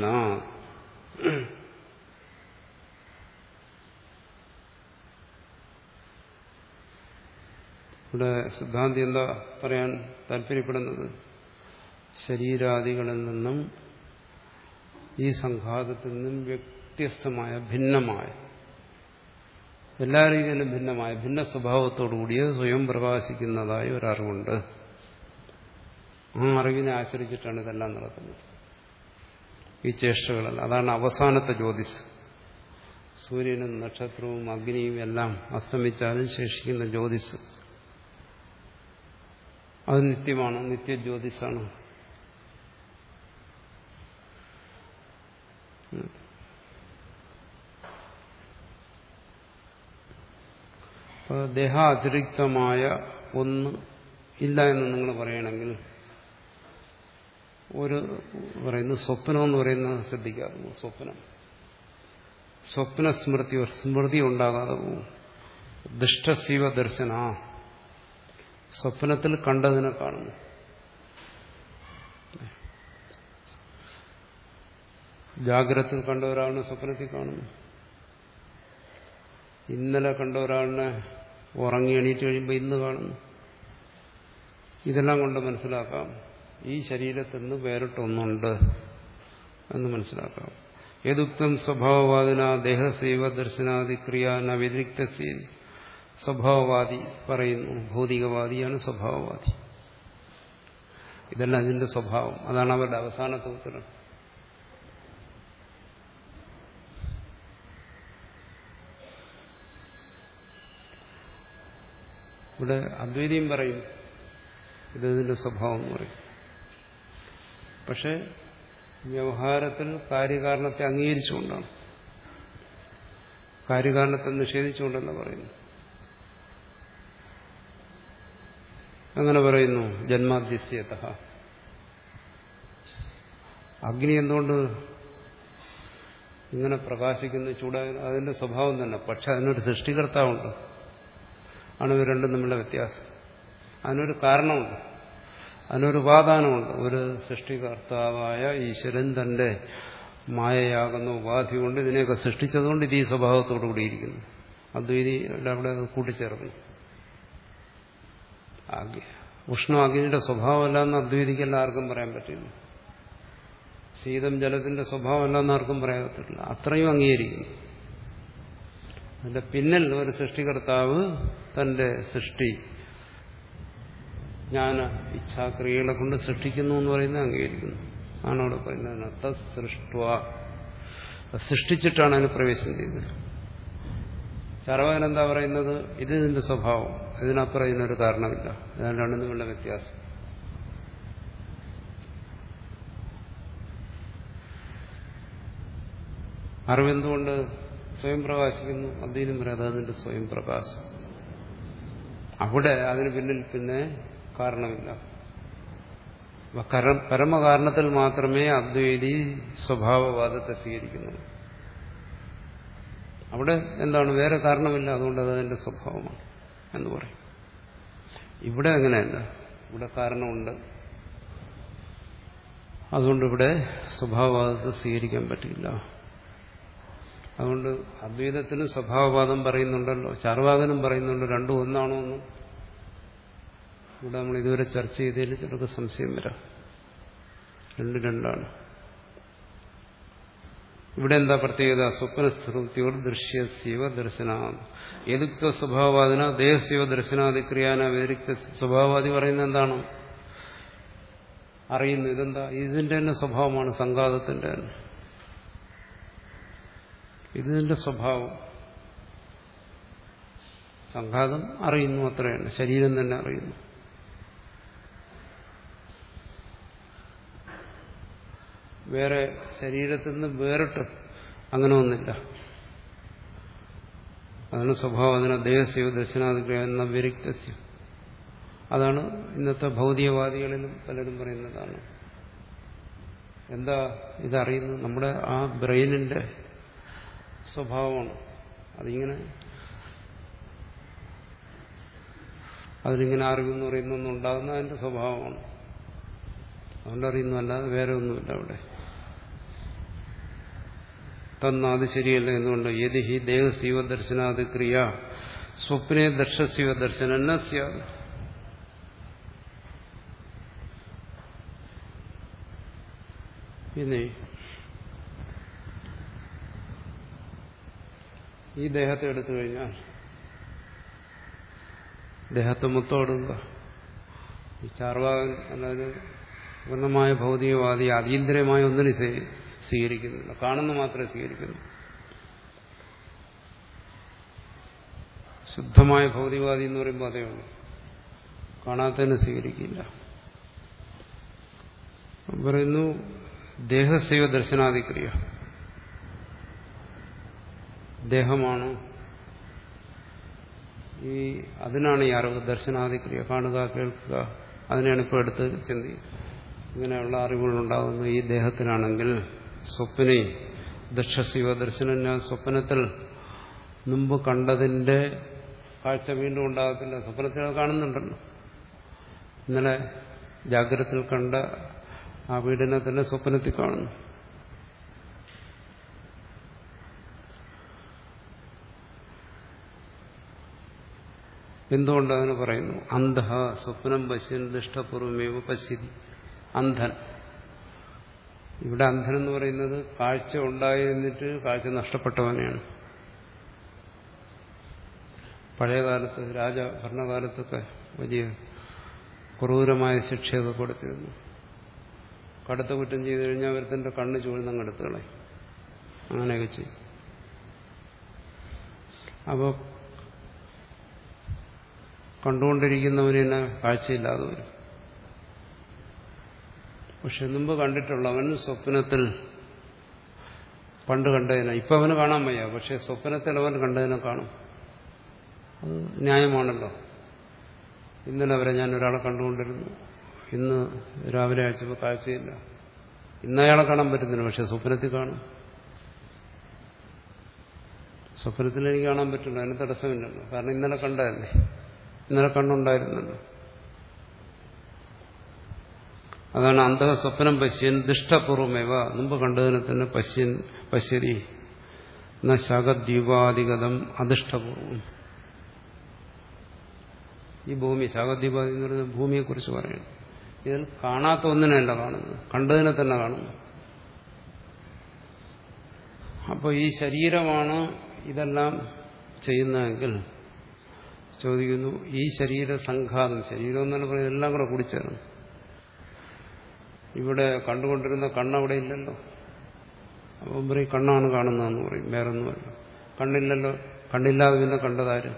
ഇവിടെ സിദ്ധാന്തി എന്താ പറയാൻ താല്പര്യപ്പെടുന്നത്? ശരീരാദികളിൽ നിന്നും ഈ സംഘാതത്തിൽ നിന്നും വ്യത്യസ്തമായ ഭിന്നമായ എല്ലാ രീതിയിലും ഭിന്നമായ ഭിന്ന സ്വഭാവത്തോടുകൂടിയ സ്വയം പ്രകാശിക്കുന്നതായ ഒരറിവുണ്ട്. ആ അറിവിനെ ആശ്രയിച്ചിട്ടാണ് ഇതെല്ലാം നടക്കുന്നത്, ഈ ചേഷ്ടകളെല്ലാം. അതാണ് അവസാനത്തെ ജ്യോതിസ്. സൂര്യനും നക്ഷത്രവും അഗ്നിയും എല്ലാം അസ്തമിച്ചാലും ശേഷിക്കുന്ന ജ്യോതിസ് അത് നിത്യമാണ്, നിത്യജ്യോതിസാണ്. ദേഹാതിരിക്തമായ ഒന്ന് ഇല്ല എന്ന് നിങ്ങൾ പറയണമെങ്കിൽ ഒരു പറയുന്നു സ്വപ്നം എന്ന് പറയുന്നത് ശ്രദ്ധിക്കാറുണ്ട്. സ്വപ്നം സ്വപ്ന സ്മൃതി സ്മൃതി ഉണ്ടാകാതെ പോകും. ദുഷ്ടശീവ ദർശന സ്വപ്നത്തിൽ കണ്ടതിനെ കാണുന്നു. ജാഗ്രതയിൽ കണ്ട ഒരാളിനെ സ്വപ്നത്തിൽ കാണുന്നു. ഇന്നലെ കണ്ട ഒരാളിനെ ഉറങ്ങി എണീറ്റ് കഴിയുമ്പോൾ ഇന്ന് കാണുന്നു. ഇതെല്ലാം കൊണ്ട് മനസ്സിലാക്കാം ഈ ശരീരത്തിൽ നിന്ന് വേറിട്ടൊന്നുണ്ട് എന്ന് മനസ്സിലാക്കാം. യദുക്തം സ്വഭാവവാദിന ദേഹസൈവ ദർശനാദിക്രിയാന വ്യതിരിക്തസി. സ്വഭാവവാദി പറയുന്നു, ഭൗതികവാദിയാണ് സ്വഭാവവാദി. ഇതെല്ലാം അതിന്റെ സ്വഭാവം. അതാണ് അവരുടെ അവസാനത്തെ ഉത്തരം. ഇവിടെ അദ്വൈതിയും പറയും ഇതിന്റെ സ്വഭാവം എന്ന് പറയും. പക്ഷെ വ്യവഹാരത്തിൽ കാര്യകാരണത്തെ അംഗീകരിച്ചുകൊണ്ടാണ്, കാര്യകാരണത്തെ നിഷേധിച്ചുകൊണ്ടല്ല പറയുന്നു. അങ്ങനെ പറയുന്നു, ജന്മാദ്യസ്യതഃ. അഗ്നി എന്തുകൊണ്ട് ഇങ്ങനെ പ്രകാശിക്കുന്ന ചൂടായ അതിന്റെ സ്വഭാവം തന്നെ. പക്ഷെ അതിനൊരു സൃഷ്ടികർത്താവുണ്ട്, ആണ് ഇവ രണ്ടും തമ്മിലുള്ള വ്യത്യാസം. അതിനൊരു കാരണമുണ്ട്, അതിനൊരു ഉപാദാനമുണ്ട്. ഒരു സൃഷ്ടികർത്താവായ ഈശ്വരൻ തന്റെ മായയാകുന്ന ഉപാധി കൊണ്ട് ഇതിനെയൊക്കെ സൃഷ്ടിച്ചതുകൊണ്ട് ഇത് ഈ സ്വഭാവത്തോടു കൂടിയിരിക്കുന്നു. അദ്വൈതി അവിടെ കൂട്ടിച്ചേർന്നു. ഉഷ്ണം അഗ്നിയുടെ സ്വഭാവമല്ല എന്ന് അദ്വൈതിക്കല്ല ആർക്കും പറയാൻ പറ്റില്ല. ശീതം ജലത്തിന്റെ സ്വഭാവമല്ല എന്ന് ആർക്കും പറയാൻ പറ്റില്ല. അത്രയും അംഗീകരിക്കുന്നു. അതിന്റെ പിന്നിൽ ഒരു സൃഷ്ടികർത്താവ് തന്റെ സൃഷ്ടി ജ്ഞാന ഇച്ഛാക്രിയകളെ കൊണ്ട് സൃഷ്ടിക്കുന്നു എന്ന് പറയുന്നത് അംഗീകരിക്കുന്നു. ആണ് അവിടെ പറയുന്നത്. തസ്സൃഷ്ട്വ, സൃഷ്ടിച്ചിട്ടാണ് അതിന് പ്രവേശനം ചെയ്തത്. ചാർവാകൻ എന്താ പറയുന്നത്? ഇത് ഇതിന്റെ സ്വഭാവം, ഇതിനപ്പുറം ഇതിനൊരു കാരണമില്ല. ഇതാണ് രണ്ടും തമ്മിലുള്ള വ്യത്യാസം. അറിവെന്തുകൊണ്ട് സ്വയം പ്രകാശിക്കുന്നു? അദ്വൈതം പറയാതെ അതിന്റെ സ്വയം പ്രകാശം. അവിടെ അതിന് പിന്നിൽ പിന്നെ കാരണമില്ല. പരമകാരണത്തിൽ മാത്രമേ അദ്വൈതി സ്വഭാവവാദത്തെ സ്വീകരിക്കുന്നുള്ളൂ. അവിടെ എന്താണ്? വേറെ കാരണമില്ല, അതുകൊണ്ട് അത് അതിന്റെ സ്വഭാവമാണ് എന്ന് പറയും. ഇവിടെ അങ്ങനെയല്ല, ഇവിടെ കാരണമുണ്ട്, അതുകൊണ്ട് ഇവിടെ സ്വഭാവവാദത്തെ സ്വീകരിക്കാൻ പറ്റില്ല. അതുകൊണ്ട് അദ്വൈതത്തിനും സ്വഭാവവാദം പറയുന്നുണ്ടല്ലോ, ചാർവാകനും പറയുന്നുണ്ട്. രണ്ടും ഒന്നാണോ എന്ന് ഇവിടെ നമ്മൾ ഇതുവരെ ചർച്ച ചെയ്തതിൽ ചിലർക്ക് സംശയം വരാം. രണ്ട് രണ്ടാണ്. ഇവിടെ എന്താ പ്രത്യേകത? സ്വപ്നസ്മൃതിയോർ ദൃശ്യസീവ ദർശന. യദുക്ത സ്വഭാവവാദിന ദേഹസീവ ദർശനാദിക്രിയാന വ്യതിരിക്ത. സ്വഭാവവാദി പറയുന്നത് എന്താണ്? അറിയുന്നു. ഇതെന്താ? ഇതിന്റെ തന്നെ സ്വഭാവമാണ്, സംഘാതത്തിന്റെ തന്നെ. ഇതിന്റെ സ്വഭാവം. സംഘാതം അറിയുന്നു, അത്രയാണ്. ശരീരം തന്നെ അറിയുന്നു. വേറെ ശരീരത്തിൽ നിന്ന് വേറിട്ട് അങ്ങനെ ഒന്നില്ല. അതാണ് സ്വഭാവം. അതിന് ദേഹസ്യ ദർശനാദിഗ്രഹ എന്ന വിരിക്തസ്യ. അതാണ് ഇന്നത്തെ ഭൗതികവാദികളിലും പലരും പറയുന്നതാണ്. എന്താ ഇതറിയുന്നത്? നമ്മുടെ ആ ബ്രെയിനിന്റെ സ്വഭാവമാണ്. അതിങ്ങനെ അതിനിങ്ങനെ അറിവെന്ന് പറയുന്നൊന്നും ഉണ്ടാകുന്ന അതിന്റെ സ്വഭാവമാണ്. അതുകൊണ്ടറിയുന്നു, അല്ലാതെ വേറെ ഒന്നുമില്ല അവിടെ. തന്ന അത് ശരിയല്ല. എന്തുകൊണ്ട്? യതി ഹി ദേഹസീവ ദർശനാദി ക്രിയ സ്വപ്നെ ദർശസീവ ദർശന. ഇനി ഈ ദേഹത്തെ എടുത്തു കഴിഞ്ഞാൽ ദേഹത്തെ മൊത്തം എടുക്കുക. ഈ ചാർവാകൻ അതായത് പൂർണ്ണമായ ഭൗതികവാദി അതീന്ദ്രിയമായ ഒന്നിനും സ്വീകരിക്കുന്നില്ല, കാണുന്ന മാത്രമേ സ്വീകരിക്കുന്നു. ശുദ്ധമായ ഭൗതികവാദി എന്ന് പറയുമ്പോൾ അതേ ഉള്ളൂ, കാണാത്തതിനെ സ്വീകരിക്കില്ല. പറയുന്നു ദേഹസൈവ ദർശനാദിക്രിയ, ദേഹമാണ് ഈ അതിനാണ് ഈ അറിവ്, ദർശനാദിക്രിയ, കാണുക കേൾക്കുക, അതിനെയാണ് ഇപ്പോൾ എടുത്ത് ചിന്തി ഇങ്ങനെയുള്ള അറിവുകളുണ്ടാകുന്നു ഈ ദേഹത്തിനാണെങ്കിൽ. സ്വപ്നെ ദക്ഷസൈവ ദർശനം, ഞാൻ സ്വപ്നത്തിൽ മുമ്പ് കണ്ടതിന്റെ കാഴ്ച വീണ്ടും ഉണ്ടാകത്തില്ല. സ്വപ്നത്തിൽ അത് കാണുന്നുണ്ടല്ലോ, ഇന്നലെ ജാഗ്രതത്തിൽ കണ്ട ആ വീടിനെ തന്നെ സ്വപ്നത്തിൽ കാണുന്നു. എന്തുകൊണ്ട് അതിന് പറയുന്നു? അന്ധഃ സ്വപ്നം പശ്യൻ ദുഷ്ടപൂർവമേവ പശ്യതി. അന്ധൻ, ഇവിടെ അന്ധൻ എന്ന് പറയുന്നത് കാഴ്ച ഉണ്ടായിരുന്നിട്ട് കാഴ്ച നഷ്ടപ്പെട്ടവനെയാണ്. പഴയകാലത്ത് രാജ ഭരണകാലത്തൊക്കെ വലിയ ക്രൂരമായ ശിക്ഷയൊക്കെ കൊടുത്തിരുന്നു. കടുത്ത കുറ്റം ചെയ്തു കഴിഞ്ഞാൽ അവരുടെ കണ്ണ് ചൂഴ്ന്നങ്ങ് എടുത്ത് കളയും, അങ്ങനെയൊക്കെ ചെയ്യും. അപ്പോൾ കണ്ടുകൊണ്ടിരിക്കുന്നവന് തന്നെ കാഴ്ചയില്ലാതെ വരും. പക്ഷെ മുമ്പ് കണ്ടിട്ടുള്ളവൻ സ്വപ്നത്തിൽ പണ്ട് കണ്ടതിനെ ഇപ്പൊ അവന് കാണാൻ വയ്യ, പക്ഷെ സ്വപ്നത്തിൽ അവൻ കണ്ടതിനെ കാണും. അത് ന്യായമാണല്ലോ. ഇന്നലെ വരെ ഞാൻ ഒരാളെ കണ്ടുകൊണ്ടിരുന്നു, ഇന്ന് രാവിലെ അയച്ചപ്പോൾ കാഴ്ചയില്ല. ഇന്ന് അയാളെ കാണാൻ പറ്റുന്നില്ല, പക്ഷെ സ്വപ്നത്തിൽ കാണും. സ്വപ്നത്തിൽ എനിക്ക് കാണാൻ പറ്റില്ല, അതിന് തടസ്സമില്ലല്ലോ, കാരണം ഇന്നലെ കണ്ടതല്ലേ, ഇന്നലെ കണ്ണുണ്ടായിരുന്നല്ലോ. അതാണ് അന്തഃ സ്വപ്നം പശ്യൻ ദുഷ്ടപൂർവമേവ, മുമ്പ് കണ്ടതിനെ തന്നെ പശ്യൻ പശ്യതി എന്ന ശാഖദ്വീപാധിഗതം അദൃഷ്ടപൂർവം. ഈ ഭൂമി ശാഖദ്വീപാദി എന്ന് പറയുന്നത് ഭൂമിയെക്കുറിച്ച് പറയുന്നു. ഇതിൽ കാണാത്ത ഒന്നിനല്ല കാണുന്നത്, കണ്ടതിനെ തന്നെ കാണുന്നു. അപ്പോൾ ഈ ശരീരമാണ് ഇതെല്ലാം ചെയ്യുന്നതെങ്കിൽ ചോദിക്കുന്നു, ഈ ശരീര സംഘാതം, ശരീരം എന്നല്ല പറയുന്നത് എല്ലാം കൂടെ കൂടിച്ചേർന്നു. ഇവിടെ കണ്ടുകൊണ്ടിരുന്ന കണ്ണവിടെ ഇല്ലല്ലോ, അപ്പം പറയും കണ്ണാണ് കാണുന്നതെന്ന് പറയും, വേറൊന്നുമല്ല. കണ്ണില്ലല്ലോ, കണ്ണില്ലാതെ പിന്നെ കണ്ടതാര്?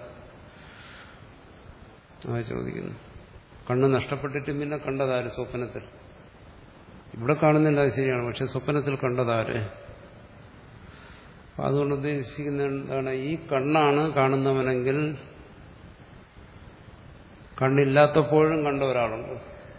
ആ ചോദിക്കുന്നു. കണ്ണ് നഷ്ടപ്പെട്ടിട്ടും പിന്നെ കണ്ടതാര്? സ്വപ്നത്തിൽ. ഇവിടെ കാണുന്നില്ല, അത് ശരിയാണ്, പക്ഷെ സ്വപ്നത്തിൽ കണ്ടതാര്? അതുകൊണ്ട് ഉദ്ദേശിക്കുന്ന എന്താണ്? ഈ കണ്ണാണ് കാണുന്നവനെങ്കിൽ കണ്ണില്ലാത്തപ്പോഴും കണ്ട ഒരാളുണ്ട്.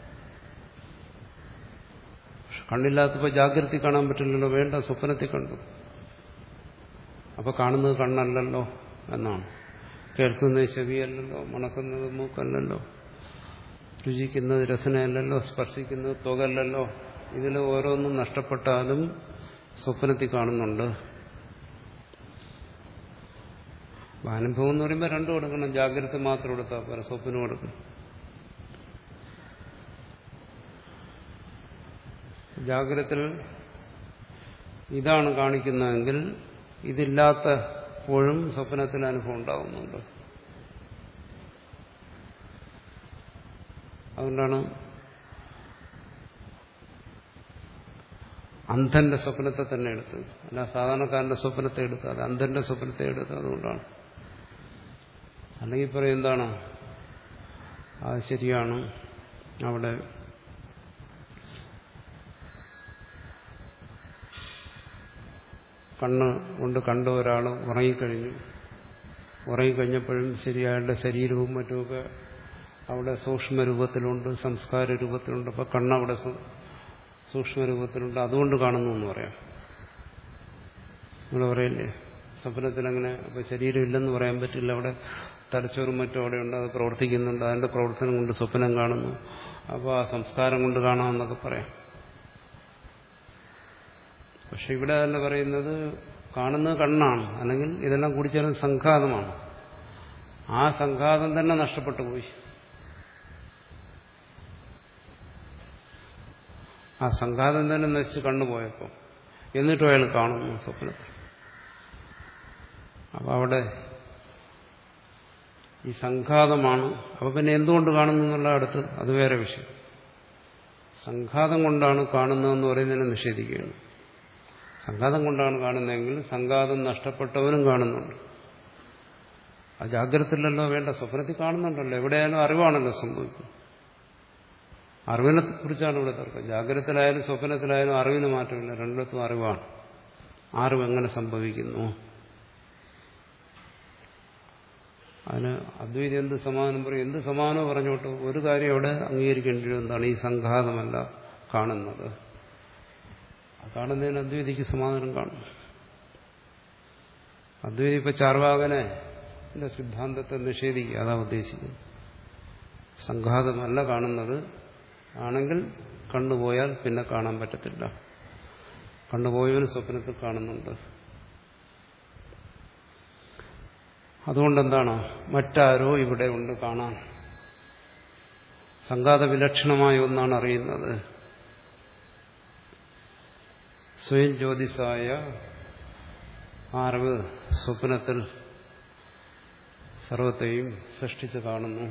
കണ്ണില്ലാത്തപ്പോൾ ജാഗ്രത കാണാൻ പറ്റില്ലല്ലോ, വേണ്ട, സ്വപ്നത്തിൽ കണ്ടു. അപ്പൊ കാണുന്നത് കണ്ണല്ലല്ലോ എന്നാണ്. കേൾക്കുന്നത് ചെവിയല്ലല്ലോ, മണക്കുന്നത് മൂക്കല്ലല്ലോ, രുചിക്കുന്നത് രസനയല്ലല്ലോ, സ്പർശിക്കുന്നത് ത്വകല്ലല്ലോ. ഇതിൽ ഓരോന്നും നഷ്ടപ്പെട്ടാലും സ്വപ്നത്തിൽ കാണുന്നുണ്ട്. അനുഭവം എന്ന് പറയുമ്പോൾ രണ്ടും കൊടുക്കണം. ജാഗ്രത മാത്രം കൊടുത്താൽ പോരാ, സ്വപ്നം കൊടുക്കണം. ജാഗ്രതത്തിൽ ഇതാണ് കാണിക്കുന്നതെങ്കിൽ ഇതില്ലാത്തപ്പോഴും സ്വപ്നത്തിൽ അനുഭവം ഉണ്ടാകുന്നുണ്ട്. അതുകൊണ്ടാണ് അന്ധന്റെ സ്വപ്നത്തെ തന്നെ എടുത്തത്, അല്ല സാധാരണക്കാരന്റെ സ്വപ്നത്തെ എടുത്തത്, അന്ധന്റെ സ്വപ്നത്തെ എടുത്തത്. അതുകൊണ്ടാണ്. അല്ലെങ്കിൽ പറയും എന്താണ്, അത് ശരിയാണ്, അവിടെ കണ്ണ് കൊണ്ട് കണ്ട ഒരാൾ ഉറങ്ങിക്കഴിഞ്ഞു, ഉറങ്ങിക്കഴിഞ്ഞപ്പോഴും ശരി അയാളുടെ ശരീരവും മറ്റുമൊക്കെ അവിടെ സൂക്ഷ്മരൂപത്തിലുണ്ട്, സംസ്കാര രൂപത്തിലുണ്ട്. അപ്പം കണ്ണവിടെ സൂക്ഷ്മരൂപത്തിലുണ്ട്, അതുകൊണ്ട് കാണുന്നു എന്ന് പറയാം. നിങ്ങൾ പറയില്ലേ സ്വപ്നത്തിലങ്ങനെ? അപ്പം ശരീരം ഇല്ലെന്ന് പറയാൻ പറ്റില്ല, അവിടെ തലച്ചോറും മറ്റും അവിടെയുണ്ട്, അത് പ്രവർത്തിക്കുന്നുണ്ട്, അതിന്റെ പ്രവർത്തനം കൊണ്ട് സ്വപ്നം കാണുന്നു, അപ്പോൾ ആ സംസ്കാരം കൊണ്ട് കാണാമെന്നൊക്കെ പറയാം. പക്ഷെ ഇവിടെ തന്നെ പറയുന്നത് കാണുന്നത് കണ്ണാണ്, അല്ലെങ്കിൽ ഇതെല്ലാം കൂടി ചേർന്ന് സംഘാതമാണ്. ആ സംഘാതം തന്നെ നഷ്ടപ്പെട്ടു പോയി. ആ സംഘാതം തന്നെ നശിച്ച് കണ്ണുപോയപ്പോൾ എന്നിട്ടും അയാൾ കാണുന്നു സ്വപ്നത്തിൽ. അപ്പൊ അവിടെ ഈ സംഘാതമാണ്. അപ്പൊ പിന്നെ എന്തുകൊണ്ട് കാണുന്നു എന്നുള്ള അടുത്ത് അത് വേറെ വിഷയം. സംഘാതം കൊണ്ടാണ് കാണുന്നതെന്ന് പറയുന്നതിനെ നിഷേധിക്കുകയാണ്. സംഘാതം കൊണ്ടാണ് കാണുന്നതെങ്കിൽ സംഘാതം നഷ്ടപ്പെട്ടവനും കാണുന്നുണ്ട്. അത് ജാഗ്രതയിലല്ലോ വേണ്ട, സ്വപ്നത്തിൽ കാണുന്നുണ്ടല്ലോ. എവിടെയായാലും അറിവാണല്ലോ സംഭവിക്കുന്നത്. അറിവിനെ കുറിച്ചാണ് ഇവിടെ തർക്കം. ജാഗ്രതയിലായാലും സ്വപ്നത്തിലായാലും അറിവിന് മാറ്റമില്ല, രണ്ടിടത്തും അറിവാണ്. അറിവ് എങ്ങനെ സംഭവിക്കുന്നു? അതിന് അദ്വൈതം എന്ത് സമാധാനം പറയും? എന്ത് സമാധാനം പറഞ്ഞോട്ടോ, ഒരു കാര്യം അവിടെ അംഗീകരിക്കേണ്ടി വരും. എന്താണ്? ഈ സംഘാതമല്ല കാണുന്നത്. ആ കാണുന്നതിന് അദ്വൈതിക്ക് സമാധാനം കാണും. അദ്വൈതി ഇപ്പൊ ചാർവാകനെ സിദ്ധാന്തത്തെ നിഷേധിക്കുക, അതാ ഉദ്ദേശിക്കുന്നത്. സംഘാതമല്ല കാണുന്നത് ആണെങ്കിൽ കണ്ടുപോയാൽ പിന്നെ കാണാൻ പറ്റത്തില്ല. കണ്ടുപോയവന് സ്വപ്നത്തിൽ കാണുന്നുണ്ട്. അതുകൊണ്ടെന്താണ്? മറ്റാരോ ഇവിടെ ഉണ്ട് കാണാൻ. സംഘാത വിലക്ഷണമായ ഒന്നാണ് അറിയുന്നത്. സ്വയം ജ്യോതിസായ അറിവ് സ്വപ്നത്തിൽ സർവത്തെയും സൃഷ്ടിച്ച് കാണുന്നു.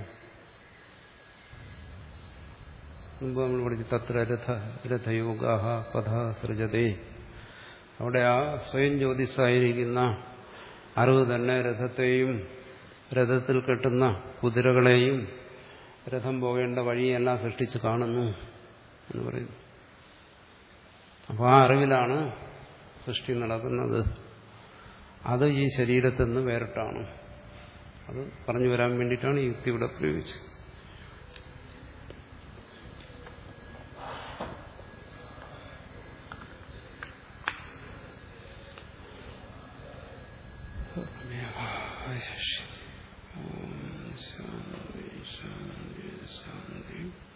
മുമ്പ് നമ്മൾ പഠിച്ചു തത്ര രഥ രഥയോഗാഹ പഥ സൃജതേ. അവിടെ ആ സ്വയം ജ്യോതിസായിരിക്കുന്ന അറിവ് തന്നെ രഥത്തെയും രഥത്തിൽ കെട്ടുന്ന കുതിരകളെയും രഥം പോകേണ്ട വഴിയെല്ലാം സൃഷ്ടിച്ച് കാണുന്നു എന്ന് പറയുന്നു. അപ്പോൾ ആ അറിവിലാണ് സൃഷ്ടി നടക്കുന്നത്. അത് ഈ ശരീരത്തിൽ നിന്ന് വേറിട്ടാണ്. അത് പറഞ്ഞു വരാൻ വേണ്ടിയിട്ടാണ് ഈ യുക്തി ഇവിടെ പ്രയോഗിച്ചത്. ശാന്തി ശാന്തി ശാന്തി